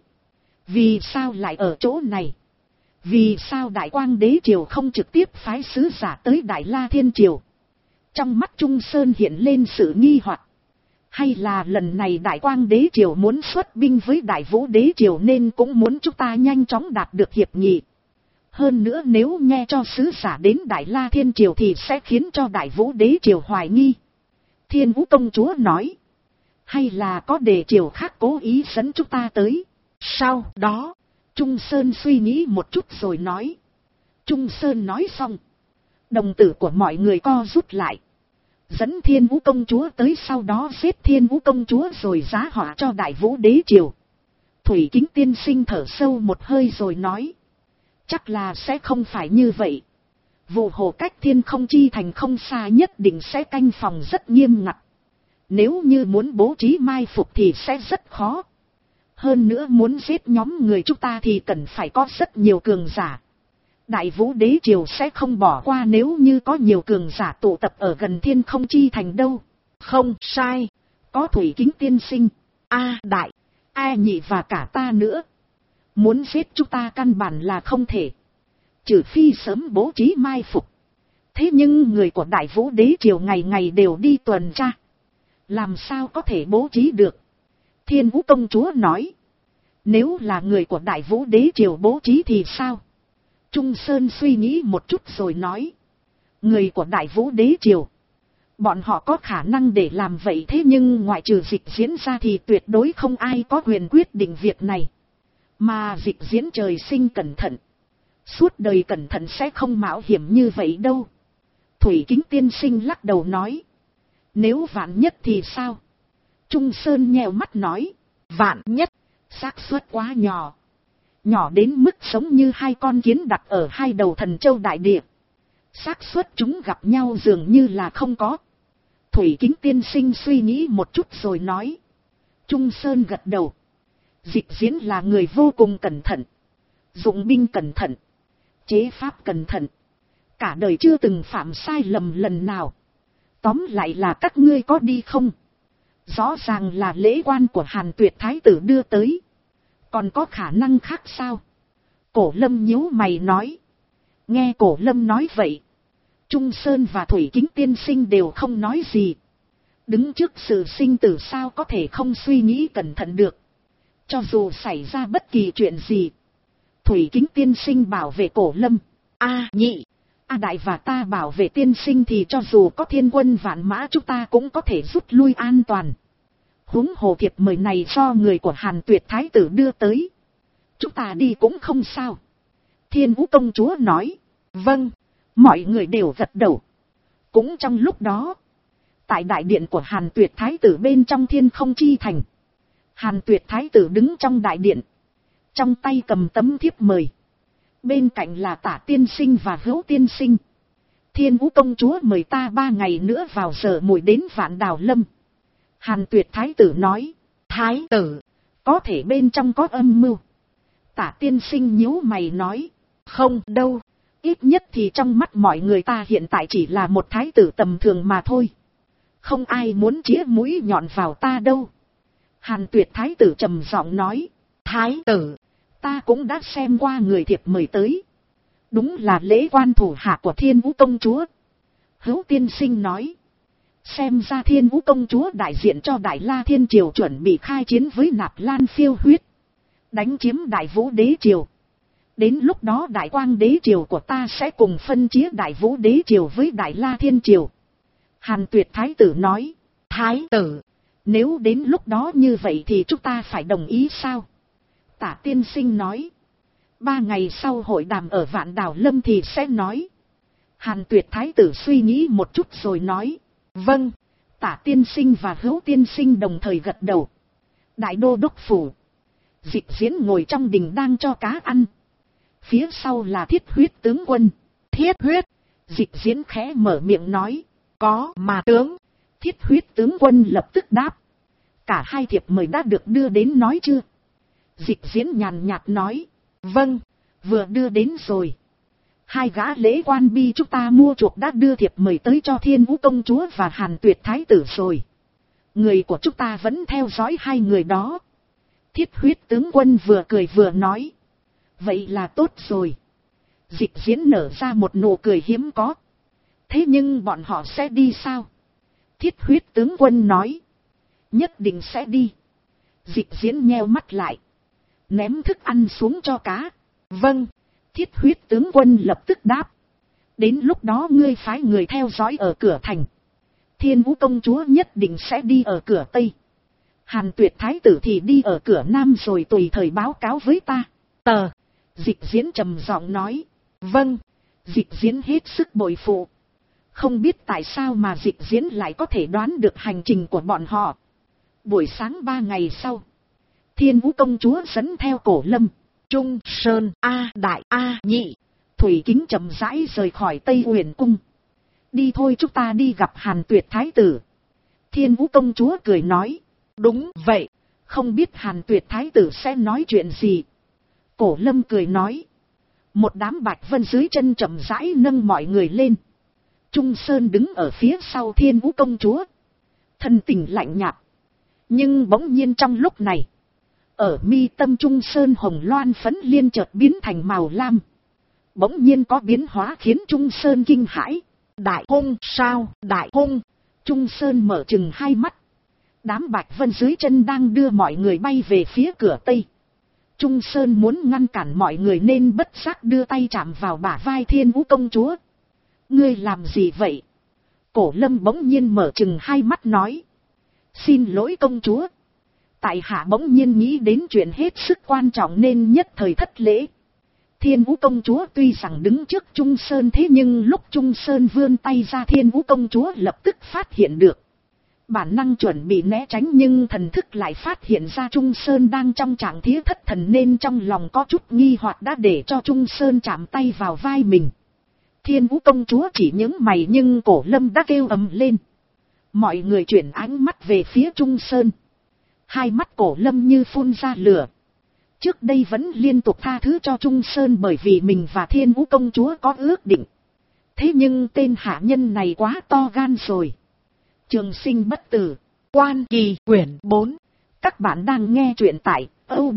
Vì sao lại ở chỗ này? Vì sao Đại Quang đế triều không trực tiếp phái sứ giả tới Đại La Thiên triều? Trong mắt Trung Sơn hiện lên sự nghi hoặc. Hay là lần này Đại Quang đế triều muốn xuất binh với Đại Vũ đế triều nên cũng muốn chúng ta nhanh chóng đạt được hiệp nghị? Hơn nữa nếu nghe cho sứ giả đến Đại La Thiên triều thì sẽ khiến cho Đại Vũ đế triều hoài nghi. Thiên Vũ công chúa nói. Hay là có đề triều khác cố ý dẫn chúng ta tới? Sau đó, Trung Sơn suy nghĩ một chút rồi nói. Trung Sơn nói xong. Đồng tử của mọi người co rút lại. Dẫn Thiên Vũ công chúa tới, sau đó xếp Thiên Vũ công chúa rồi giá họa cho Đại Vũ đế triều. Thủy Kính tiên sinh thở sâu một hơi rồi nói. Chắc là sẽ không phải như vậy. Vụ Hồ cách Thiên Không Chi thành không xa, nhất định sẽ canh phòng rất nghiêm ngặt. Nếu như muốn bố trí mai phục thì sẽ rất khó. Hơn nữa muốn giết nhóm người chúng ta thì cần phải có rất nhiều cường giả. Đại Vũ đế triều sẽ không bỏ qua nếu như có nhiều cường giả tụ tập ở gần Thiên Không Chi thành đâu. Không sai. Có Thủy Kính tiên sinh, A Đại, A Nhị và cả ta nữa. Muốn giết chúng ta căn bản là không thể. Trừ phi sớm bố trí mai phục. Thế nhưng người của Đại Vũ đế triều ngày ngày đều đi tuần tra. Làm sao có thể bố trí được? Thiên Vũ công chúa nói. Nếu là người của Đại Vũ đế triều bố trí thì sao? Trung Sơn suy nghĩ một chút rồi nói. Người của Đại Vũ đế triều. Bọn họ có khả năng để làm vậy, thế nhưng ngoại trừ Dịch Diễn ra thì tuyệt đối không ai có quyền quyết định việc này. Mà Dịch Diễn trời sinh cẩn thận. Suốt đời cẩn thận sẽ không mạo hiểm như vậy đâu. Thủy Kính tiên sinh lắc đầu nói. Nếu vạn nhất thì sao? Trung Sơn nheo mắt nói. Vạn nhất, xác suất quá nhỏ. Nhỏ đến mức giống như hai con kiến đặt ở hai đầu Thần Châu đại địa. Xác suất chúng gặp nhau dường như là không có. Thủy Kính tiên sinh suy nghĩ một chút rồi nói. Trung Sơn gật đầu. Dịch Diễn là người vô cùng cẩn thận. Dụng binh cẩn thận. Chế pháp cẩn thận. Cả đời chưa từng phạm sai lầm lần nào. Tóm lại là các ngươi có đi không? Rõ ràng là lễ quan của Hàn Tuyệt thái tử đưa tới. Còn có khả năng khác sao? Cổ Lâm nhíu mày nói. Nghe Cổ Lâm nói vậy, Trung Sơn và Thủy Kính tiên sinh đều không nói gì. Đứng trước sự sinh tử sao có thể không suy nghĩ cẩn thận được. Cho dù xảy ra bất kỳ chuyện gì, Thủy Kính tiên sinh bảo vệ Cổ Lâm, Nhị, Đại và ta bảo vệ tiên sinh thì cho dù có thiên quân vạn mã chúng ta cũng có thể rút lui an toàn. Huống hồ thiệp mời này do người của Hàn Tuyệt thái tử đưa tới. Chúng ta đi cũng không sao. Thiên Vũ công chúa nói. Vâng. Mọi người đều gật đầu. Cũng trong lúc đó, tại đại điện của Hàn Tuyệt thái tử bên trong Thiên Không Chi Thành, Hàn Tuyệt thái tử đứng trong đại điện, trong tay cầm tấm thiếp mời. Bên cạnh là Tả tiên sinh và Hữu tiên sinh. Thiên Vũ công chúa mời ta 3 ngày nữa vào giờ mùi đến Vạn Đào Lâm. Hàn Tuyệt thái tử nói. Thái tử, có thể bên trong có âm mưu. Tả tiên sinh nhíu mày nói. Không đâu, ít nhất thì trong mắt mọi người ta hiện tại chỉ là một thái tử tầm thường mà thôi. Không ai muốn chĩa mũi nhọn vào ta đâu. Hàn Tuyệt thái tử trầm giọng nói. Thái tử, ta cũng đã xem qua người thiệp mời tới. Đúng là lễ quan thủ hạ của Thiên Vũ công chúa. Hữu tiên sinh nói. Xem ra Thiên Vũ công chúa đại diện cho Đại La Thiên Triều chuẩn bị khai chiến với Nạp Lan Phiêu Huyết, đánh chiếm Đại Vũ Đế Triều. Đến lúc đó Đại Quang Đế Triều của ta sẽ cùng phân chia Đại Vũ Đế Triều với Đại La Thiên Triều. Hàn Tuyệt thái tử nói. Thái tử, nếu đến lúc đó như vậy thì chúng ta phải đồng ý sao? Tả tiên sinh nói. 3 ngày sau hội đàm ở Vạn Đào Lâm thì sẽ nói. Hàn Tuyệt thái tử suy nghĩ một chút rồi nói. Vâng. Tả tiên sinh và Hữu tiên sinh đồng thời gật đầu. Đại đô đốc phủ, Dịch Diễn ngồi trong đình đang cho cá ăn. Phía sau là Thiết Huyết tướng quân. Thiết Huyết. Dịch Diễn khẽ mở miệng nói. Có mà tướng. Thiết Huyết tướng quân lập tức đáp. Cả hai thiệp mời đã được đưa đến nói chưa? Dịch Diễn nhàn nhạt nói. Vâng, vừa đưa đến rồi. 2 gã lễ quan bi chúng ta mua chuộc đã đưa thiệp mời tới cho Thiên Vũ công chúa và Hàn Tuyệt thái tử rồi. Người của chúng ta vẫn theo dõi 2 người đó. Thiết Huyết tướng quân vừa cười vừa nói. Vậy là tốt rồi. Dịch Diễn nở ra một nụ cười hiếm có. Thế nhưng bọn họ sẽ đi sao? Thiết Huyết tướng quân nói. Nhất định sẽ đi. Dịch Diễn nheo mắt lại, ném thức ăn xuống cho cá. Vâng. Thiết Huyết tướng quân lập tức đáp. Đến lúc đó ngươi phái người theo dõi ở cửa thành. Thiên Vũ công chúa nhất định sẽ đi ở cửa Tây. Hàn Tuyệt thái tử thì đi ở cửa Nam rồi tùy thời báo cáo với ta. Dịch Diễn trầm giọng nói. Vâng. Dịch Diễn hết sức bội phụ. Không biết tại sao mà Dịch Diễn lại có thể đoán được hành trình của bọn họ. Buổi sáng 3 ngày sau, Thiên Vũ công chúa dẫn theo Cổ Lâm, Trung Sơn, Đại, Nhị, Thủy Kính chậm rãi rời khỏi Tây Uyển cung. Đi thôi, chúng ta đi gặp Hàn Tuyệt thái tử. Thiên Vũ công chúa cười nói. Đúng vậy, không biết Hàn Tuyệt thái tử sẽ nói chuyện gì. Cổ Lâm cười nói. Một đám bạch vân dưới chân chậm rãi nâng mọi người lên. Trung Sơn đứng ở phía sau Thiên Vũ công chúa, thân tình lạnh nhạt. Nhưng bỗng nhiên trong lúc này, ở mi tâm Trung Sơn hồng loan phấn liên chợt biến thành màu lam. Bỗng nhiên có biến hóa khiến Trung Sơn kinh hãi. Đại hung sao? Đại hung. Trung Sơn mở chừng 2 mắt. Đám bạch vân dưới chân đang đưa mọi người bay về phía cửa Tây. Trung Sơn muốn ngăn cản mọi người nên bất giác đưa tay chạm vào bả vai Thiên Vũ công chúa. Ngươi làm gì vậy? Cổ Lâm bỗng nhiên mở chừng 2 mắt nói. Xin lỗi công chúa. Tại hạ bỗng nhiên nghĩ đến chuyện hết sức quan trọng nên nhất thời thất lễ. Thiên Vũ công chúa tuy rằng đứng trước Trung Sơn, thế nhưng lúc Trung Sơn vươn tay ra Thiên Vũ công chúa lập tức phát hiện được. Bản năng chuẩn bị né tránh nhưng thần thức lại phát hiện ra Trung Sơn đang trong trạng thía thất thần nên trong lòng có chút nghi hoặc đã để cho Trung Sơn chạm tay vào vai mình. Thiên Vũ công chúa chỉ nhướng mày nhưng Cổ Lâm đã kêu ầm lên. Mọi người chuyển ánh mắt về phía Trung Sơn. 2 mắt Cổ Lâm như phun ra lửa. Trước đây vẫn liên tục tha thứ cho Trung Sơn bởi vì mình và Thiên Vũ công chúa có ước định. Thế nhưng tên hạ nhân này quá to gan rồi. Trường sinh bất tử, Quan Kỳ quyển 4. Các bạn đang nghe truyện tại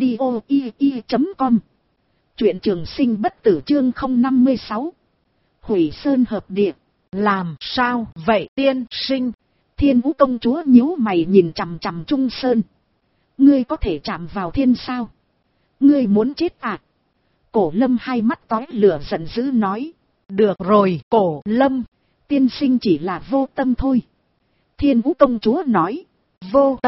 audio.ii.com. Truyện trường sinh bất tử chương 056. Hủy sơn hợp địa. Làm sao vậy tiên sinh? Thiên Vũ công chúa nhíu mày nhìn chằm chằm Trung Sơn. Ngươi có thể chạm vào thiên sao? Ngươi muốn chết à? Cổ Lâm hai mắt tóe lửa giận dữ nói. Được rồi Cổ Lâm, tiên sinh chỉ là vô tâm thôi. Thiên Vũ công chúa nói. Vô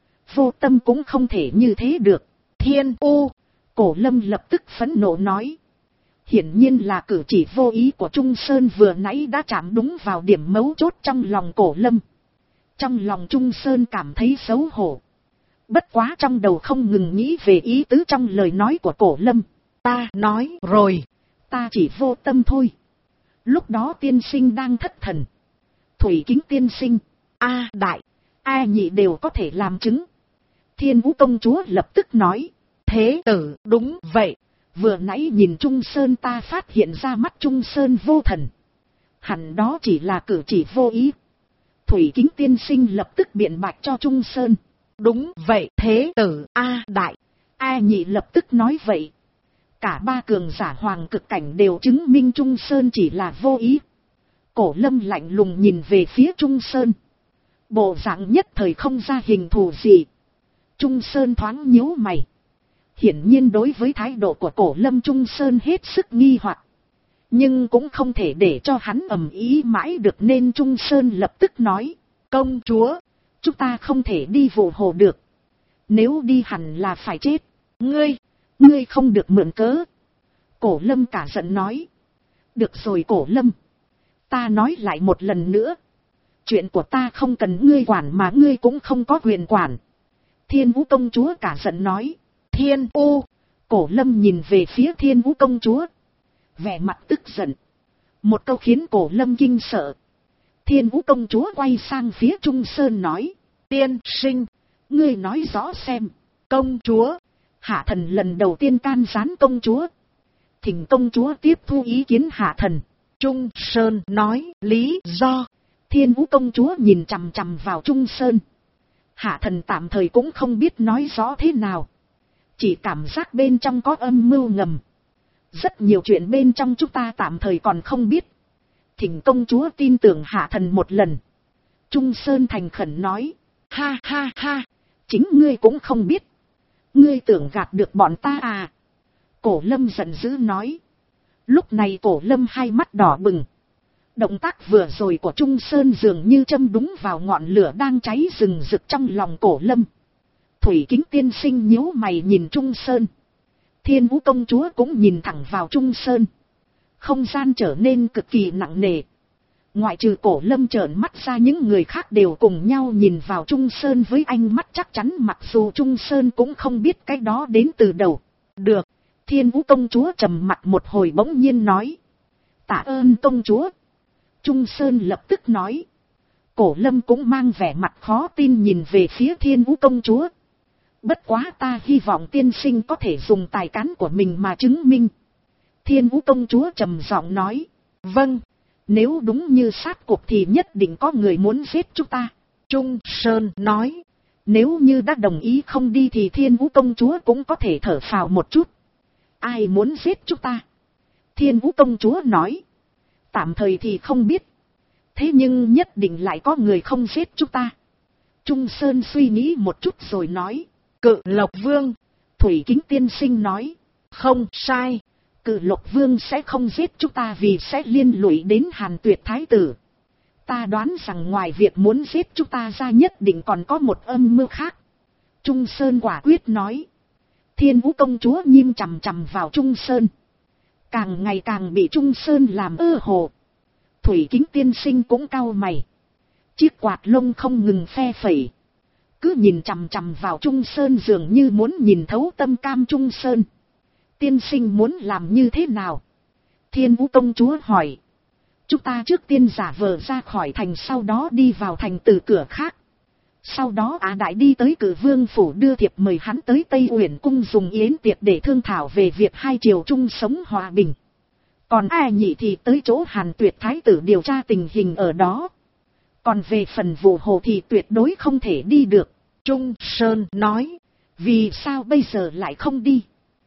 tâm cũng không thể như thế được. Thiên U, Cổ Lâm lập tức phẫn nộ nói. Hiển nhiên là cử chỉ vô ý của Trung Sơn vừa nãy đã chạm đúng vào điểm mấu chốt trong lòng Cổ Lâm. Trong lòng Trung Sơn cảm thấy xấu hổ. Bất quá trong đầu không ngừng nghĩ về ý tứ trong lời nói của Cổ Lâm. Ta nói rồi, ta chỉ vô tâm thôi. Lúc đó tiên sinh đang thất thần. Thủy Kính tiên sinh, A đại, A nhị đều có thể làm chứng. Thiên Vũ công chúa lập tức nói. Thế tử, đúng vậy. Vừa nãy nhìn Trung Sơn ta phát hiện ra mắt Trung Sơn vô thần. Hẳn đó chỉ là cử chỉ vô ý. Thủy Kính tiên sinh lập tức biện bạch cho Trung Sơn. Đúng vậy thế tử, A đại, A nhị lập tức nói vậy. Cả ba cường giả hoàng cực cảnh đều chứng minh Trung Sơn chỉ là vô ý. Cổ Lâm lạnh lùng nhìn về phía Trung Sơn. Bộ dạng nhất thời không ra hình thù gì. Trung Sơn thoáng nhíu mày. Hiển nhiên đối với thái độ của Cổ Lâm Trung Sơn hết sức nghi hoặc. Nhưng cũng không thể để cho hắn ầm ý mãi được nên Trung Sơn lập tức nói. Công chúa, chúng ta không thể đi vụ hồ được. Nếu đi hẳn là phải chết. Ngươi không được mượn cớ. Cổ Lâm cả giận nói. Được rồi Cổ Lâm. Ta nói lại một lần nữa. Chuyện của ta không cần ngươi quản mà ngươi cũng không có quyền quản. Thiên Vũ công chúa cả giận nói. Thiên U. Cổ Lâm nhìn về phía Thiên Vũ công chúa. Vẻ mặt tức giận. Một câu khiến Cổ Lâm kinh sợ. Thiên Vũ công chúa quay sang phía Trung Sơn nói. Tiên sinh, ngươi nói rõ xem. Công chúa. Hạ thần lần đầu tiên can gián công chúa. Thỉnh công chúa tiếp thu ý kiến hạ thần. Trung Sơn nói lý do. Thiên Vũ công chúa nhìn chằm chằm vào Trung Sơn. Hạ thần tạm thời cũng không biết nói rõ thế nào. Chỉ cảm giác bên trong có âm mưu ngầm. Rất nhiều chuyện bên trong chúng ta tạm thời còn không biết. Thỉnh công chúa tin tưởng hạ thần một lần. Trung Sơn thành khẩn nói. Ha ha ha, chính ngươi cũng không biết. Ngươi tưởng gạt được bọn ta à? Cổ Lâm giận dữ nói. Lúc này Cổ Lâm hai mắt đỏ bừng. Động tác vừa rồi của Trung Sơn dường như châm đúng vào ngọn lửa đang cháy rừng rực trong lòng Cổ Lâm. Thủy Kính tiên sinh nhíu mày nhìn Trung Sơn. Thiên Vũ công chúa cũng nhìn thẳng vào Trung Sơn. Không gian trở nên cực kỳ nặng nề. Ngoại trừ Cổ Lâm trợn mắt ra, những người khác đều cùng nhau nhìn vào Trung Sơn với ánh mắt chắc chắn, mặc dù Trung Sơn cũng không biết cái đó đến từ đầu. Được. Thiên Vũ công chúa trầm mặt một hồi bỗng nhiên nói. Tạ ơn công chúa. Trung Sơn lập tức nói. Cổ Lâm cũng mang vẻ mặt khó tin nhìn về phía Thiên Vũ công chúa. Bất quá ta hy vọng tiên sinh có thể dùng tài cán của mình mà chứng minh. Thiên Vũ công chúa trầm giọng nói. Vâng, nếu đúng như sát cuộc thì nhất định có người muốn giết chúng ta. Trung Sơn nói. Nếu như đã đồng ý không đi thì Thiên Vũ công chúa cũng có thể thở phào một chút. Ai muốn giết chúng ta? Thiên Vũ công chúa nói. Tạm thời thì không biết. Thế nhưng nhất định lại có người không giết chúng ta. Trung Sơn suy nghĩ một chút rồi nói. Cự Lộc Vương. Thủy Kính tiên sinh nói. Không sai. Cự Lộc Vương sẽ không giết chúng ta vì sẽ liên lụy đến Hàn Tuyệt Thái tử. Ta đoán rằng ngoài việc muốn giết chúng ta ra nhất định còn có một âm mưu khác. Trung Sơn quả quyết nói. Thiên Vũ công chúa nhím chằm chằm vào Trung Sơn. Càng ngày càng bị Trung Sơn làm ơ hồ. Thủy Kính tiên sinh cũng cau mày. Chiếc quạt lông không ngừng phe phẩy. Cứ nhìn chằm chằm vào Trung Sơn dường như muốn nhìn thấu tâm cam Trung Sơn. Tiên sinh muốn làm như thế nào? Thiên Vũ công chúa hỏi. Chúng ta trước tiên giả vờ ra khỏi thành, sau đó đi vào thành từ cửa khác. Sau đó Á Đại đi tới Cử Vương phủ đưa thiệp mời hắn tới Tây Uyển cung dùng yến tiệc để thương thảo về việc hai triều chung sống hòa bình. Còn A Nhị thì tới chỗ Hàn Tuyệt thái tử điều tra tình hình ở đó. Còn về phần Vụ Hồ thì tuyệt đối không thể đi được. Trung Sơn nói, vì sao bây giờ lại không đi?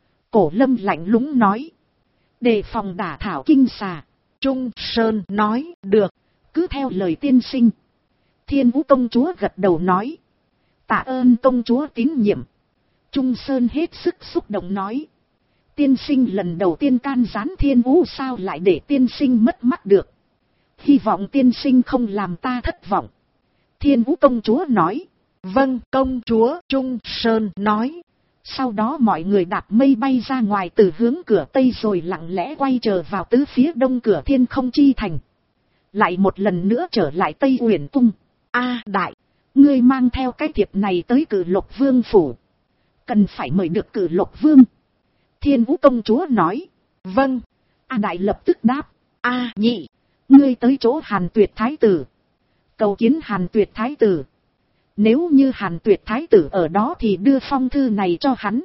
Cổ Lâm lạnh lùng nói, đề phòng đả thảo kinh xà. Trung Sơn nói, được, cứ theo lời tiên sinh. Thiên Vũ công chúa gật đầu nói, tạ ơn công chúa tín nhiệm. Trung Sơn hết sức xúc động nói, tiên sinh lần đầu tiên can gián Thiên Vũ sao lại để tiên sinh mất mắt được. Hy vọng tiên sinh không làm ta thất vọng. Thiên Vũ công chúa nói, vâng công chúa. Trung Sơn nói. Sau đó mọi người đạp mây bay ra ngoài từ hướng cửa Tây rồi lặng lẽ quay trở vào tứ phía đông cửa Thiên Không Chi Thành. Lại một lần nữa trở lại Tây Uyển cung. A Đại, ngươi mang theo cái thiệp này tới Cử Lộc Vương phủ. Cần phải mời được Cử Lộc Vương. Thiên Vũ công chúa nói, vâng. A Đại lập tức đáp, A Nhị, ngươi tới chỗ Hàn Tuyệt thái tử. Cầu kiến Hàn Tuyệt thái tử. Nếu như Hàn Tuyệt thái tử ở đó thì đưa phong thư này cho hắn.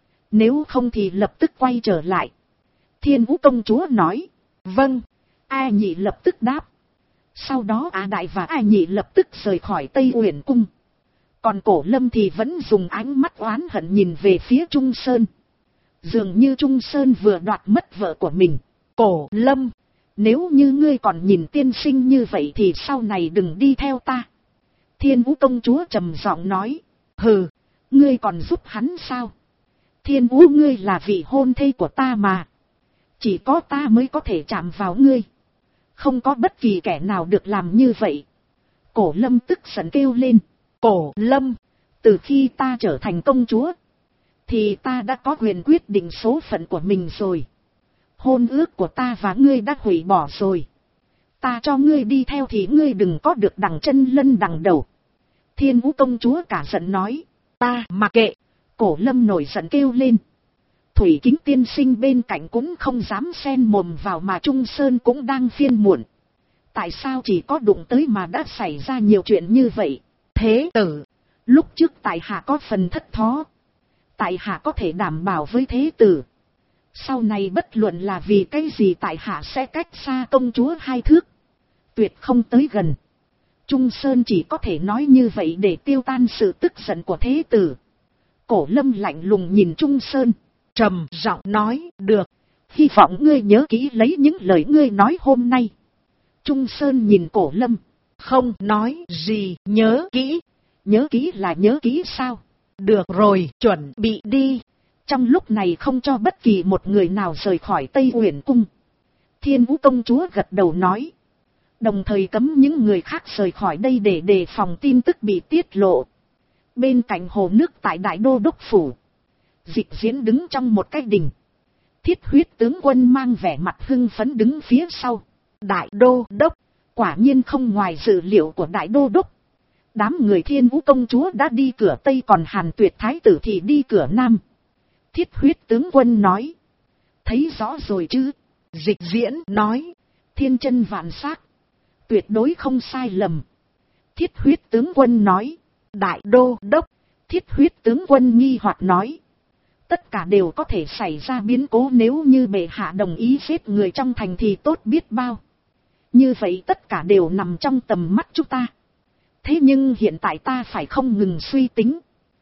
Nếu không thì lập tức quay trở lại. Thiên Vũ công chúa nói, vâng. A Nhị lập tức đáp. Sau đó A Đại và A Nhị lập tức rời khỏi Tây Uyển cung. Còn Cổ Lâm thì vẫn dùng ánh mắt oán hận nhìn về phía Trung Sơn. Dường như Trung Sơn vừa đoạt mất vợ của mình. Cổ Lâm, nếu như ngươi còn nhìn tiên sinh như vậy thì sau này đừng đi theo ta. Thiên Vũ công chúa trầm giọng nói, hừ, ngươi còn giúp hắn sao? Thiên Vũ, ngươi là vị hôn thê của ta mà. Chỉ có ta mới có thể chạm vào ngươi. Không có bất kỳ kẻ nào được làm như vậy. Cổ Lâm tức giận kêu lên, Cổ Lâm, từ khi ta trở thành công chúa, thì ta đã có quyền quyết định số phận của mình rồi. Hôn ước của ta và ngươi đã hủy bỏ rồi. Ta cho ngươi đi theo thì ngươi đừng có được đằng chân lân đằng đầu. Thiên Vũ công chúa cả giận nói, ta mặc kệ. Cổ Lâm nổi giận kêu lên, Thủy Kính tiên sinh bên cạnh cũng không dám xen mồm vào mà Trung Sơn cũng đang phiền muộn. Tại sao chỉ có đụng tới mà đã xảy ra nhiều chuyện như vậy? Thế tử, lúc trước tại hạ có phần thất thó. Tại hạ có thể đảm bảo với thế tử, sau này bất luận là vì cái gì tại hạ sẽ cách xa công chúa 2 thước. Tuyệt không tới gần. Trung Sơn chỉ có thể nói như vậy để tiêu tan sự tức giận của thế tử. Cổ Lâm lạnh lùng nhìn Trung Sơn, trầm giọng nói, được, hy vọng ngươi nhớ kỹ lấy những lời ngươi nói hôm nay. Trung Sơn nhìn Cổ Lâm, không nói gì. Nhớ kỹ? Nhớ kỹ là nhớ kỹ sao? Được rồi, chuẩn bị đi. Trong lúc này không cho bất kỳ một người nào rời khỏi Tây Uyển cung. Thiên Vũ công chúa gật đầu nói, đồng thời cấm những người khác rời khỏi đây để đề phòng tin tức bị tiết lộ. Bên cạnh hồ nước tại Đại Đô đốc phủ, Dịch Diễn đứng trong một cái đình. Thiết Huyết tướng quân mang vẻ mặt hưng phấn đứng phía sau. Đại Đô đốc, quả nhiên không ngoài dự liệu của Đại Đô đốc. Đám người Thiên Vũ công chúa đã đi cửa Tây, còn Hàn Tuyệt thái tử thì đi cửa Nam. Thiết Huyết tướng quân nói, thấy rõ rồi chứ? Dịch Diễn nói, thiên chân vạn xác, tuyệt đối không sai lầm. Thiết Huyết tướng quân nói, Đại Đô đốc. Thiết Huyết tướng quân nghi hoặc nói, tất cả đều có thể xảy ra biến cố, nếu như bệ hạ đồng ý giết người trong thành thì tốt biết bao. Như vậy tất cả đều nằm trong tầm mắt chúng ta. Thế nhưng hiện tại ta phải không ngừng suy tính.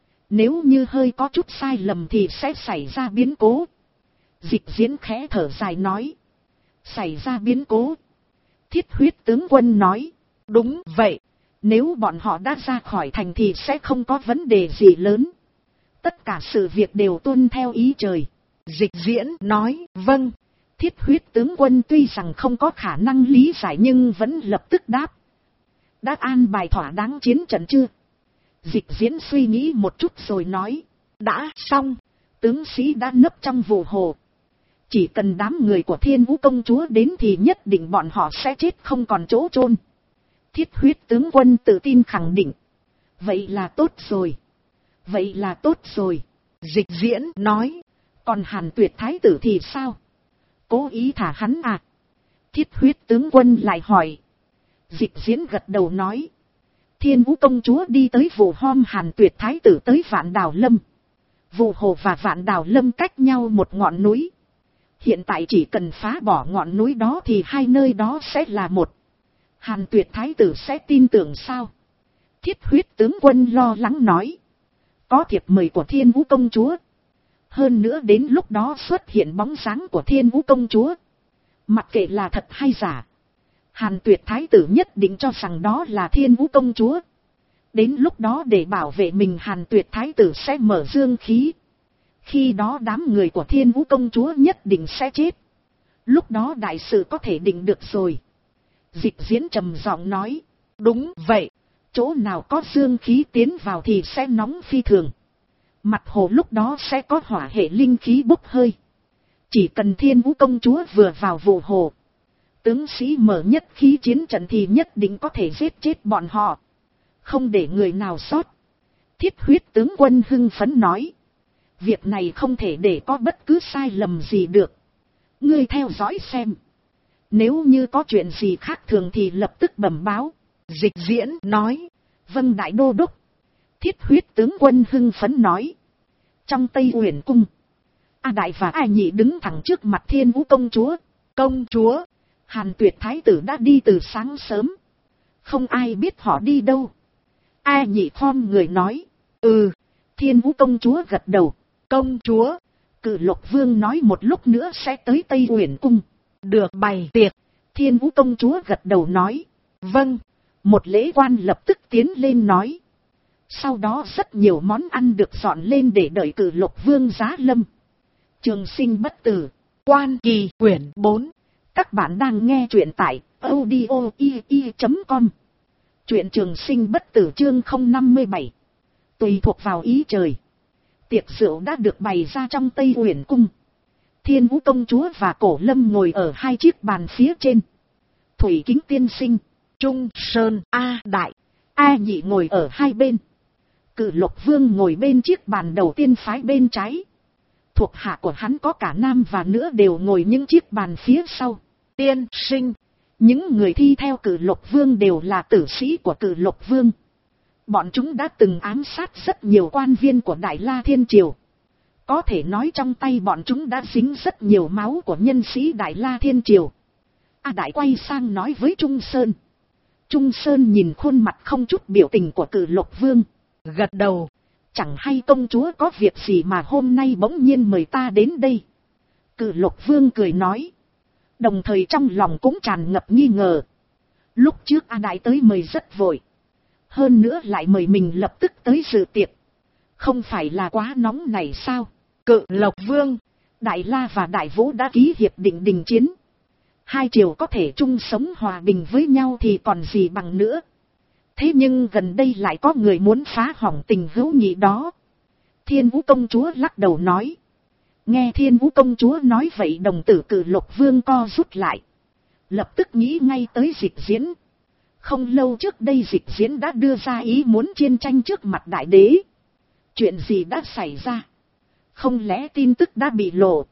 Nếu như hơi có chút sai lầm thì sẽ xảy ra biến cố. Dịch Diễn khẽ thở dài nói, xảy ra biến cố? Thiết Huyết tướng quân nói, đúng vậy. Nếu bọn họ đã ra khỏi thành thì sẽ không có vấn đề gì lớn. Tất cả sự việc đều tuân theo ý trời. Dịch Diễn nói, vâng. Thiết Huyết tướng quân tuy rằng không có khả năng lý giải nhưng vẫn lập tức đáp, đã an bài thỏa đáng chiến trận chưa? Dịch Diễn suy nghĩ một chút rồi nói, đã xong. Tướng sĩ đã nấp trong Vụ Hồ. Chỉ cần đám người của Thiên Vũ công chúa đến thì nhất định bọn họ sẽ chết không còn chỗ chôn. Thiết Huyết tướng quân tự tin khẳng định. Vậy là tốt rồi. Vậy là tốt rồi. Dịch Diễn nói, còn Hàn Tuyệt thái tử thì sao? Cố ý thả hắn à? Thiết Huyết tướng quân lại hỏi. Dịch Diễn gật đầu nói, Thiên Vũ công chúa đi tới Vụ Hôm Hàn Tuyệt thái tử tới Vạn Đào Lâm. Vụ Hồ và Vạn Đào Lâm cách nhau một ngọn núi. Hiện tại chỉ cần phá bỏ ngọn núi đó thì hai nơi đó sẽ là một. Hàn Tuyệt thái tử sẽ tin tưởng sao? Thiết Huyết tướng quân lo lắng nói. Có thiệp mời của Thiên Vũ công chúa. Hơn nữa đến lúc đó xuất hiện bóng dáng của Thiên Vũ công chúa. Mặc kệ là thật hay giả, Hàn Tuyệt thái tử nhất định cho rằng đó là Thiên Vũ công chúa. Đến lúc đó để bảo vệ mình, Hàn Tuyệt thái tử sẽ mở dương khí. Khi đó đám người của Thiên Vũ công chúa nhất định sẽ chết. Lúc đó đại sự có thể định được rồi. Dịch Diễn trầm giọng nói. Đúng vậy, chỗ nào có dương khí tiến vào thì sẽ nóng phi thường. Mặt hồ lúc đó sẽ có hỏa hệ linh khí bốc hơi. Chỉ cần Thiên Vũ công chúa vừa vào Vụ Hồ, tướng sĩ mở nhất khí chiến trận thì nhất định có thể giết chết bọn họ, không để người nào sót. Thiết Huyết tướng quân hưng phấn nói. Việc này không thể để có bất cứ sai lầm gì được. Ngươi theo dõi xem. Nếu như có chuyện gì khác thường thì lập tức bẩm báo. Dịch Diễn nói. Vâng đại đô đốc. Thiết Huyết tướng quân hưng phấn nói. Trong Tây Uyển cung, A Đại và A Nhị đứng thẳng trước mặt Thiên Vũ công chúa. Công chúa, Hàn Tuyệt thái tử đã đi từ sáng sớm. Không ai biết họ đi đâu. A Nhị khom người nói. Thiên Vũ công chúa gật đầu. Công chúa, Cử Lộc Vương nói một lúc nữa sẽ tới Tây Uyển cung. Được bày tiệc. Thiên Vũ công chúa gật đầu nói. Vâng. Một lễ quan lập tức tiến lên nói. Sau đó rất nhiều món ăn được dọn lên để đợi Cử Lộc Vương giá lâm. Trường Sinh bất tử. Quan Kỳ quyển 4. Các bạn đang nghe truyện tại audio.com. Truyện Trường Sinh bất tử chương 057. Tùy thuộc vào ý trời. Tiệc rượu đã được bày ra trong Tây Uyển cung. Thiên Vũ công chúa và Cổ Lâm ngồi ở hai chiếc bàn phía trên. Thủy Kính tiên sinh, Trung Sơn, A Đại, A Nhị ngồi ở hai bên. Cử Lộc Vương ngồi bên chiếc bàn đầu tiên phái bên trái. Thuộc hạ của hắn có cả nam và nữ đều ngồi những chiếc bàn phía sau. Tiên sinh, những người thi theo Cử Lộc Vương đều là tử sĩ của Cử Lộc Vương. Bọn chúng đã từng ám sát rất nhiều quan viên của Đại La Thiên Triều. Có thể nói trong tay bọn chúng đã dính rất nhiều máu của nhân sĩ Đại La Thiên Triều. A Đại quay sang nói với Trung Sơn. Trung Sơn nhìn khuôn mặt không chút biểu tình của Cử Lộc Vương, gật đầu. Chẳng hay công chúa có việc gì mà hôm nay bỗng nhiên mời ta đến đây. Cử Lộc Vương cười nói. Đồng thời trong lòng cũng tràn ngập nghi ngờ. Lúc trước A Đại tới mời rất vội. Hơn nữa lại mời mình lập tức tới dự tiệc. Không phải là quá nóng này sao? Cự Lộc Vương, Đại La và Đại Vũ đã ký hiệp định đình chiến. Hai triều có thể chung sống hòa bình với nhau thì còn gì bằng nữa. Thế nhưng gần đây lại có người muốn phá hỏng tình hữu nghị đó. Thiên Vũ công chúa lắc đầu nói. Nghe Thiên Vũ công chúa nói vậy, đồng tử Cử Lộc Vương co rút lại. Lập tức nghĩ ngay tới Dịch Diễn. Không lâu trước đây Dịch Diễn đã đưa ra ý muốn chiến tranh trước mặt đại đế. Chuyện gì đã xảy ra? Không lẽ tin tức đã bị lộ?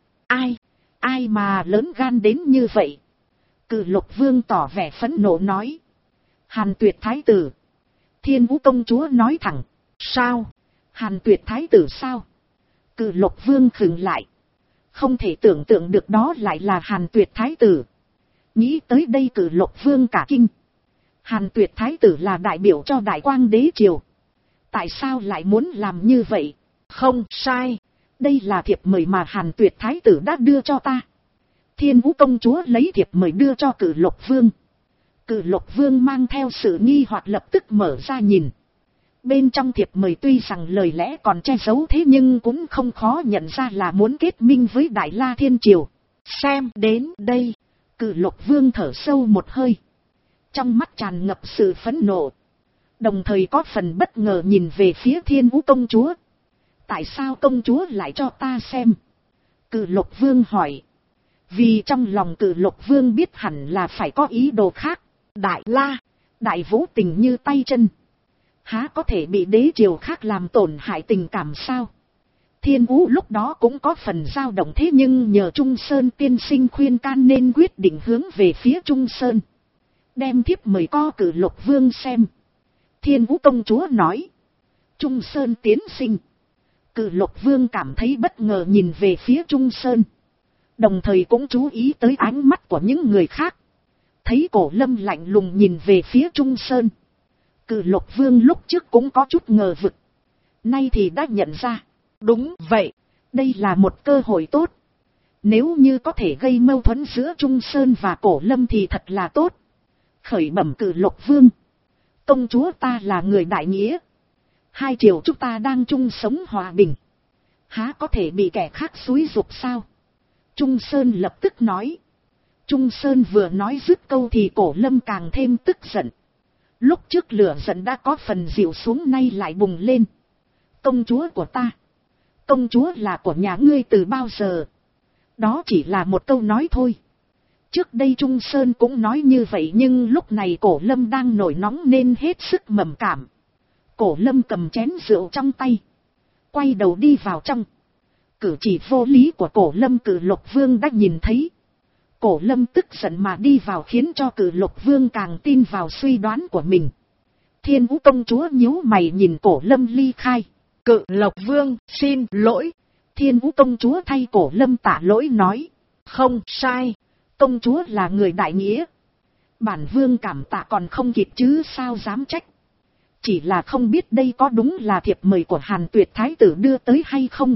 Ai mà lớn gan đến như vậy? Cử Lộc Vương tỏ vẻ phẫn nộ nói. Hàn Tuyệt thái tử. Thiên Vũ công chúa nói thẳng. Sao? Hàn Tuyệt thái tử sao? Cử Lộc Vương khựng lại. Không thể tưởng tượng được đó lại là Hàn Tuyệt thái tử. Nghĩ tới đây Cử Lộc Vương cả kinh. Hàn Tuyệt thái tử là đại biểu cho Đại Quang đế triều. Tại sao lại muốn làm như vậy? Không sai. Đây là thiệp mời mà Hàn Tuyệt thái tử đã đưa cho ta. Thiên Vũ công chúa lấy thiệp mời đưa cho Cử Lộc Vương. Cử Lộc Vương mang theo sự nghi hoặc lập tức mở ra nhìn. Bên trong thiệp mời tuy rằng lời lẽ còn che giấu thế nhưng cũng không khó nhận ra là muốn kết minh với Đại La Thiên Triều. Xem đến đây, Cử Lộc Vương thở sâu một hơi. Trong mắt tràn ngập sự phẫn nộ. Đồng thời có phần bất ngờ nhìn về phía Thiên Vũ công chúa. Tại sao công chúa lại cho ta xem? Cử Lộc Vương hỏi. Vì trong lòng Cử Lộc Vương biết hẳn là phải có ý đồ khác. Đại La, Đại Vũ tình như tay chân. Há có thể bị đế triều khác làm tổn hại tình cảm sao? Thiên Vũ lúc đó cũng có phần dao động, thế nhưng nhờ Trung Sơn tiên sinh khuyên can nên quyết định hướng về phía Trung Sơn. Đem thiếp mời co Cử Lộc Vương xem. Thiên Vũ công chúa nói. Trung Sơn tiến sinh. Cự Lộc Vương cảm thấy bất ngờ nhìn về phía Trung Sơn. Đồng thời cũng chú ý tới ánh mắt của những người khác. Thấy Cổ Lâm lạnh lùng nhìn về phía Trung Sơn. Cự Lộc Vương lúc trước cũng có chút ngờ vực. Nay thì đã nhận ra. Đúng vậy, đây là một cơ hội tốt. Nếu như có thể gây mâu thuẫn giữa Trung Sơn và Cổ Lâm thì thật là tốt. Khởi bẩm Cự Lộc Vương. Công chúa ta là người đại nghĩa. Hai triều chúng ta đang chung sống hòa bình. Há có thể bị kẻ khác xúi giục sao? Trung Sơn lập tức nói. Trung Sơn vừa nói dứt câu thì Cổ Lâm càng thêm tức giận. Lúc trước lửa giận đã có phần dịu xuống, nay lại bùng lên. Công chúa của ta. Công chúa là của nhà ngươi từ bao giờ? Đó chỉ là một câu nói thôi. Trước đây Trung Sơn cũng nói như vậy, nhưng lúc này Cổ Lâm đang nổi nóng nên hết sức mầm cảm. Cổ Lâm cầm chén rượu trong tay. Quay đầu đi vào trong. Cử chỉ vô lý của Cổ Lâm Cự Lộc Vương đã nhìn thấy. Cổ Lâm tức giận mà đi vào khiến cho Cự Lộc Vương càng tin vào suy đoán của mình. Thiên Vũ công chúa nhíu mày nhìn Cổ Lâm ly khai. Cự Lộc Vương xin lỗi. Thiên Vũ công chúa thay Cổ Lâm tạ lỗi nói. Không sai. Công chúa là người đại nghĩa. Bản vương cảm tạ còn không kịp chứ sao dám trách. Chỉ là không biết đây có đúng là thiệp mời của Hàn Tuyệt Thái tử đưa tới hay không.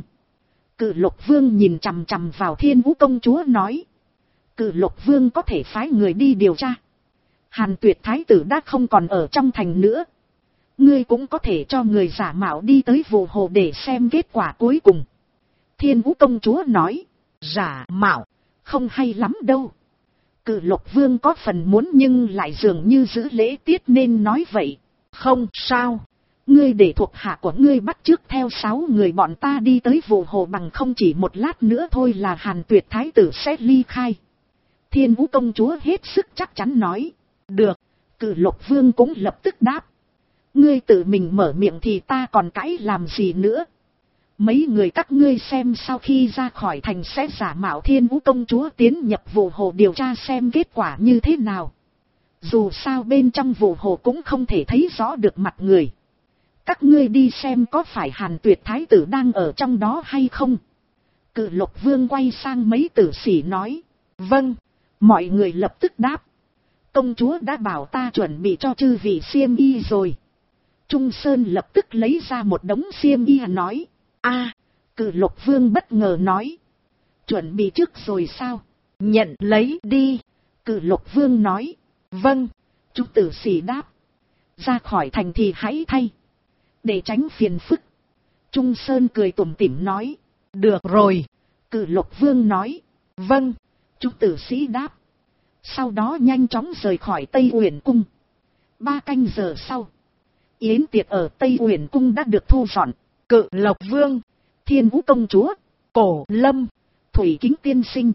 Cự Lộc Vương nhìn chằm chằm vào Thiên Vũ công chúa nói. Cự Lộc Vương có thể phái người đi điều tra. Hàn Tuyệt Thái tử đã không còn ở trong thành nữa. Ngươi cũng có thể cho người giả mạo đi tới Vụ Hồ để xem kết quả cuối cùng. Thiên Vũ công chúa nói. Giả mạo, không hay lắm đâu. Cự Lộc Vương có phần muốn nhưng lại dường như giữ lễ tiết nên nói vậy. Không sao. Ngươi để thuộc hạ của ngươi bắt chước theo 6 người bọn ta đi tới Vụ Hồ, bằng không chỉ một lát nữa thôi là Hàn Tuyệt Thái tử sẽ ly khai. Thiên Vũ công chúa hết sức chắc chắn nói. Được. Cự Lộc Vương cũng lập tức đáp. Ngươi tự mình mở miệng thì ta còn cãi làm gì nữa. Mấy người các ngươi xem sau khi ra khỏi thành sẽ giả mạo Thiên Vũ công chúa tiến nhập Vụ Hồ điều tra xem kết quả như thế nào. Dù sao bên trong Vụ Hồ cũng không thể thấy rõ được mặt người. Các ngươi đi xem có phải Hàn Tuyệt Thái tử đang ở trong đó hay không. Cự Lộc Vương quay sang mấy tử sĩ nói. Vâng. Mọi người lập tức đáp. Công chúa đã bảo ta chuẩn bị cho chư vị xiêm y rồi. Trung Sơn lập tức lấy ra một đống xiêm y nói. Cự Lộc Vương bất ngờ nói. Chuẩn bị trước rồi sao? Nhận lấy đi. Cự Lộc Vương nói. Vâng. Chúng tử sĩ đáp. Ra khỏi thành thì hãy thay. Để tránh phiền phức. Trung Sơn cười tủm tỉm nói. Được rồi. Cự Lộc Vương nói. Vâng. Chúng tử sĩ đáp. Sau đó nhanh chóng rời khỏi Tây Uyển Cung. 3 canh giờ sau. Yến tiệc ở Tây Uyển Cung đã được thu dọn. Cự Lộc Vương, Thiên Vũ công chúa, Cổ Lâm, Thủy Kính tiên sinh,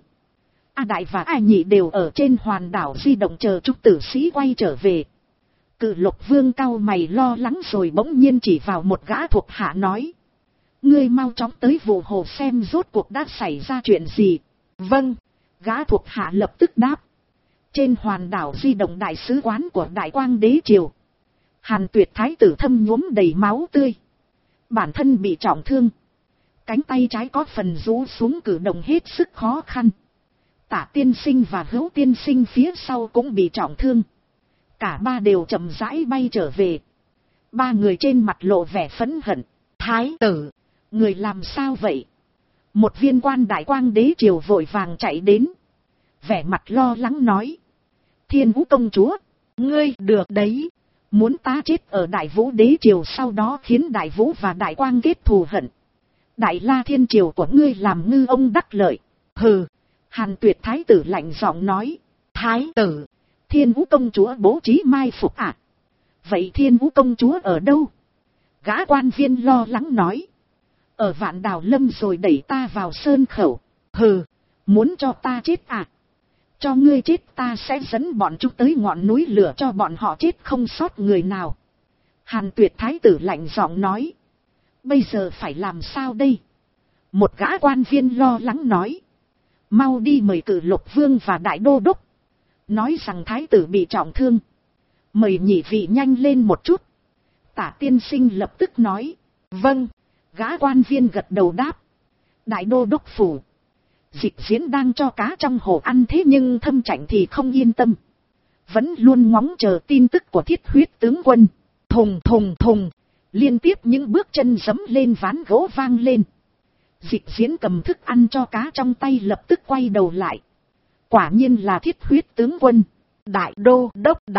A Đại và A Nhị đều ở trên hòn đảo di động chờ chúng tử sĩ quay trở về. Cự Lộc Vương cau mày lo lắng rồi bỗng nhiên chỉ vào một gã thuộc hạ nói. Ngươi mau chóng tới Vụ Hồ xem rốt cuộc đã xảy ra chuyện gì. Vâng. Gã thuộc hạ lập tức đáp. Trên hòn đảo di động đại sứ quán của Đại Quang Đế Triều. Hàn Tuyệt Thái tử thâm nhuốm đầy máu tươi. Bản thân bị trọng thương. Cánh tay trái có phần rũ xuống cử động hết sức khó khăn. Tả tiên sinh và Hữu tiên sinh phía sau cũng bị trọng thương. Cả ba đều chậm rãi bay trở về. 3 người trên mặt lộ vẻ phẫn hận. Thái tử, người làm sao vậy? Một viên quan Đại Quang Đế Triều vội vàng chạy đến. Vẻ mặt lo lắng nói. Thiên Vũ công chúa, ngươi được đấy. Muốn ta chết ở Đại Vũ Đế Triều, sau đó khiến Đại Vũ và Đại Quang kết thù hận. Đại La Thiên Triều của ngươi làm ngư ông đắc lợi. Hừ. Hàn Tuyệt Thái tử lạnh giọng nói. Thái tử, Thiên Vũ công chúa bố trí mai phục à? Vậy Thiên Vũ công chúa ở đâu? Gã quan viên lo lắng nói. Ở Vạn Đào Lâm rồi đẩy ta vào sơn khẩu. Hừ. Muốn cho ta chết à? Cho ngươi chết ta sẽ dẫn bọn chúng tới ngọn núi lửa cho bọn họ chết không sót người nào. Hàn Tuyệt Thái tử lạnh giọng nói. Bây giờ phải làm sao đây? Một gã quan viên lo lắng nói. Mau đi mời Cự Lộc Vương và Đại Đô Đốc. Nói rằng Thái tử bị trọng thương. Mời nhị vị nhanh lên một chút. Tả tiên sinh lập tức nói. Vâng. Gã quan viên gật đầu đáp. Đại đô đốc phủ. Dịch Diễn đang cho cá trong hồ ăn thế nhưng Thâm Chảnh thì không yên tâm. Vẫn luôn ngóng chờ tin tức của Thiết Huyết tướng quân. Thùng thùng thùng. Liên tiếp những bước chân giẫm lên ván gỗ vang lên. Dịch Diễn cầm thức ăn cho cá trong tay lập tức quay đầu lại. Quả nhiên là Thiết Huyết tướng quân. Đại đô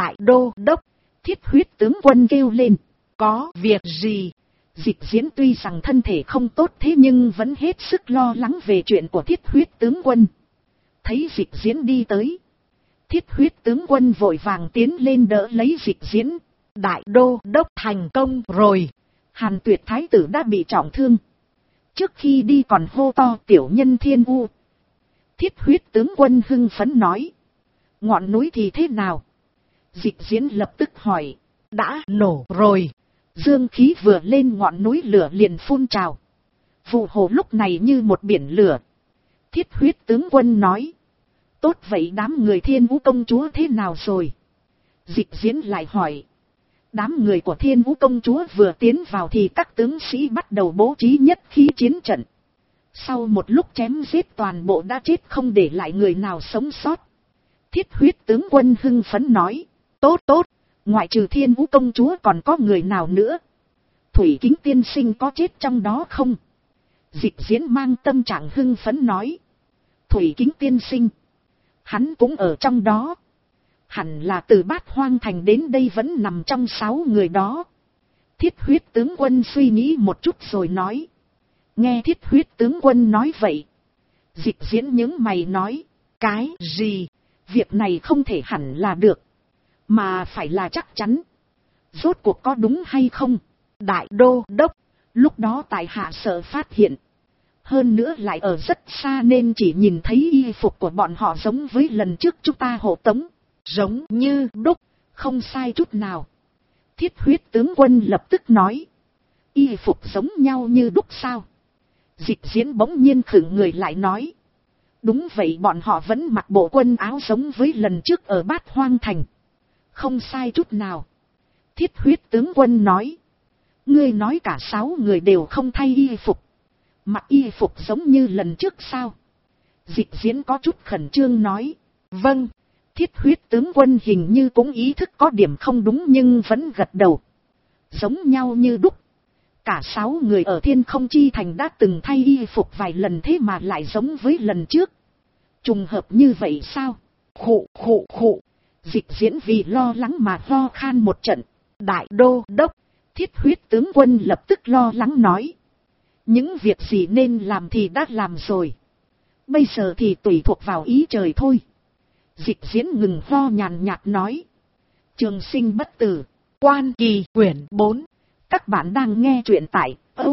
đốc. Thiết Huyết tướng quân kêu lên. Có việc gì? Dịch Diễn tuy rằng thân thể không tốt thế nhưng vẫn hết sức lo lắng về chuyện của Thiết Huyết tướng quân. Thấy Dịch Diễn đi tới. Thiết Huyết tướng quân vội vàng tiến lên đỡ lấy Dịch Diễn. Đại đô đốc thành công rồi. Hàn Tuyệt thái tử đã bị trọng thương. Trước khi đi còn hô to tiểu nhân Thiên U. Thiết Huyết tướng quân hưng phấn nói. Ngọn núi thì thế nào? Dịch Diễn lập tức hỏi. Đã nổ rồi. Dương khí vừa lên ngọn núi lửa liền phun trào. Vụ hồ lúc này như một biển lửa. Thiết Huyết tướng quân nói. Tốt vậy đám người Thiên Vũ công chúa thế nào rồi? Dịch Diễn lại hỏi. Đám người của Thiên Vũ công chúa vừa tiến vào thì các tướng sĩ bắt đầu bố trí nhất khí chiến trận. Sau một lúc chém giết toàn bộ đã chết không để lại người nào sống sót. Thiết Huyết tướng quân hưng phấn nói. Tốt. Ngoại trừ Thiên Vũ công chúa còn có người nào nữa? Thủy Kính tiên sinh có chết trong đó không? Dịch Diễn mang tâm trạng hưng phấn nói. Thủy Kính tiên sinh. Hắn cũng ở trong đó. Hẳn là từ Bát Hoang Thành đến đây vẫn nằm trong 6 người đó. Thiết Huyết tướng quân suy nghĩ một chút rồi nói. Nghe Thiết Huyết tướng quân nói vậy. Dịch Diễn nhướng mày nói. Cái gì? Việc này không thể hẳn là được. Mà phải là chắc chắn. Rốt cuộc có đúng hay không? Đại đô đốc. Lúc đó tại hạ sợ phát hiện. Hơn nữa lại ở rất xa nên chỉ nhìn thấy y phục của bọn họ giống với lần trước chúng ta hộ tống. Giống như đúc. Không sai chút nào. Thiết Huyết tướng quân lập tức nói. Y phục giống nhau như đúc sao? Dịch Diễn bỗng nhiên khựng người lại nói. Đúng vậy, bọn họ vẫn mặc bộ quần áo giống với lần trước ở Bát Hoang Thành. Không sai chút nào. Thiết Huyết tướng quân nói. Ngươi nói cả 6 người đều không thay y phục. Mặc y phục giống như lần trước sao? Dịch Diễn có chút khẩn trương nói. Vâng. Thiết Huyết tướng quân hình như cũng ý thức có điểm không đúng nhưng vẫn gật đầu. Giống nhau như đúc. Cả 6 người ở Thiên Không Chi Thành đã từng thay y phục vài lần thế mà lại giống với lần trước. Trùng hợp như vậy sao? Khụ. Dịch Diễn vì lo lắng mà ho khan một trận. Đại đô đốc. Thiết Huyết tướng quân lập tức lo lắng nói. Những việc gì nên làm thì đã làm rồi. Bây giờ thì tùy thuộc vào ý trời thôi. Dịch Diễn ngừng ho nhàn nhạt nói. Trường sinh bất tử. Quan Kỳ quyển 4. Các bạn đang nghe truyện tại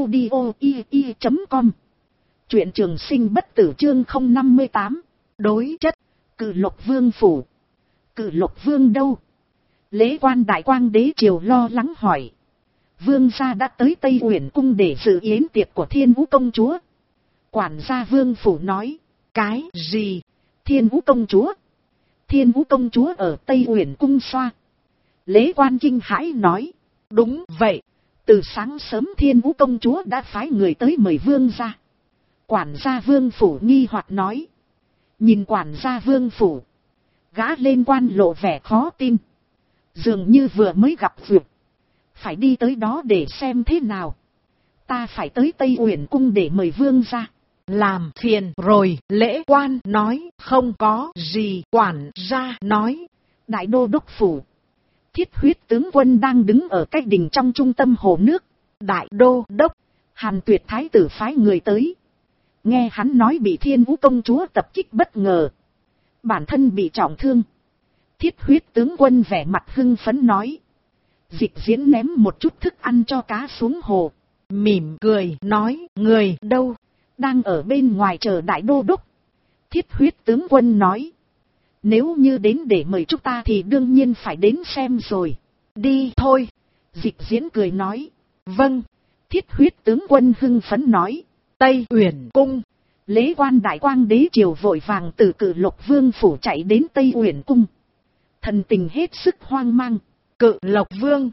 audio.com. Truyện Trường sinh bất tử chương 058. Đối chất. Cử Lộc vương phủ. Cử Lộc vương đâu? Lễ Quan Đại Quang đế triều lo lắng hỏi. Vương gia đã tới Tây Uyển cung để dự yến tiệc của Thiên Vũ công chúa. Quản gia vương phủ nói. Cái gì? Thiên Vũ công chúa? Thiên Vũ công chúa ở Tây Uyển cung xoa. Lễ Quan kinh hãi nói. Đúng vậy. Từ sáng sớm Thiên Vũ công chúa đã phái người tới mời vương gia. Quản gia vương phủ nghi hoặc nói. Nhìn quản gia vương phủ. Gã lên quan lộ vẻ khó tin. Dường như vừa mới gặp việc. Phải đi tới đó để xem thế nào. Ta phải tới Tây Uyển cung để mời vương gia. Làm phiền rồi. Lễ Quan nói. Không có gì. Quản gia nói. Đại đô đốc phủ. Thiết Huyết tướng quân đang đứng ở cái đình trong trung tâm hồ nước. Đại đô đốc. Hàn Tuyệt thái tử phái người tới. Nghe hắn nói bị Thiên Vũ công chúa tập kích bất ngờ. Bản thân bị trọng thương. Thiết Huyết tướng quân vẻ mặt hưng phấn nói. Dịch Diễn ném một chút thức ăn cho cá xuống hồ. Mỉm cười nói. Người đâu? Đang ở bên ngoài chờ đại đô đốc. Thiết Huyết tướng quân nói. Nếu như đến để mời chúng ta thì đương nhiên phải đến xem rồi. Đi thôi. Dịch Diễn cười nói. Vâng. Thiết Huyết tướng quân hưng phấn nói. Tây Uyển cung. Lễ Quan Đại Quang đế triều vội vàng từ Cử Lộc vương phủ chạy đến Tây Uyển cung. Thần tình hết sức hoang mang. Cự Lộc vương.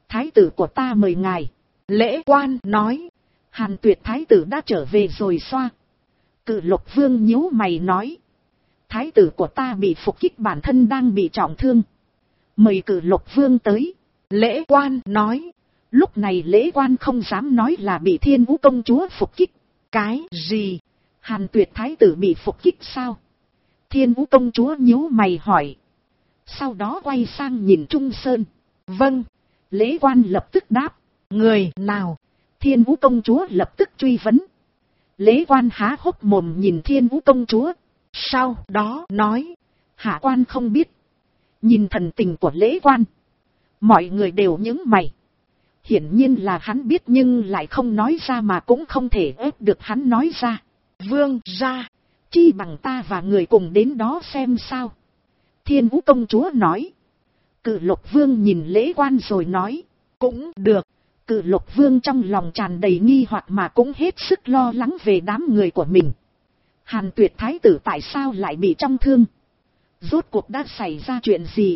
Thái tử của ta mời ngài. Lễ quan nói. Hàn Tuyệt thái tử đã trở về rồi xoa. Cự Lộc Vương nhíu mày nói. Thái tử của ta bị phục kích, bản thân đang bị trọng thương. Mời Cự Lộc Vương tới. Lễ quan nói. Lúc này lễ quan không dám nói là bị Thiên Vũ công chúa phục kích. Cái gì? Hàn Tuyệt thái tử bị phục kích sao? Thiên Vũ công chúa nhíu mày hỏi. Sau đó quay sang nhìn Trung Sơn. Vâng. Lễ quan lập tức đáp. Người nào? Thiên Vũ công chúa lập tức truy vấn. Lễ quan há hốc mồm nhìn Thiên Vũ công chúa. Sau đó nói. Hạ quan không biết. Nhìn thần tình của lễ quan, mọi người đều nhướng mày. Hiển nhiên là hắn biết nhưng lại không nói ra, mà cũng không thể ép được hắn nói ra. Vương ra, chi bằng ta và người cùng đến đó xem sao. Thiên Vũ công chúa nói. Cự Lộc Vương nhìn lễ quan rồi nói. Cũng được. Cự Lộc Vương trong lòng tràn đầy nghi hoặc mà cũng hết sức lo lắng về đám người của mình. Hàn Tuyệt thái tử tại sao lại bị trọng thương? Rốt cuộc đã xảy ra chuyện gì?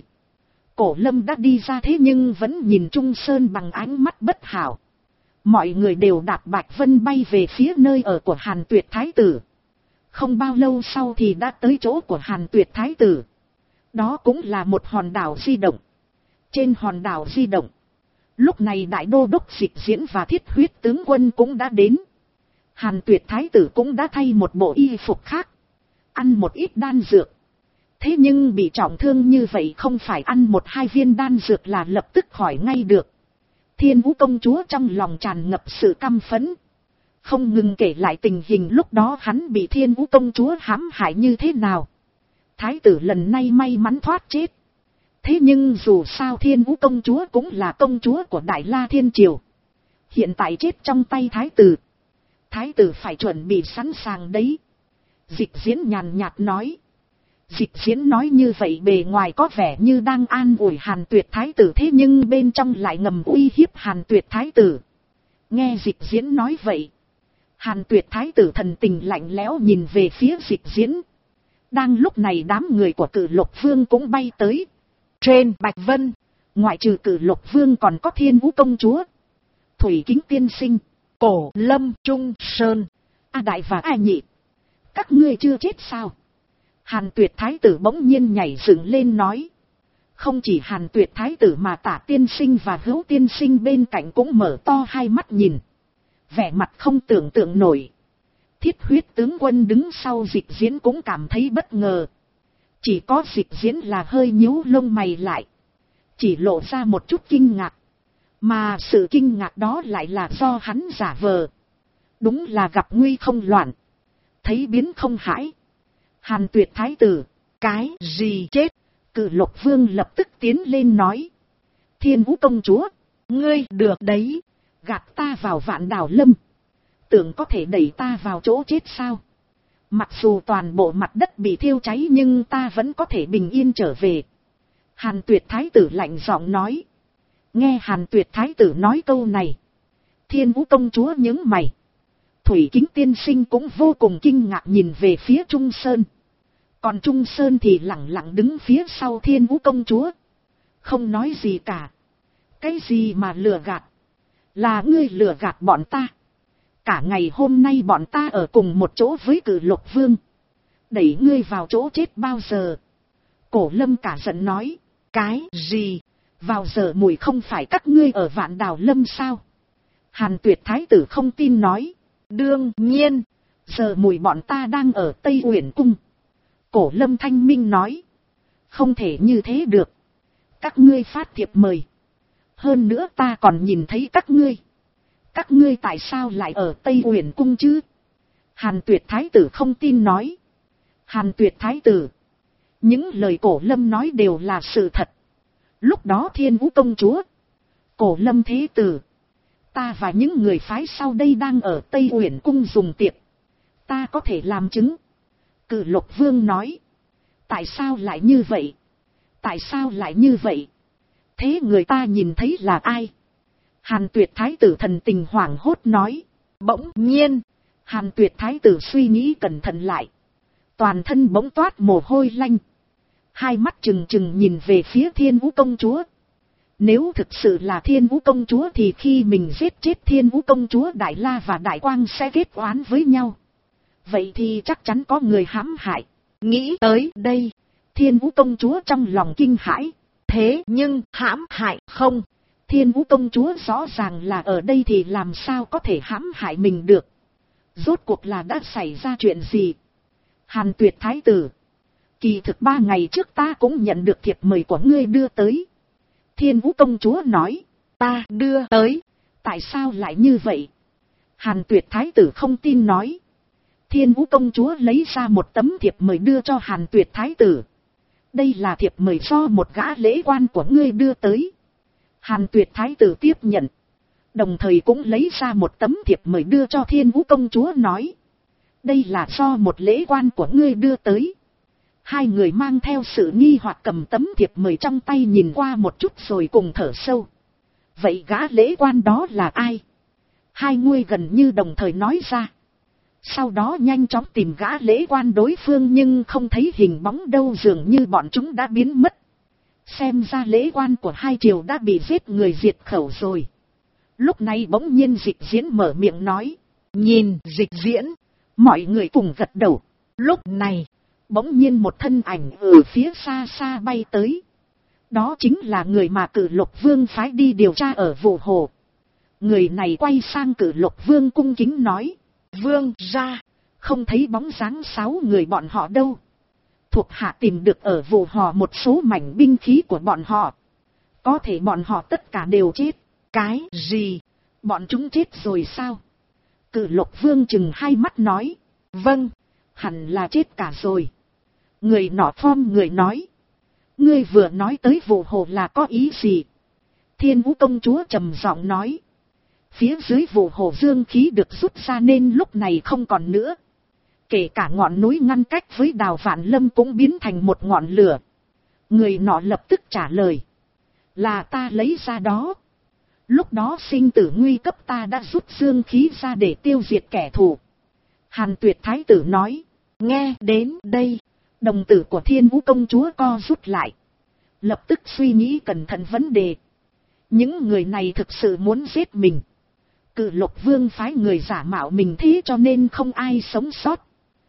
Cổ Lâm đã đi ra thế nhưng vẫn nhìn Trung Sơn bằng ánh mắt bất hảo. Mọi người đều đạp Bạch Vân bay về phía nơi ở của Hàn Tuyệt thái tử. Không bao lâu sau thì đã tới chỗ của Hàn Tuyệt thái tử. Đó cũng là một hòn đảo di động. Trên hòn đảo di động, lúc này Đại Đô đốc Dịch Diễn và Thiết Huyết tướng quân cũng đã đến. Hàn Tuyệt thái tử cũng đã thay một bộ y phục khác, ăn một ít đan dược. Thế nhưng bị trọng thương như vậy không phải ăn một hai viên đan dược là lập tức khỏi ngay được. Thiên Vũ công chúa trong lòng tràn ngập sự căm phẫn. Không ngừng kể lại tình hình lúc đó hắn bị Thiên Vũ công chúa hãm hại như thế nào. Thái tử lần này may mắn thoát chết. Thế nhưng dù sao Thiên Vũ công chúa cũng là công chúa của Đại La Thiên Triều. Hiện tại chết trong tay thái tử. Thái tử phải chuẩn bị sẵn sàng đấy. Dịch Diễn nhàn nhạt nói. Dịch Diễn nói như vậy bề ngoài có vẻ như đang an ủi Hàn Tuyệt thái tử, thế nhưng bên trong lại ngầm uy hiếp Hàn Tuyệt thái tử. Nghe Dịch Diễn nói vậy, Hàn Tuyệt thái tử thần tình lạnh lẽo nhìn về phía Dịch Diễn. Đang lúc này đám người của Cự Lộc Vương cũng bay tới. Trên Bạch Vân, ngoại trừ Cự Lộc Vương còn có Thiên Vũ công chúa, Thủy Kính tiên sinh, Cổ Lâm, Trung Sơn, A Đại và A Nhị. Các ngươi chưa chết sao? Hàn Tuyệt thái tử bỗng nhiên nhảy dựng lên nói. Không chỉ Hàn Tuyệt thái tử mà Tả tiên sinh và Hữu tiên sinh bên cạnh cũng mở to hai mắt nhìn, vẻ mặt không tưởng tượng nổi. Thiết Huyết tướng quân đứng sau Dịch Diễn cũng cảm thấy bất ngờ. Chỉ có Dịch Diễn là hơi nhíu lông mày lại, chỉ lộ ra một chút kinh ngạc. Mà sự kinh ngạc đó lại là do hắn giả vờ. Đúng là gặp nguy không loạn, thấy biến không hãi. Hàn Tuyệt thái tử, cái gì chết? Cự Lộc Vương lập tức tiến lên nói. Thiên Vũ công chúa, ngươi được đấy, gạt ta vào Vạn Đảo Lâm, tưởng có thể đẩy ta vào chỗ chết sao? Mặc dù toàn bộ mặt đất bị thiêu cháy nhưng ta vẫn có thể bình yên trở về. Hàn Tuyệt thái tử lạnh giọng nói. Nghe Hàn Tuyệt thái tử nói câu này, Thiên Vũ công chúa nhướng mày. Thủy Kính tiên sinh cũng vô cùng kinh ngạc nhìn về phía Trung Sơn. Còn Trung Sơn thì lẳng lặng đứng phía sau Thiên Vũ công chúa, không nói gì cả. Cái gì mà lừa gạt? Là ngươi lừa gạt bọn ta. Cả ngày hôm nay bọn ta ở cùng một chỗ với Cự Lộc Vương, đẩy ngươi vào chỗ chết bao giờ? Cổ Lâm cả giận nói. Cái gì? Vào giờ mùi không phải các ngươi ở Vạn Đảo Lâm sao? Hàn Tuyệt thái tử không tin nói. Đương nhiên, giờ mùi bọn ta đang ở Tây Uyển Cung. Cổ Lâm thanh minh nói. Không thể như thế được. Các ngươi phát thiệp mời. Hơn nữa ta còn nhìn thấy các ngươi. Các ngươi tại sao lại ở Tây Uyển Cung chứ? Hàn Tuyệt thái tử không tin nói. Hàn Tuyệt thái tử, những lời Cổ Lâm nói đều là sự thật. Lúc đó Thiên Vũ công chúa, Cổ Lâm thế tử, ta và những người phái sau đây đang ở Tây Uyển Cung dùng tiệc. Ta có thể làm chứng. Cự Lộc Vương nói. Tại sao lại như vậy? Tại sao lại như vậy? Thế người ta nhìn thấy là ai? Hàn Tuyệt thái tử thần tình hoảng hốt nói. Bỗng nhiên, Hàn Tuyệt thái tử suy nghĩ cẩn thận lại. Toàn thân bỗng toát mồ hôi lạnh. Hai mắt trừng trừng nhìn về phía Thiên Vũ công chúa. Nếu thực sự là Thiên Vũ công chúa thì khi mình giết chết Thiên Vũ công chúa Đại La và Đại Quang sẽ kết oán với nhau. Vậy thì chắc chắn có người hãm hại. Nghĩ tới đây, Thiên Vũ công chúa trong lòng kinh hãi. Thế nhưng hãm hại không? Thiên Vũ công chúa rõ ràng là ở đây thì làm sao có thể hãm hại mình được? Rốt cuộc là đã xảy ra chuyện gì? Hàn Tuyệt thái tử, kỳ thực 3 ngày trước ta cũng nhận được thiệp mời của ngươi đưa tới. Thiên Vũ công chúa nói. Ta đưa tới? Tại sao lại như vậy? Hàn Tuyệt thái tử không tin nói. Thiên Vũ công chúa lấy ra một tấm thiệp mời đưa cho Hàn Tuyệt thái tử. Đây là thiệp mời do một gã lễ quan của ngươi đưa tới. Hàn Tuyệt thái tử tiếp nhận. Đồng thời cũng lấy ra một tấm thiệp mời đưa cho Thiên Vũ công chúa nói. Đây là do một lễ quan của ngươi đưa tới. Hai người mang theo sự nghi hoặc cầm tấm thiệp mời trong tay nhìn qua một chút rồi cùng thở sâu. Vậy gã lễ quan đó là ai? Hai người gần như đồng thời nói ra. Sau đó nhanh chóng tìm gã lễ quan đối phương nhưng không thấy hình bóng đâu, dường như bọn chúng đã biến mất. Xem ra lễ quan của hai triều đã bị giết người diệt khẩu rồi. Lúc này bỗng nhiên Dịch Diễn mở miệng nói. Nhìn Dịch Diễn. Mọi người cùng gật đầu. Lúc này, bỗng nhiên một thân ảnh ở phía xa xa bay tới. Đó chính là người mà Cử Lộc Vương phái đi điều tra ở Vụ Hồ. Người này quay sang Cử Lộc Vương cung kính nói. Vương ra, không thấy bóng dáng 6 người bọn họ đâu. Thuộc hạ tìm được ở Vụ Hồ một số mảnh binh khí của bọn họ. Có thể bọn họ tất cả đều chết. Cái gì? Bọn chúng chết rồi sao? Cử Lộc Vương chừng hai mắt nói. Vâng, hẳn là chết cả rồi. Người nọ phom người nói. Ngươi vừa nói tới Vụ Hồ là có ý gì? Thiên Vũ công chúa trầm giọng nói. Phía dưới Vụ Hồ dương khí được rút ra nên lúc này không còn nữa. Kể cả ngọn núi ngăn cách với Đào Vạn Lâm cũng biến thành một ngọn lửa. Người nọ lập tức trả lời. Là ta lấy ra đó. Lúc đó sinh tử nguy cấp ta đã rút dương khí ra để tiêu diệt kẻ thù. Hàn Tuyệt thái tử nói. Nghe đến đây, đồng tử của Thiên Vũ công chúa co rút lại. Lập tức suy nghĩ cẩn thận vấn đề. Những người này thực sự muốn giết mình. Cử Lộc Vương phái người giả mạo mình thế cho nên không ai sống sót.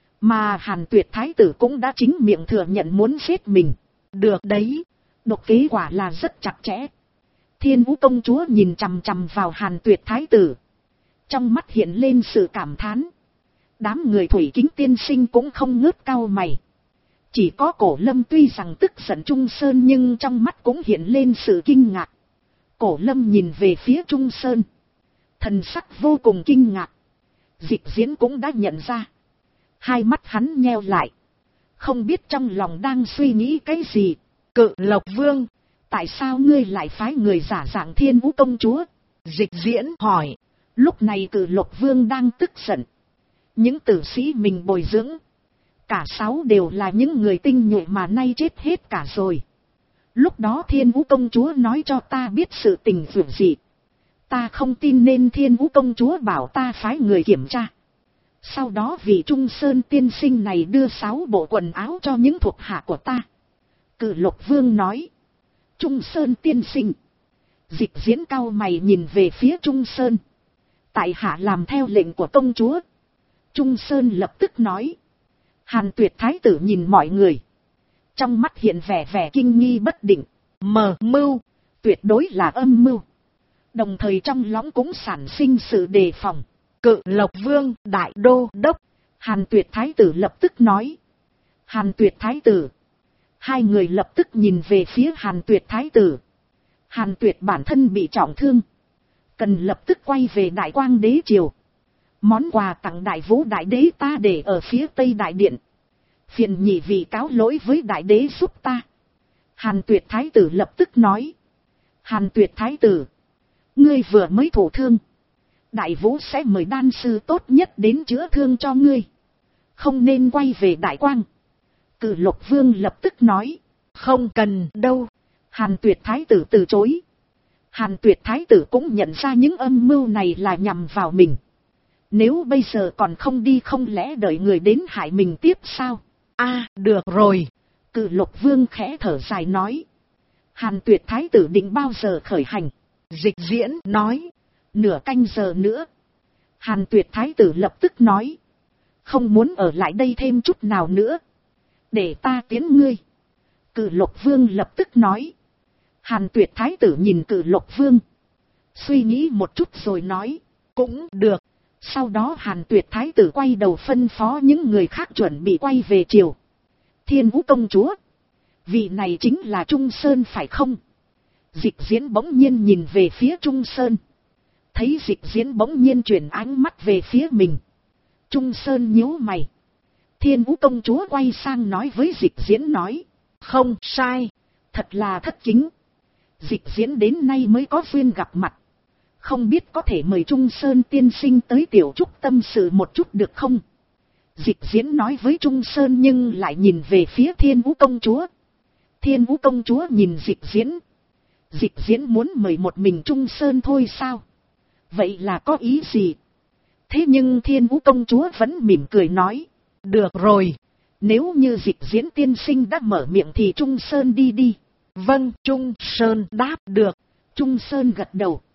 Mà Hàn Tuyệt thái tử cũng đã chính miệng thừa nhận muốn giết mình. Được đấy, độc kế quả là rất chặt chẽ. Thiên Vũ công chúa nhìn chằm chằm vào Hàn Tuyệt thái tử. Trong mắt hiện lên sự cảm thán. Đám người Thủy Kính tiên sinh cũng không ngớt cau mày. Chỉ có Cổ Lâm tuy rằng tức giận Trung Sơn nhưng trong mắt cũng hiện lên sự kinh ngạc. Cổ Lâm nhìn về phía Trung Sơn. Thần sắc vô cùng kinh ngạc. Dịch Diễn cũng đã nhận ra. Hai mắt hắn nheo lại. Không biết trong lòng đang suy nghĩ cái gì. Cự Lộc Vương, tại sao ngươi lại phái người giả dạng Thiên Vũ công chúa? Dịch Diễn hỏi. Lúc này Cự Lộc Vương đang tức giận. Những tử sĩ mình bồi dưỡng, cả 6 đều là những người tinh nhuệ mà nay chết hết cả rồi. Lúc đó Thiên Vũ công chúa nói cho ta biết sự tình vượt dị. Ta không tin nên Thiên Vũ công chúa bảo ta phái người kiểm tra. Sau đó vị Trung Sơn tiên sinh này đưa 6 bộ quần áo cho những thuộc hạ của ta. Cử Lộc Vương nói. Trung Sơn tiên sinh. Dịch Diễn cau mày nhìn về phía Trung Sơn. Tại hạ làm theo lệnh của công chúa. Trung Sơn lập tức nói. Hàn Tuyệt thái tử nhìn mọi người. Trong mắt hiện vẻ kinh nghi bất định. Mờ mưu, tuyệt đối là âm mưu. Đồng thời trong lòng cũng sản sinh sự đề phòng. Cự Lộc Vương, đại đô đốc. Hàn Tuyệt thái tử lập tức nói. Hàn Tuyệt thái tử. Hai người lập tức nhìn về phía Hàn Tuyệt thái tử. Hàn Tuyệt bản thân bị trọng thương. Cần lập tức quay về Đại Quang đế triều. Món quà tặng Đại Vũ đại đế ta để ở phía tây đại điện. Phiền nhị vị cáo lỗi với đại đế giúp ta. Hàn Tuyệt thái tử lập tức nói. Hàn Tuyệt thái tử. Ngươi vừa mới thổ thương. Đại Vũ sẽ mời đan sư tốt nhất đến chữa thương cho ngươi. Không nên quay về Đại Quang. Cử Lộc Vương lập tức nói. Không cần đâu. Hàn Tuyệt thái tử từ chối. Hàn Tuyệt thái tử cũng nhận ra những âm mưu này là nhằm vào mình. Nếu bây giờ còn không đi không lẽ đợi người đến hại mình tiếp sao? Được rồi. Cử Lộc Vương khẽ thở dài nói. Hàn Tuyệt thái tử định bao giờ khởi hành? Dịch Diễn nói, nửa canh giờ nữa. Hàn Tuyệt thái tử lập tức nói, không muốn ở lại đây thêm chút nào nữa, để ta tiến ngươi. Cử Lộc Vương lập tức nói. Hàn Tuyệt thái tử nhìn Cử Lộc Vương, suy nghĩ một chút rồi nói, cũng được. Sau đó Hàn Tuyệt thái tử quay đầu phân phó những người khác chuẩn bị quay về triều. Thiên Vũ công chúa, vị này chính là Trung Sơn phải không? Dịch Diễn bỗng nhiên nhìn về phía Trung Sơn. Thấy Dịch Diễn bỗng nhiên chuyển ánh mắt về phía mình. Trung Sơn nhíu mày. Thiên Vũ công chúa quay sang nói với Dịch Diễn nói, không sai, thật là thất kính. Dịch Diễn đến nay mới có duyên gặp mặt, không biết có thể mời Trung Sơn tiên sinh tới tiểu trúc tâm sự một chút được không? Dịch Diễn nói với Trung Sơn nhưng lại nhìn về phía Thiên Vũ công chúa. Thiên Vũ công chúa nhìn Dịch Diễn. Dịch Diễn muốn mời một mình Trung Sơn thôi sao? Vậy là có ý gì? Thế nhưng Thiên Vũ công chúa vẫn mỉm cười nói, được rồi, nếu như Dịch Diễn tiên sinh đã mở miệng thì Trung Sơn đi đi. Vâng, Trung Sơn đáp được. Trung Sơn gật đầu.